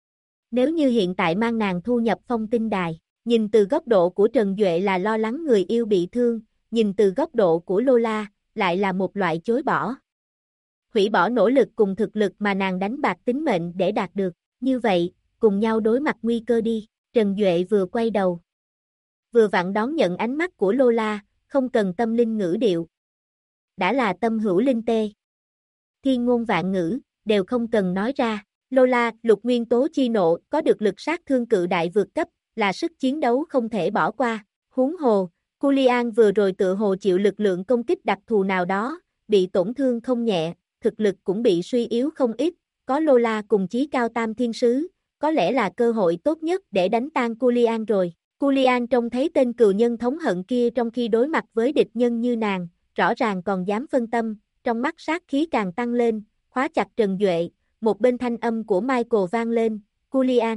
Nếu như hiện tại mang nàng thu nhập phong tinh đài, nhìn từ góc độ của Trần Duệ là lo lắng người yêu bị thương, nhìn từ góc độ của Lola, lại là một loại chối bỏ. Hủy bỏ nỗ lực cùng thực lực mà nàng đánh bạc tính mệnh để đạt được, như vậy, cùng nhau đối mặt nguy cơ đi. Trần Duệ vừa quay đầu, vừa vặn đón nhận ánh mắt của Lola, không cần tâm linh ngữ điệu. Đã là tâm hữu linh tê. Thiên ngôn vạn ngữ, đều không cần nói ra. Lola, lục nguyên tố chi nộ, có được lực sát thương cự đại vượt cấp, là sức chiến đấu không thể bỏ qua. Huống hồ, Julian vừa rồi tự hồ chịu lực lượng công kích đặc thù nào đó, bị tổn thương không nhẹ, thực lực cũng bị suy yếu không ít. Có Lola cùng chí cao tam thiên sứ, có lẽ là cơ hội tốt nhất để đánh tan Julian rồi. Julian trông thấy tên cừu nhân thống hận kia trong khi đối mặt với địch nhân như nàng, rõ ràng còn dám phân tâm, trong mắt sát khí càng tăng lên, khóa chặt Trần Duệ, một bên thanh âm của Michael vang lên, Julian.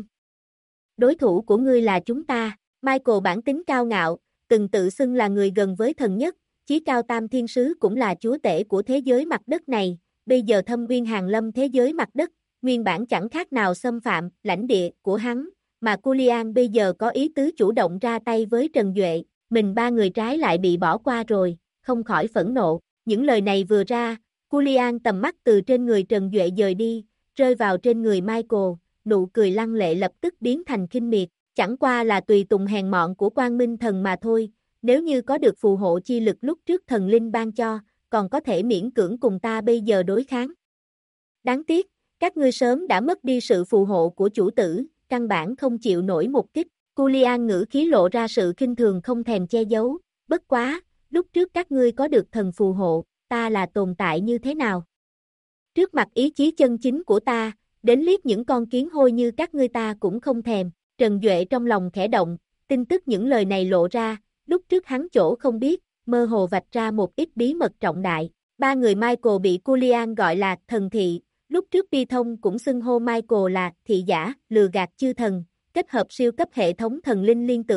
Đối thủ của ngươi là chúng ta. Michael bản tính cao ngạo, từng tự xưng là người gần với thần nhất, chí cao tam thiên sứ cũng là chúa tể của thế giới mặt đất này, bây giờ thâm uyên hàng lâm thế giới mặt đất, nguyên bản chẳng khác nào xâm phạm lãnh địa của hắn, mà Julian bây giờ có ý tứ chủ động ra tay với Trần Duệ, mình ba người trái lại bị bỏ qua rồi, không khỏi phẫn nộ. Những lời này vừa ra, Julian tầm mắt từ trên người Trần Duệ dời đi, rơi vào trên người Michael, nụ cười lăng lệ lập tức biến thành khinh miệt, chẳng qua là tùy tùng hèn mọn của Quang Minh Thần mà thôi, nếu như có được phù hộ chi lực lúc trước thần linh ban cho, còn có thể miễn cưỡng cùng ta bây giờ đối kháng. Đáng tiếc, các ngươi sớm đã mất đi sự phù hộ của chủ tử, căn bản không chịu nổi một kích. Julian ngữ khí lộ ra sự khinh thường không thèm che giấu, bất quá, lúc trước các ngươi có được thần phù hộ, ta là tồn tại như thế nào? Trước mặt ý chí chân chính của ta, đến liếc những con kiến hôi như các ngươi ta cũng không thèm. Trần Duệ trong lòng khẽ động, tin tức những lời này lộ ra, lúc trước hắn chỗ không biết, mơ hồ vạch ra một ít bí mật trọng đại. Ba người Michael bị Julian gọi là thần thị, lúc trước Python cũng xưng hô Michael là thị giả, lừa gạt chư thần, kết hợp siêu cấp hệ thống thần linh liên tưởng,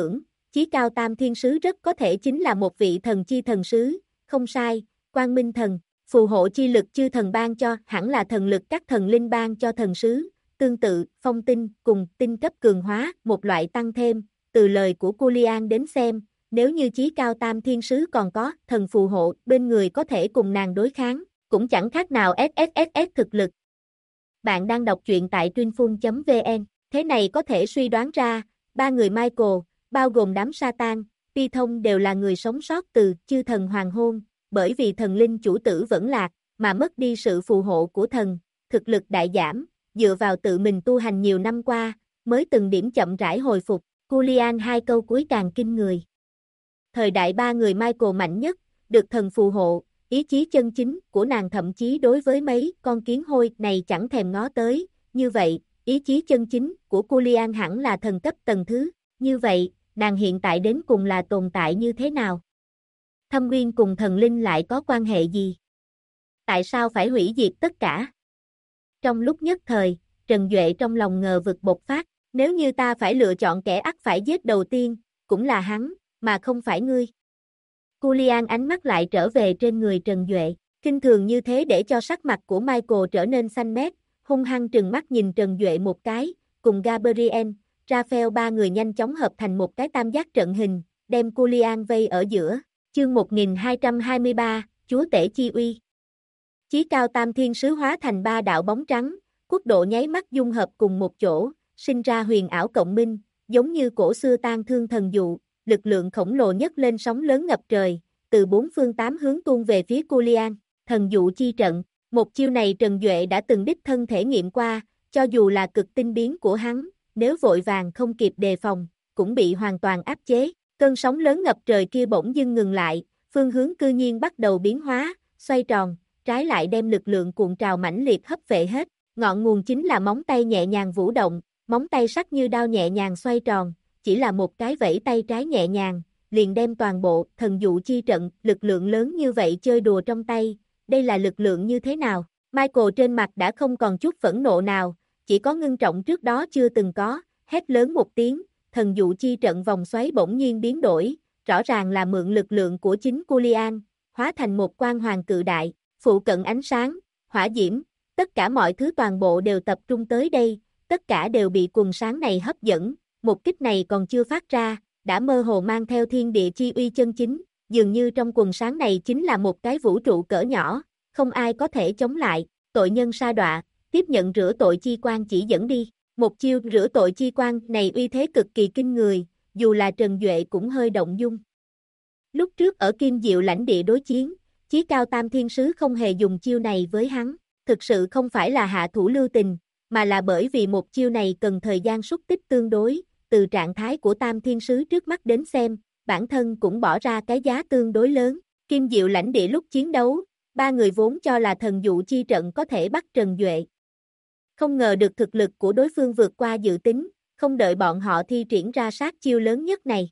Chí cao tam thiên sứ rất có thể chính là một vị thần chi thần sứ, không sai, quang minh thần, phù hộ chi lực chư thần ban cho, hẳn là thần lực các thần linh ban cho thần sứ, tương tự, phong tinh, cùng, tinh cấp cường hóa, một loại tăng thêm, từ lời của Julian đến xem, nếu như chí cao tam thiên sứ còn có, thần phù hộ, bên người có thể cùng nàng đối kháng, cũng chẳng khác nào SSSS thực lực. Bạn đang đọc truyện tại Twinfun.vn, thế này có thể suy đoán ra, ba người Michael, bao gồm đám Satan, Python đều là người sống sót từ chư thần hoàng hôn, bởi vì thần linh chủ tử vẫn lạc, mà mất đi sự phù hộ của thần, thực lực đại giảm, dựa vào tự mình tu hành nhiều năm qua, mới từng điểm chậm rãi hồi phục, Julian hai câu cuối càng kinh người. Thời đại ba người Michael mạnh nhất, được thần phù hộ, ý chí chân chính của nàng thậm chí đối với mấy con kiến hôi này chẳng thèm ngó tới, như vậy, ý chí chân chính của Julian hẳn là thần cấp tầng thứ, như vậy, nàng hiện tại đến cùng là tồn tại như thế nào? Thâm Nguyên cùng thần linh lại có quan hệ gì? Tại sao phải hủy diệt tất cả? Trong lúc nhất thời, Trần Duệ trong lòng ngờ vực bộc phát, nếu như ta phải lựa chọn kẻ ắt phải giết đầu tiên, cũng là hắn, mà không phải ngươi. Julian ánh mắt lại trở về trên người Trần Duệ, kinh thường như thế để cho sắc mặt của Michael trở nên xanh mét, hung hăng trừng mắt nhìn Trần Duệ một cái, cùng Gabriel, Raphael ba người nhanh chóng hợp thành một cái tam giác trận hình, đem Julian vây ở giữa. Chương 1223, Chúa tể chi uy. Chí cao tam thiên sứ hóa thành ba đạo bóng trắng, quốc độ nháy mắt dung hợp cùng một chỗ, sinh ra huyền ảo cộng minh, giống như cổ xưa tan thương thần dụ, lực lượng khổng lồ nhất lên sóng lớn ngập trời, từ bốn phương tám hướng tuôn về phía Julian, thần dụ chi trận. Một chiêu này Trần Duệ đã từng đích thân thể nghiệm qua, cho dù là cực tinh biến của hắn, nếu vội vàng không kịp đề phòng, cũng bị hoàn toàn áp chế. Cơn sóng lớn ngập trời kia bỗng dưng ngừng lại, phương hướng cư nhiên bắt đầu biến hóa, xoay tròn, trái lại đem lực lượng cuộn trào mãnh liệt hấp vệ hết. Ngọn nguồn chính là móng tay nhẹ nhàng vũ động, móng tay sắc như đao nhẹ nhàng xoay tròn, chỉ là một cái vẫy tay trái nhẹ nhàng, liền đem toàn bộ thần dụ chi trận, lực lượng lớn như vậy chơi đùa trong tay, đây là lực lượng như thế nào? Michael trên mặt đã không còn chút phẫn nộ nào, chỉ có ngưng trọng trước đó chưa từng có, hét lớn một tiếng, thần dụ chi trận vòng xoáy bỗng nhiên biến đổi, rõ ràng là mượn lực lượng của chính Julian, hóa thành một quang hoàng cự đại, phụ cận ánh sáng, hỏa diễm, tất cả mọi thứ toàn bộ đều tập trung tới đây, tất cả đều bị quần sáng này hấp dẫn, một kích này còn chưa phát ra, đã mơ hồ mang theo thiên địa chi uy chân chính, dường như trong quần sáng này chính là một cái vũ trụ cỡ nhỏ, không ai có thể chống lại, tội nhân sa đọa, tiếp nhận rửa tội chi quan chỉ dẫn đi. Một chiêu rửa tội chi quan này uy thế cực kỳ kinh người, dù là Trần Duệ cũng hơi động dung. Lúc trước ở Kim Diệu lãnh địa đối chiến, chí cao tam thiên sứ không hề dùng chiêu này với hắn, thực sự không phải là hạ thủ lưu tình, mà là bởi vì một chiêu này cần thời gian xúc tích tương đối, từ trạng thái của tam thiên sứ trước mắt đến xem, bản thân cũng bỏ ra cái giá tương đối lớn. Kim Diệu lãnh địa lúc chiến đấu, ba người vốn cho là thần dụ chi trận có thể bắt Trần Duệ. Không ngờ được thực lực của đối phương vượt qua dự tính, không đợi bọn họ thi triển ra sát chiêu lớn nhất này.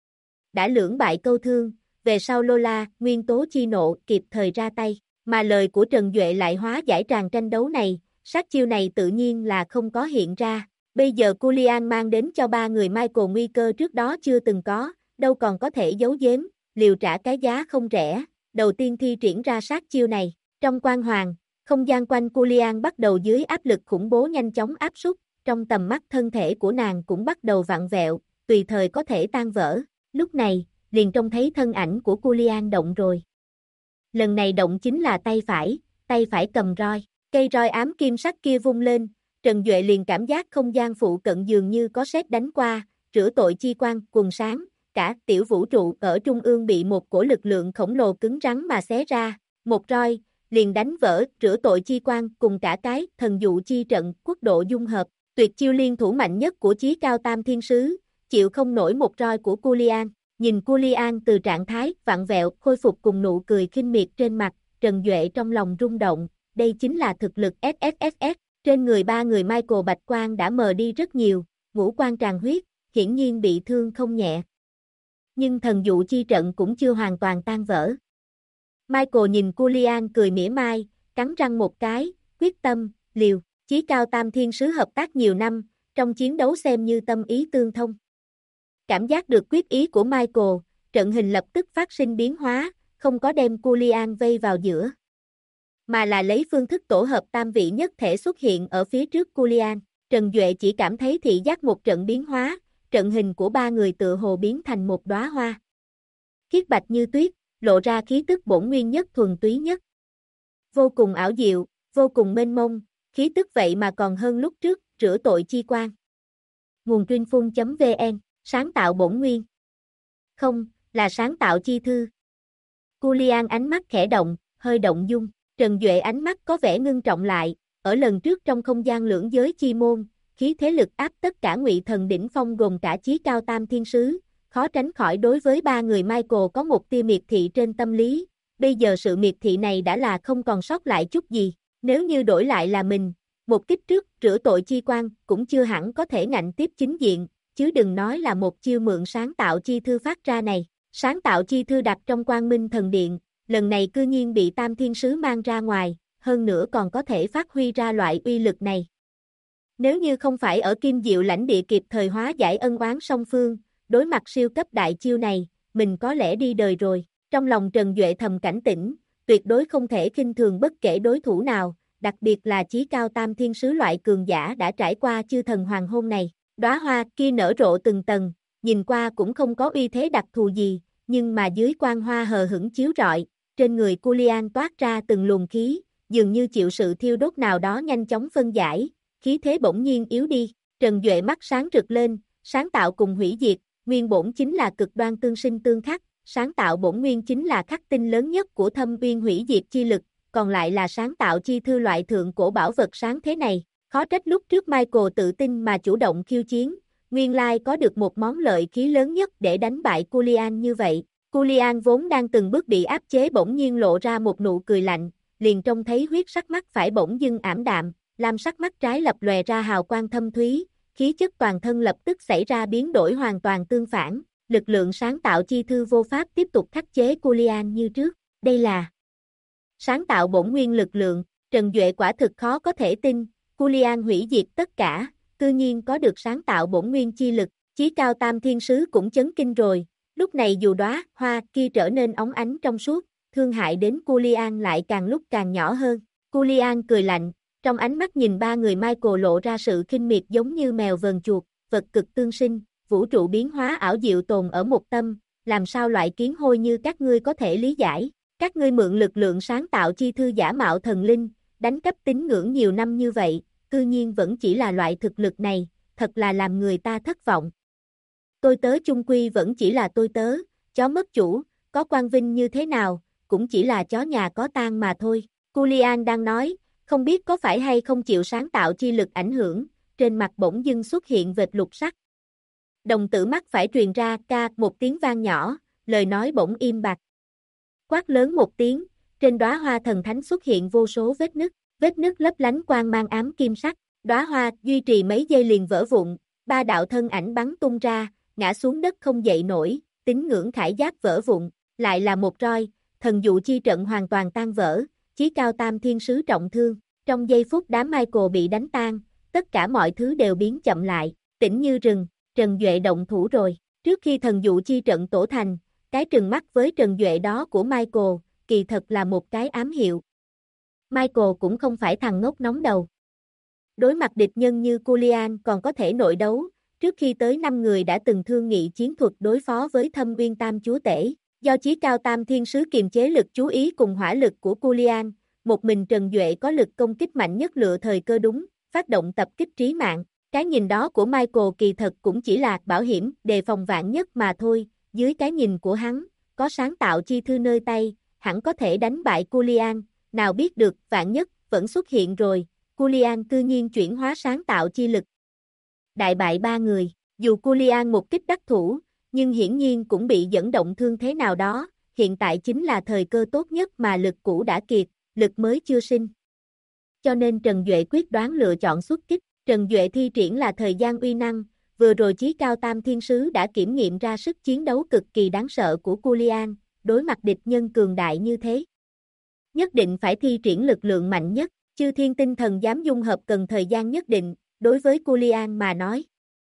Đã lưỡng bại câu thương, về sau Lola, nguyên tố chi nộ kịp thời ra tay, mà lời của Trần Duệ lại hóa giải tràng tranh đấu này, sát chiêu này tự nhiên là không có hiện ra. Bây giờ Julian mang đến cho ba người Michael nguy cơ trước đó chưa từng có, đâu còn có thể giấu giếm, liều trả cái giá không rẻ, đầu tiên thi triển ra sát chiêu này, trong quan hoàng. Không gian quanh Julian bắt đầu dưới áp lực khủng bố nhanh chóng áp súc, trong tầm mắt thân thể của nàng cũng bắt đầu vặn vẹo, tùy thời có thể tan vỡ. Lúc này, liền trông thấy thân ảnh của Julian động rồi. Lần này động chính là tay phải cầm roi, cây roi ám kim sắc kia vung lên, Trần Duệ liền cảm giác không gian phụ cận dường như có sét đánh qua, rửa tội chi quang, quần sáng, cả tiểu vũ trụ ở trung ương bị một cổ lực lượng khổng lồ cứng rắn mà xé ra, một roi liền đánh vỡ rửa tội chi quan cùng cả cái thần dụ chi trận quốc độ dung hợp, tuyệt chiêu liên thủ mạnh nhất của chí cao tam thiên sứ, chịu không nổi một roi của Julian. Nhìn Julian từ trạng thái vặn vẹo khôi phục cùng nụ cười khinh miệt trên mặt, Trần Duệ trong lòng rung động, đây chính là thực lực SSSS, trên người ba người Michael bạch quang đã mờ đi rất nhiều, ngũ quan tràn huyết, hiển nhiên bị thương không nhẹ. Nhưng thần dụ chi trận cũng chưa hoàn toàn tan vỡ. Michael nhìn Julian cười mỉa mai, cắn răng một cái, quyết tâm, liều, chí cao tam thiên sứ hợp tác nhiều năm, trong chiến đấu xem như tâm ý tương thông. Cảm giác được quyết ý của Michael, trận hình lập tức phát sinh biến hóa, không có đem Julian vây vào giữa, mà là lấy phương thức tổ hợp tam vị nhất thể xuất hiện ở phía trước Julian. Trần Duệ chỉ cảm thấy thị giác một trận biến hóa, trận hình của ba người tựa hồ biến thành một đóa hoa. Khiết bạch như tuyết, lộ ra khí tức bổn nguyên nhất thuần túy nhất. Vô cùng ảo diệu, vô cùng mênh mông, khí tức vậy mà còn hơn lúc trước, rửa tội chi quan. Nguồn Truyện.phun.vn, sáng tạo bổn nguyên. Không, là sáng tạo chi thư. Julian ánh mắt khẽ động, hơi động dung. Trần Duệ ánh mắt có vẻ ngưng trọng lại, ở lần trước trong không gian lưỡng giới chi môn, khí thế lực áp tất cả ngụy thần đỉnh phong gồm cả chí cao tam thiên sứ, khó tránh khỏi đối với ba người Michael có một tia miệt thị trên tâm lý, bây giờ sự miệt thị này đã là không còn sót lại chút gì, nếu như đổi lại là mình, một kích trước rửa tội chi quan cũng chưa hẳn có thể ngạnh tiếp chính diện, chứ đừng nói là một chiêu mượn sáng tạo chi thư phát ra này. Sáng tạo chi thư đặt trong Quang Minh Thần Điện, lần này cư nhiên bị Tam Thiên Sứ mang ra ngoài, hơn nữa còn có thể phát huy ra loại uy lực này. Nếu như không phải ở Kim Diệu lãnh địa kịp thời hóa giải ân oán song phương, đối mặt siêu cấp đại chiêu này, mình có lẽ đi đời rồi. Trong lòng Trần Duệ thầm cảnh tỉnh, tuyệt đối không thể khinh thường bất kể đối thủ nào, đặc biệt là chí cao Tam Thiên Sứ loại cường giả đã trải qua chư thần hoàng hôn này. Đóa hoa kia nở rộ từng tầng, nhìn qua cũng không có uy thế đặc thù gì, nhưng mà dưới quang hoa hờ hững chiếu rọi, trên người Julian toát ra từng luồng khí, dường như chịu sự thiêu đốt nào đó nhanh chóng phân giải, khí thế bỗng nhiên yếu đi. Trần Duệ mắt sáng rực lên, sáng tạo cùng hủy diệt, nguyên bổn chính là cực đoan tương sinh tương khắc, sáng tạo bổn nguyên chính là khắc tinh lớn nhất của thâm uyên hủy diệt chi lực, còn lại là sáng tạo chi thư loại thượng cổ bảo vật sáng thế này. Khó trách lúc trước Michael tự tin mà chủ động khiêu chiến, nguyên lai có được một món lợi khí lớn nhất để đánh bại Julian như vậy. Julian vốn đang từng bước bị áp chế bỗng nhiên lộ ra một nụ cười lạnh, liền trông thấy huyết sắc mắt phải bỗng dưng ảm đạm, lam sắc mắt trái lập lòe ra hào quang thâm thúy, khí chất toàn thân lập tức xảy ra biến đổi hoàn toàn tương phản, lực lượng sáng tạo chi thư vô pháp tiếp tục khắc chế Julian như trước. Đây là sáng tạo bổn nguyên lực lượng. Trần Duệ quả thực khó có thể tin, Julian hủy diệt tất cả, cư nhiên có được sáng tạo bổn nguyên chi lực, chí cao tam thiên sứ cũng chấn kinh rồi. Lúc này dù đóa hoa kia trở nên óng ánh trong suốt, thương hại đến Julian lại càng lúc càng nhỏ hơn. Julian cười lạnh, trong ánh mắt nhìn ba người Michael lộ ra sự khinh miệt giống như mèo vờn chuột, vật cực tương sinh, vũ trụ biến hóa ảo diệu tồn ở một tâm, làm sao loại kiến hôi như các ngươi có thể lý giải. Các ngươi mượn lực lượng sáng tạo chi thư giả mạo thần linh, đánh cắp tín ngưỡng nhiều năm như vậy, cư nhiên vẫn chỉ là loại thực lực này, thật là làm người ta thất vọng. Tôi tớ chung quy vẫn chỉ là tôi tớ, chó mất chủ, có quan vinh như thế nào, cũng chỉ là chó nhà có tang mà thôi. Julian đang nói, không biết có phải hay không chịu sáng tạo chi lực ảnh hưởng, trên mặt bỗng dưng xuất hiện vệt lục sắc. Đồng tử mắt phải truyền ra ca một tiếng vang nhỏ, lời nói bỗng im bặt. Quát lớn một tiếng, trên đóa hoa thần thánh xuất hiện vô số vết nứt lấp lánh quang mang ám kim sắc, đóa hoa duy trì mấy giây liền vỡ vụn, ba đạo thân ảnh bắn tung ra, ngã xuống đất không dậy nổi, tín ngưỡng khải giáp vỡ vụn, lại là một roi, thần dụ chi trận hoàn toàn tan vỡ, chí cao tam thiên sứ trọng thương, trong giây phút đám Michael bị đánh tan, tất cả mọi thứ đều biến chậm lại, tĩnh như rừng. Trần Duệ động thủ rồi, trước khi thần dụ chi trận tổ thành, cái trừng mắt với Trần Duệ đó của Michael, kỳ thật là một cái ám hiệu. Michael cũng không phải thằng ngốc nóng đầu. Đối mặt địch nhân như Julian còn có thể nội đấu, trước khi tới 5 người đã từng thương nghị chiến thuật đối phó với Thâm Uyên Tam Chúa Tể, do chí cao tam thiên sứ kiềm chế lực chú ý cùng hỏa lực của Julian, một mình Trần Duệ có lực công kích mạnh nhất lựa thời cơ đúng, phát động tập kích trí mạng. Cái nhìn đó của Michael kỳ thật cũng chỉ là bảo hiểm, đề phòng vạn nhất mà thôi, dưới cái nhìn của hắn, có sáng tạo chi thư nơi tay, hẳn có thể đánh bại Julian, nào biết được vạn nhất vẫn xuất hiện rồi, Julian cư nhiên chuyển hóa sáng tạo chi lực. Đại bại ba người, dù Julian một kích đắc thủ, nhưng hiển nhiên cũng bị dẫn động thương thế nào đó, hiện tại chính là thời cơ tốt nhất mà lực cũ đã kiệt, lực mới chưa sinh. Cho nên Trần Duệ quyết đoán lựa chọn xuất kích. Trần Duệ thi triển là thời gian uy năng, vừa rồi chí cao tam thiên sứ đã kiểm nghiệm ra sức chiến đấu cực kỳ đáng sợ của Julian, đối mặt địch nhân cường đại như thế. Nhất định phải thi triển lực lượng mạnh nhất, chư thiên tinh thần dám dung hợp cần thời gian nhất định, đối với Julian mà nói.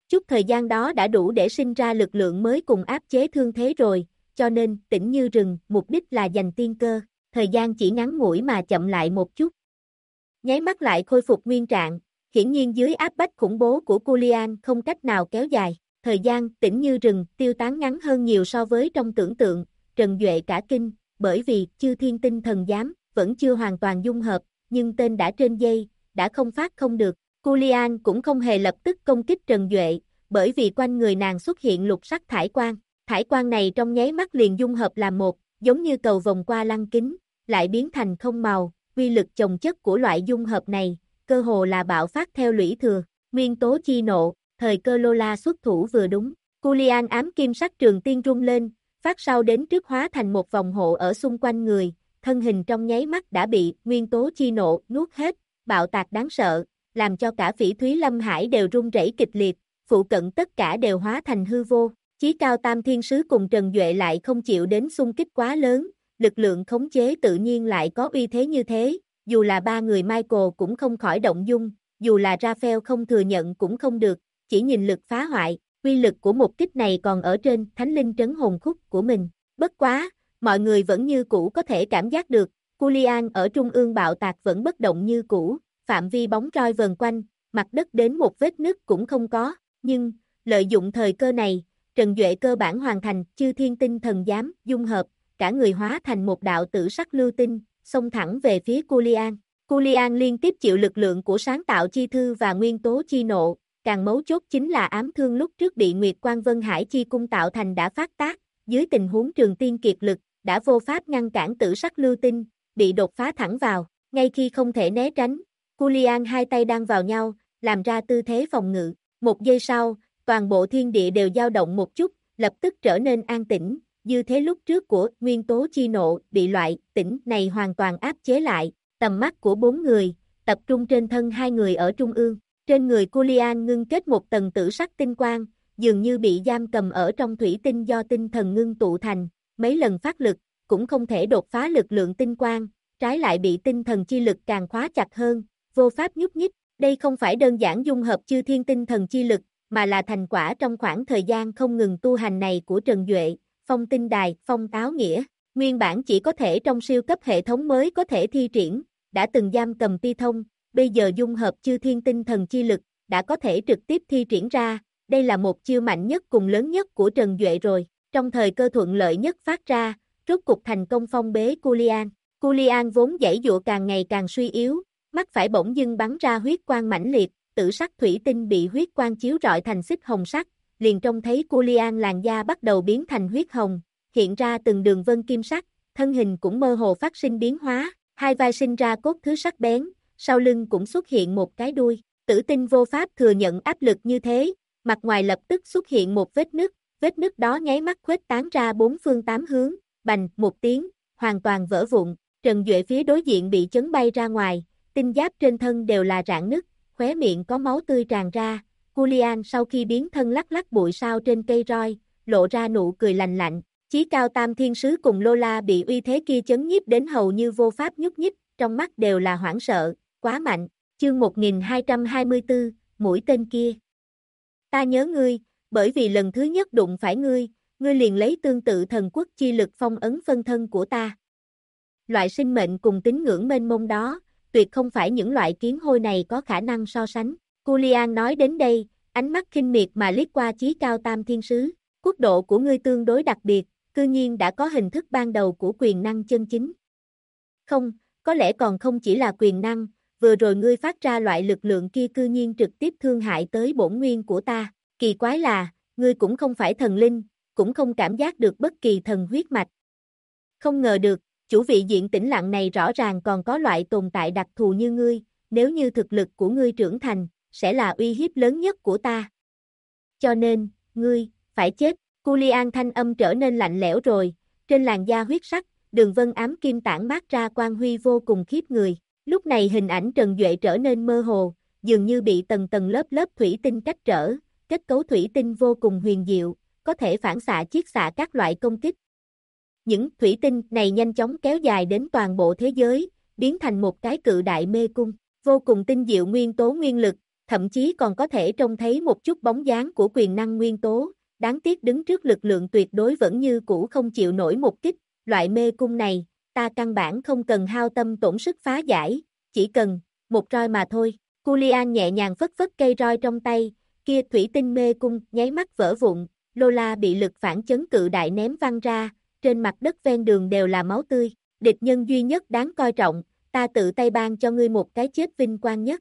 Chút thời gian đó đã đủ để sinh ra lực lượng mới cùng áp chế thương thế rồi, cho nên, tĩnh như rừng, mục đích là giành tiên cơ, thời gian chỉ ngắn ngủi mà chậm lại một chút. Nháy mắt lại khôi phục nguyên trạng, hiển nhiên dưới áp bách khủng bố của Culian không cách nào kéo dài, thời gian, tĩnh như rừng, tiêu tán ngắn hơn nhiều so với trong tưởng tượng, Trần Duệ cả kinh, bởi vì, chư thiên tinh thần giám, vẫn chưa hoàn toàn dung hợp, nhưng tên đã trên dây, đã không phát không được. Culian cũng không hề lập tức công kích Trần Duệ, bởi vì quanh người nàng xuất hiện lục sắc thải quang này trong nháy mắt liền dung hợp làm một, giống như cầu vòng qua lăng kính, lại biến thành không màu, uy lực chồng chất của loại dung hợp này, cơ hồ là bạo phát theo lũy thừa, nguyên tố chi nộ, thời cơ Lola xuất thủ vừa đúng, Culian ám kim sắc trường tiên rung lên, phát sau đến trước hóa thành một vòng hộ ở xung quanh người, thân hình trong nháy mắt đã bị nguyên tố chi nộ nuốt hết, bạo tạc đáng sợ, làm cho cả Phỉ Thúy Lâm Hải đều rung rẩy kịch liệt, phụ cận tất cả đều hóa thành hư vô. Chí Cao Tam Thiên Sứ cùng Trần Duệ lại không chịu đến xung kích quá lớn, lực lượng khống chế tự nhiên lại có uy thế như thế, dù là ba người Michael cũng không khỏi động dung, dù là Raphael không thừa nhận cũng không được, chỉ nhìn lực phá hoại, uy lực của một kích này còn ở trên Thánh Linh Trấn Hồn Khúc của mình. Bất quá, mọi người vẫn như cũ có thể cảm giác được, Culian ở trung ương bạo tạc vẫn bất động như cũ, phạm vi bóng roi vần quanh, mặt đất đến một vết nứt cũng không có, nhưng, lợi dụng thời cơ này, Trần Duệ cơ bản hoàn thành chư thiên tinh thần giám, dung hợp, cả người hóa thành một đạo tử sắc lưu tinh, xông thẳng về phía Culian. Culian liên tiếp chịu lực lượng của sáng tạo chi thư và nguyên tố chi nộ, càng mấu chốt chính là ám thương lúc trước bị Nguyệt Quang Vân Hải chi cung tạo thành đã phát tác, dưới tình huống trường tiên kiệt lực, đã vô pháp ngăn cản tử sắc lưu tinh, bị đột phá thẳng vào, ngay khi không thể né tránh, Culian hai tay đang vào nhau, làm ra tư thế phòng ngự, một giây sau, toàn bộ thiên địa đều dao động một chút, lập tức trở nên an tĩnh, như thế lúc trước của nguyên tố chi nộ bị loại tĩnh này hoàn toàn áp chế lại, tầm mắt của bốn người, tập trung trên thân hai người ở trung ương, trên người Culian ngưng kết một tầng tử sắc tinh quang, dường như bị giam cầm ở trong thủy tinh do tinh thần ngưng tụ thành, mấy lần phát lực, cũng không thể đột phá lực lượng tinh quang, trái lại bị tinh thần chi lực càng khóa chặt hơn, vô pháp nhúc nhích, đây không phải đơn giản dung hợp chư thiên tinh thần chi lực, mà là thành quả trong khoảng thời gian không ngừng tu hành này của Trần Duệ, Phong Tinh Đài, Phong Táo Nghĩa, nguyên bản chỉ có thể trong siêu cấp hệ thống mới có thể thi triển, đã từng giam cầm Pi Thông, bây giờ dung hợp chư thiên tinh thần chi lực, đã có thể trực tiếp thi triển ra, đây là một chiêu mạnh nhất cùng lớn nhất của Trần Duệ rồi, trong thời cơ thuận lợi nhất phát ra, rốt cục thành công phong bế Culian. Culian vốn giãy dụa càng ngày càng suy yếu, mắt phải bỗng dưng bắn ra huyết quang mãnh liệt, tử sắc thủy tinh bị huyết quang chiếu rọi thành xích hồng sắc, liền trông thấy Culian làn da bắt đầu biến thành huyết hồng, hiện ra từng đường vân kim sắc, thân hình cũng mơ hồ phát sinh biến hóa, hai vai sinh ra cốt thứ sắc bén, sau lưng cũng xuất hiện một cái đuôi, tử tinh vô pháp thừa nhận áp lực như thế, mặt ngoài lập tức xuất hiện một vết nứt đó nháy mắt khuếch tán ra bốn phương tám hướng, bành một tiếng, hoàn toàn vỡ vụn, Trần Duệ phía đối diện bị chấn bay ra ngoài, tinh giáp trên thân đều là rạn nứt, khóe miệng có máu tươi tràn ra, Culian sau khi biến thân lắc lắc bụi sao trên cây roi, lộ ra nụ cười lành lạnh, Chí Cao Tam Thiên Sứ cùng Lola bị uy thế kia chấn nhiếp đến hầu như vô pháp nhúc nhích, trong mắt đều là hoảng sợ, quá mạnh, chương 1224, mũi tên kia. Ta nhớ ngươi, bởi vì lần thứ nhất đụng phải ngươi liền lấy tương tự thần quốc chi lực phong ấn phân thân của ta. Loại sinh mệnh cùng tín ngưỡng mênh mông đó, tuyệt không phải những loại kiến hôi này có khả năng so sánh. Culian nói đến đây, ánh mắt khinh miệt mà liếc qua Chí Cao Tam Thiên Sứ. Quốc độ của ngươi tương đối đặc biệt, cư nhiên đã có hình thức ban đầu của quyền năng chân chính. Không, có lẽ còn không chỉ là quyền năng, vừa rồi ngươi phát ra loại lực lượng kia cư nhiên trực tiếp thương hại tới bổn nguyên của ta. Kỳ quái là, ngươi cũng không phải thần linh, cũng không cảm giác được bất kỳ thần huyết mạch. Không ngờ được, chủ vị diện tĩnh lặng này rõ ràng còn có loại tồn tại đặc thù như ngươi, nếu như thực lực của ngươi trưởng thành, sẽ là uy hiếp lớn nhất của ta. Cho nên, ngươi, phải chết, Culian thanh âm trở nên lạnh lẽo rồi, trên làn da huyết sắc, đường vân ám kim tản mát ra quang huy vô cùng khiếp người, lúc này hình ảnh Trần Duệ trở nên mơ hồ, dường như bị tầng tầng lớp lớp thủy tinh cách trở, kết cấu thủy tinh vô cùng huyền diệu, có thể phản xạ chiết xạ các loại công kích. Những thủy tinh này nhanh chóng kéo dài đến toàn bộ thế giới, biến thành một cái cự đại mê cung, vô cùng tinh diệu nguyên tố nguyên lực, thậm chí còn có thể trông thấy một chút bóng dáng của quyền năng nguyên tố, đáng tiếc đứng trước lực lượng tuyệt đối vẫn như cũ không chịu nổi một kích, loại mê cung này, ta căn bản không cần hao tâm tổn sức phá giải, chỉ cần một roi mà thôi. Julian nhẹ nhàng phất phất cây roi trong tay, kia thủy tinh mê cung nháy mắt vỡ vụn, Lola bị lực phản chấn cự đại ném văng ra, trên mặt đất ven đường đều là máu tươi, địch nhân duy nhất đáng coi trọng, ta tự tay ban cho ngươi một cái chết vinh quang nhất.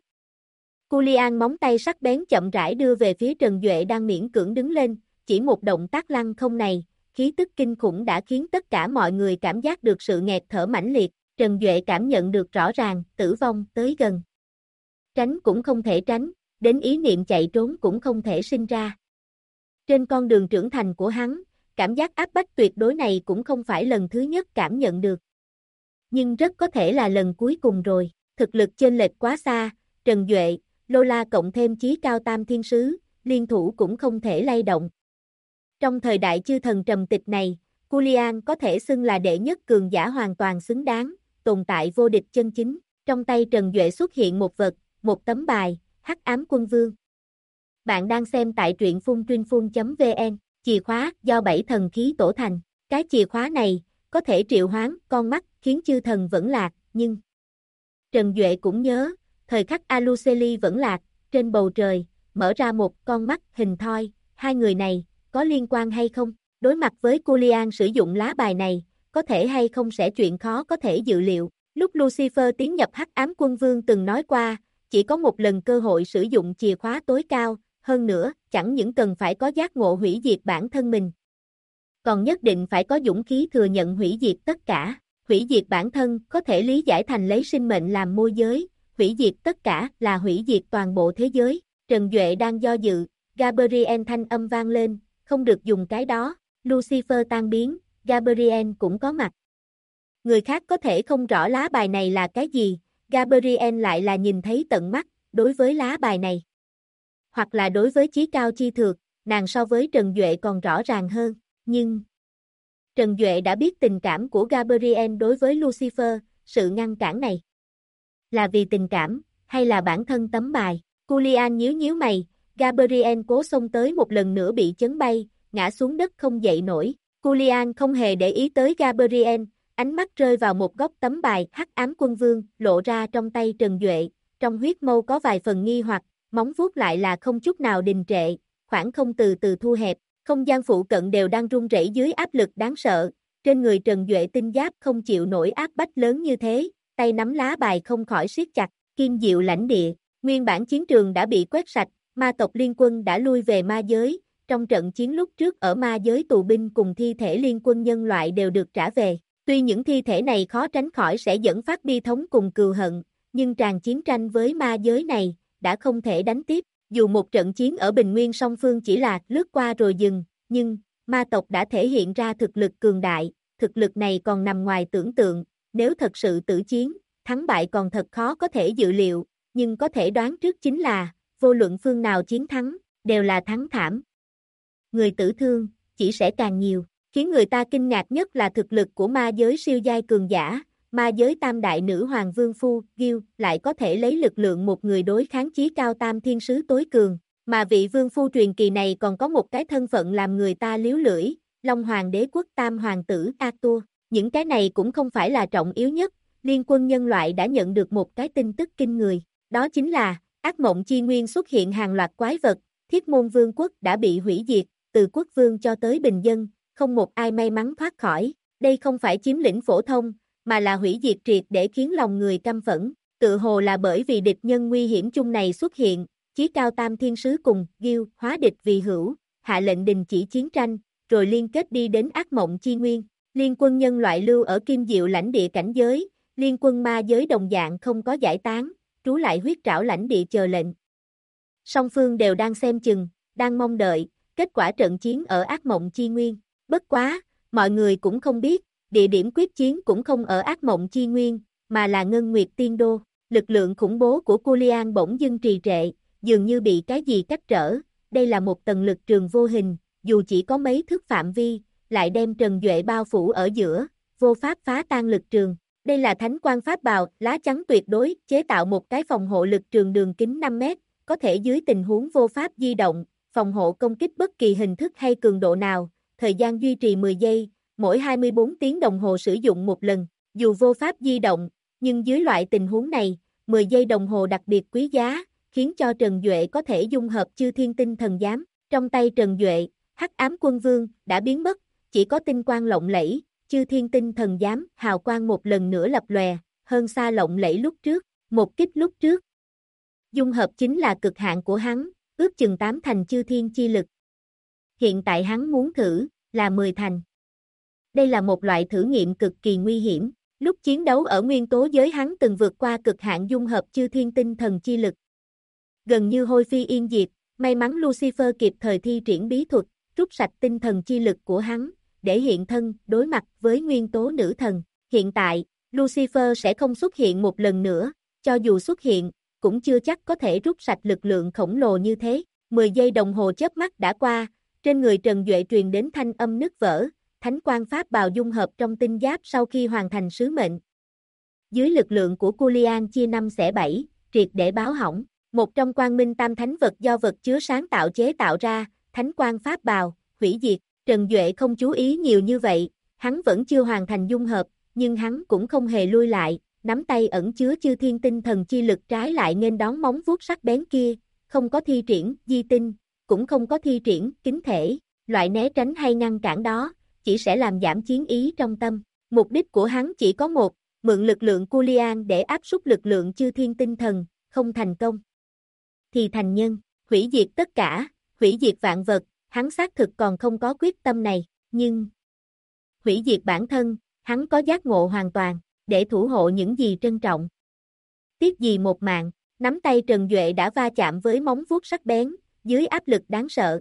Julian móng tay sắc bén chậm rãi đưa về phía Trần Duệ đang miễn cưỡng đứng lên, chỉ một động tác lăng không này, khí tức kinh khủng đã khiến tất cả mọi người cảm giác được sự nghẹt thở mãnh liệt, Trần Duệ cảm nhận được rõ ràng, tử vong tới gần. Tránh cũng không thể tránh, đến ý niệm chạy trốn cũng không thể sinh ra. Trên con đường trưởng thành của hắn, cảm giác áp bách tuyệt đối này cũng không phải lần thứ nhất cảm nhận được. Nhưng rất có thể là lần cuối cùng rồi, thực lực chênh lệch quá xa, Trần Duệ, Lola cộng thêm chí cao tam thiên sứ, liên thủ cũng không thể lay động. Trong thời đại chư thần trầm tịch này, Julian có thể xưng là đệ nhất cường giả hoàn toàn xứng đáng, tồn tại vô địch chân chính. Trong tay Trần Duệ xuất hiện một vật, một tấm bài, Hắc Ám Quân Vương. Bạn đang xem tại truyện phuntrinphun.vn, chìa khóa do 7 thần khí tổ thành. Cái chìa khóa này, có thể triệu hoán con mắt, khiến chư thần vẫn lạc, nhưng Trần Duệ cũng nhớ, thời khắc Aluceli vẫn lạc, trên bầu trời, mở ra một con mắt hình thoi, hai người này, có liên quan hay không? Đối mặt với Julian sử dụng lá bài này, có thể hay không sẽ chuyện khó có thể dự liệu. Lúc Lucifer tiến nhập Hắc Ám Quân Vương từng nói qua, chỉ có một lần cơ hội sử dụng chìa khóa tối cao, hơn nữa, chẳng những cần phải có giác ngộ hủy diệt bản thân mình, còn nhất định phải có dũng khí thừa nhận hủy diệt tất cả. Hủy diệt bản thân có thể lý giải thành lấy sinh mệnh làm môi giới, hủy diệt tất cả là hủy diệt toàn bộ thế giới. Trần Duệ đang do dự, Gabriel thanh âm vang lên, không được dùng cái đó, Lucifer tan biến, Gabriel cũng có mặt. Người khác có thể không rõ lá bài này là cái gì, Gabriel lại là nhìn thấy tận mắt, đối với lá bài này. Hoặc là đối với chí cao chi thược, nàng so với Trần Duệ còn rõ ràng hơn, nhưng Trần Duệ đã biết tình cảm của Gabriel đối với Lucifer, sự ngăn cản này là vì tình cảm, hay là bản thân tấm bài. Julian nhíu mày, Gabriel cố xông tới một lần nữa bị chấn bay, ngã xuống đất không dậy nổi. Julian không hề để ý tới Gabriel, ánh mắt rơi vào một góc tấm bài Hắc Ám Quân Vương, lộ ra trong tay Trần Duệ, trong huyết mâu có vài phần nghi hoặc, móng vuốt lại là không chút nào đình trệ, khoảng không từ từ thu hẹp, không gian phụ cận đều đang rung rẩy dưới áp lực đáng sợ, trên người Trần Duệ tinh giáp không chịu nổi áp bách lớn như thế, tay nắm lá bài không khỏi siết chặt, Kim Diệu lãnh địa, nguyên bản chiến trường đã bị quét sạch, ma tộc liên quân đã lui về ma giới, trong trận chiến lúc trước ở ma giới tù binh cùng thi thể liên quân nhân loại đều được trả về. Tuy những thi thể này khó tránh khỏi sẽ dẫn phát bi thống cùng cừu hận, nhưng tràn chiến tranh với ma giới này, đã không thể đánh tiếp. Dù một trận chiến ở Bình Nguyên song phương chỉ là lướt qua rồi dừng, nhưng ma tộc đã thể hiện ra thực lực cường đại, thực lực này còn nằm ngoài tưởng tượng, nếu thật sự tử chiến, thắng bại còn thật khó có thể dự liệu, nhưng có thể đoán trước chính là, vô luận phương nào chiến thắng, đều là thắng thảm. Người tử thương, chỉ sẽ càng nhiều. Khiến người ta kinh ngạc nhất là thực lực của ma giới siêu giai cường giả, ma giới tam đại nữ hoàng vương phu, Gil, lại có thể lấy lực lượng một người đối kháng chí cao tam thiên sứ tối cường, mà vị vương phu truyền kỳ này còn có một cái thân phận làm người ta liếu lưỡi, Long Hoàng đế quốc tam hoàng tử Arthur. Những cái này cũng không phải là trọng yếu nhất, liên quân nhân loại đã nhận được một cái tin tức kinh người, đó chính là, ác mộng chi nguyên xuất hiện hàng loạt quái vật, Thiết Môn Vương quốc đã bị hủy diệt, từ quốc vương cho tới bình dân, không một ai may mắn thoát khỏi, đây không phải chiếm lĩnh phổ thông, mà là hủy diệt triệt để khiến lòng người căm phẫn, tự hồ là bởi vì địch nhân nguy hiểm chung này xuất hiện, chí cao tam thiên sứ cùng, Gil, hóa địch vì hữu, hạ lệnh đình chỉ chiến tranh, rồi liên kết đi đến ác mộng chi nguyên, liên quân nhân loại lưu ở Kim Diệu lãnh địa cảnh giới, liên quân ma giới đồng dạng không có giải tán, trú lại huyết trảo lãnh địa chờ lệnh. Song phương đều đang xem chừng, đang mong đợi, kết quả trận chiến ở ác mộng chi nguyên. Bất quá, mọi người cũng không biết, địa điểm quyết chiến cũng không ở ác mộng chi nguyên, mà là Ngân Nguyệt Tiên Đô. Lực lượng khủng bố của Julian bỗng dưng trì trệ, dường như bị cái gì cách trở. Đây là một tầng lực trường vô hình, dù chỉ có mấy thước phạm vi, lại đem Trần Duệ bao phủ ở giữa, vô pháp phá tan lực trường. Đây là thánh quang pháp bào, lá chắn tuyệt đối, chế tạo một cái phòng hộ lực trường đường kính 5 mét, có thể dưới tình huống vô pháp di động, phòng hộ công kích bất kỳ hình thức hay cường độ nào, thời gian duy trì 10 giây, mỗi 24 tiếng đồng hồ sử dụng một lần, dù vô pháp di động, nhưng dưới loại tình huống này, 10 giây đồng hồ đặc biệt quý giá, khiến cho Trần Duệ có thể dung hợp Chư Thiên Tinh Thần Giám. Trong tay Trần Duệ, Hắc Ám Quân Vương đã biến mất, chỉ có tinh quang lộng lẫy, Chư Thiên Tinh Thần Giám, hào quang một lần nữa lập lòe, hơn xa lộng lẫy lúc trước, một kích lúc trước. Dung hợp chính là cực hạn của hắn, ước chừng 8 thành Chư Thiên chi lực. Hiện tại hắn muốn thử, là 10 thành. Đây là một loại thử nghiệm cực kỳ nguy hiểm, lúc chiến đấu ở nguyên tố giới hắn từng vượt qua cực hạn dung hợp Chư Thiên Tinh Thần chi lực. Gần như hôi phi yên diệt, may mắn Lucifer kịp thời thi triển bí thuật, rút sạch tinh thần chi lực của hắn, để hiện thân, đối mặt với nguyên tố nữ thần. Hiện tại, Lucifer sẽ không xuất hiện một lần nữa, cho dù xuất hiện, cũng chưa chắc có thể rút sạch lực lượng khổng lồ như thế. 10 giây đồng hồ chớp mắt đã qua, trên người Trần Duệ truyền đến thanh âm nứt vỡ, thánh quang pháp bào dung hợp trong tinh giáp sau khi hoàn thành sứ mệnh. Dưới lực lượng của Culian chia 5 xẻ 7, triệt để báo hỏng. Một trong quang minh tam thánh vật do vật chứa sáng tạo chế tạo ra, thánh quang pháp bào, hủy diệt. Trần Duệ không chú ý nhiều như vậy, hắn vẫn chưa hoàn thành dung hợp, nhưng hắn cũng không hề lui lại, nắm tay ẩn chứa Chư Thiên Tinh Thần chi lực trái lại nghênh đón móng vuốt sắc bén kia, không có thi triển di tinh, cũng không có thi triển kính thể, loại né tránh hay ngăn cản đó, chỉ sẽ làm giảm chiến ý trong tâm. Mục đích của hắn chỉ có một, mượn lực lượng Culian để áp súc lực lượng Chư Thiên Tinh Thần, không thành công thì thành nhân, hủy diệt tất cả, hủy diệt vạn vật, hắn xác thực còn không có quyết tâm này, nhưng hủy diệt bản thân, hắn có giác ngộ hoàn toàn, để thủ hộ những gì trân trọng. Tiếc gì một mạng, nắm tay Trần Duệ đã va chạm với móng vuốt sắc bén, dưới áp lực đáng sợ.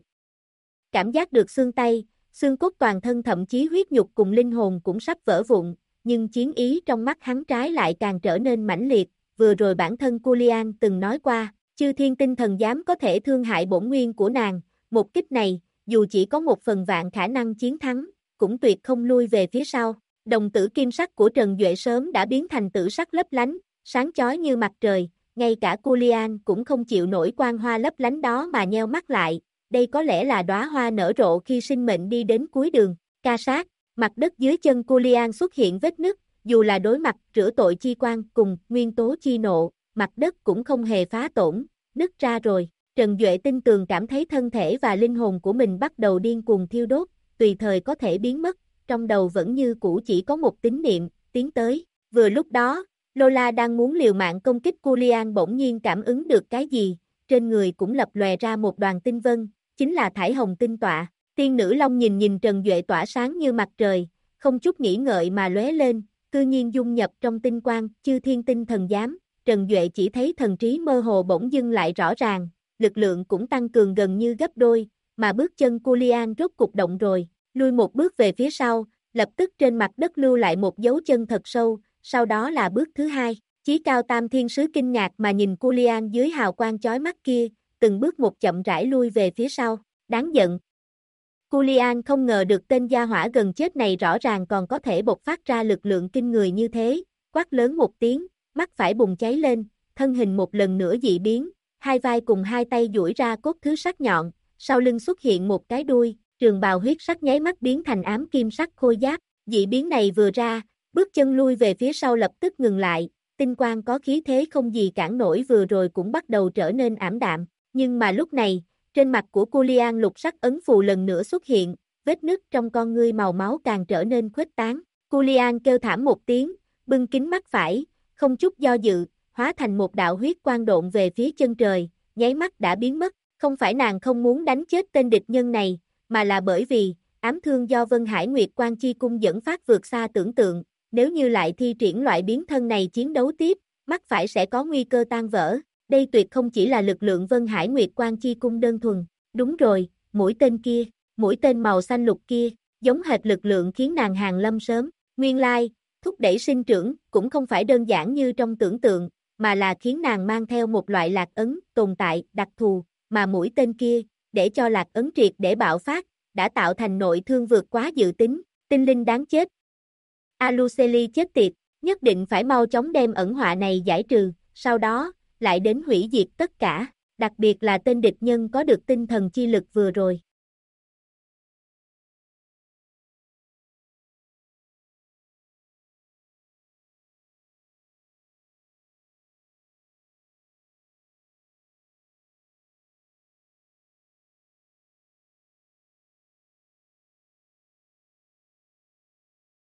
Cảm giác được xương tay, xương cốt toàn thân thậm chí huyết nhục cùng linh hồn cũng sắp vỡ vụn, nhưng chiến ý trong mắt hắn trái lại càng trở nên mãnh liệt, vừa rồi bản thân Culian từng nói qua, Chư Thiên Tinh Thần Giám có thể thương hại bổn nguyên của nàng, một kích này, dù chỉ có 1/1000 khả năng chiến thắng, cũng tuyệt không lui về phía sau. Đồng tử kim sắc của Trần Duệ sớm đã biến thành tử sắc lấp lánh, sáng chói như mặt trời, ngay cả Culian cũng không chịu nổi quang hoa lấp lánh đó mà nheo mắt lại, đây có lẽ là đóa hoa nở rộ khi sinh mệnh đi đến cuối đường. Ca sát, mặt đất dưới chân Culian xuất hiện vết nứt, dù là đối mặt rửa tội chi quan cùng nguyên tố chi nộ, mặt đất cũng không hề phá tổn, nứt ra rồi. Trần Duệ tin tường cảm thấy thân thể và linh hồn của mình bắt đầu điên cuồng thiêu đốt, tùy thời có thể biến mất, trong đầu vẫn như cũ chỉ có một tín niệm, tiến tới. Vừa lúc đó, Lola đang muốn liều mạng công kích Culian bỗng nhiên cảm ứng được cái gì, trên người cũng lập lòe ra một đoàn tinh vân, chính là thải hồng tinh tọa. Tiên nữ Long nhìn Trần Duệ tỏa sáng như mặt trời, không chút nghĩ ngợi mà lóe lên, cư nhiên dung nhập trong tinh quang, Chư Thiên Tinh Thần Giám. Trần Duệ chỉ thấy thần trí mơ hồ bỗng dưng lại rõ ràng, lực lượng cũng tăng cường gần như gấp đôi, mà bước chân Culian rốt cục động rồi, lui một bước về phía sau, lập tức trên mặt đất lưu lại một dấu chân thật sâu, sau đó là bước thứ hai. Chí cao tam thiên sứ kinh ngạc mà nhìn Culian dưới hào quang chói mắt kia, từng bước một chậm rãi lui về phía sau, đáng giận. Culian không ngờ được tên gia hỏa gần chết này rõ ràng còn có thể bộc phát ra lực lượng kinh người như thế, quát lớn một tiếng, mắt phải bùng cháy lên, thân hình một lần nữa dị biến, hai vai cùng hai tay duỗi ra cốt thứ sắc nhọn, sau lưng xuất hiện một cái đuôi, trường bào huyết sắc nháy mắt biến thành ám kim sắc khôi giáp, dị biến này vừa ra, bước chân lui về phía sau lập tức ngừng lại, tinh quang có khí thế không gì cản nổi vừa rồi cũng bắt đầu trở nên ảm đạm, nhưng mà lúc này, trên mặt của Culian lục sắc ấn phù lần nữa xuất hiện, vết nứt trong con ngươi màu máu càng trở nên khuếch tán. Culian kêu thảm một tiếng, bưng kính mắt phải, không chút do dự, hóa thành một đạo huyết quang độn về phía chân trời, nháy mắt đã biến mất. Không phải nàng không muốn đánh chết tên địch nhân này, mà là bởi vì, ám thương do Vân Hải Nguyệt Quan Chi Cung dẫn phát vượt xa tưởng tượng, nếu như lại thi triển loại biến thân này chiến đấu tiếp, mắt phải sẽ có nguy cơ tan vỡ. Đây tuyệt không chỉ là lực lượng Vân Hải Nguyệt Quan Chi Cung đơn thuần. Đúng rồi, mũi tên kia, mũi tên màu xanh lục kia, giống hệt lực lượng khiến nàng hàng lâm sớm. Nguyên lai, thúc đẩy sinh trưởng, cũng không phải đơn giản như trong tưởng tượng, mà là khiến nàng mang theo một loại lạc ấn, tồn tại, đặc thù, mà mũi tên kia, để cho lạc ấn triệt để bạo phát, đã tạo thành nội thương vượt quá dự tính, tinh linh đáng chết. Aluceli chết tiệt, nhất định phải mau chóng đem ẩn họa này giải trừ, sau đó, lại đến hủy diệt tất cả. Đặc biệt là tên địch nhân có được tinh thần chi lực vừa rồi.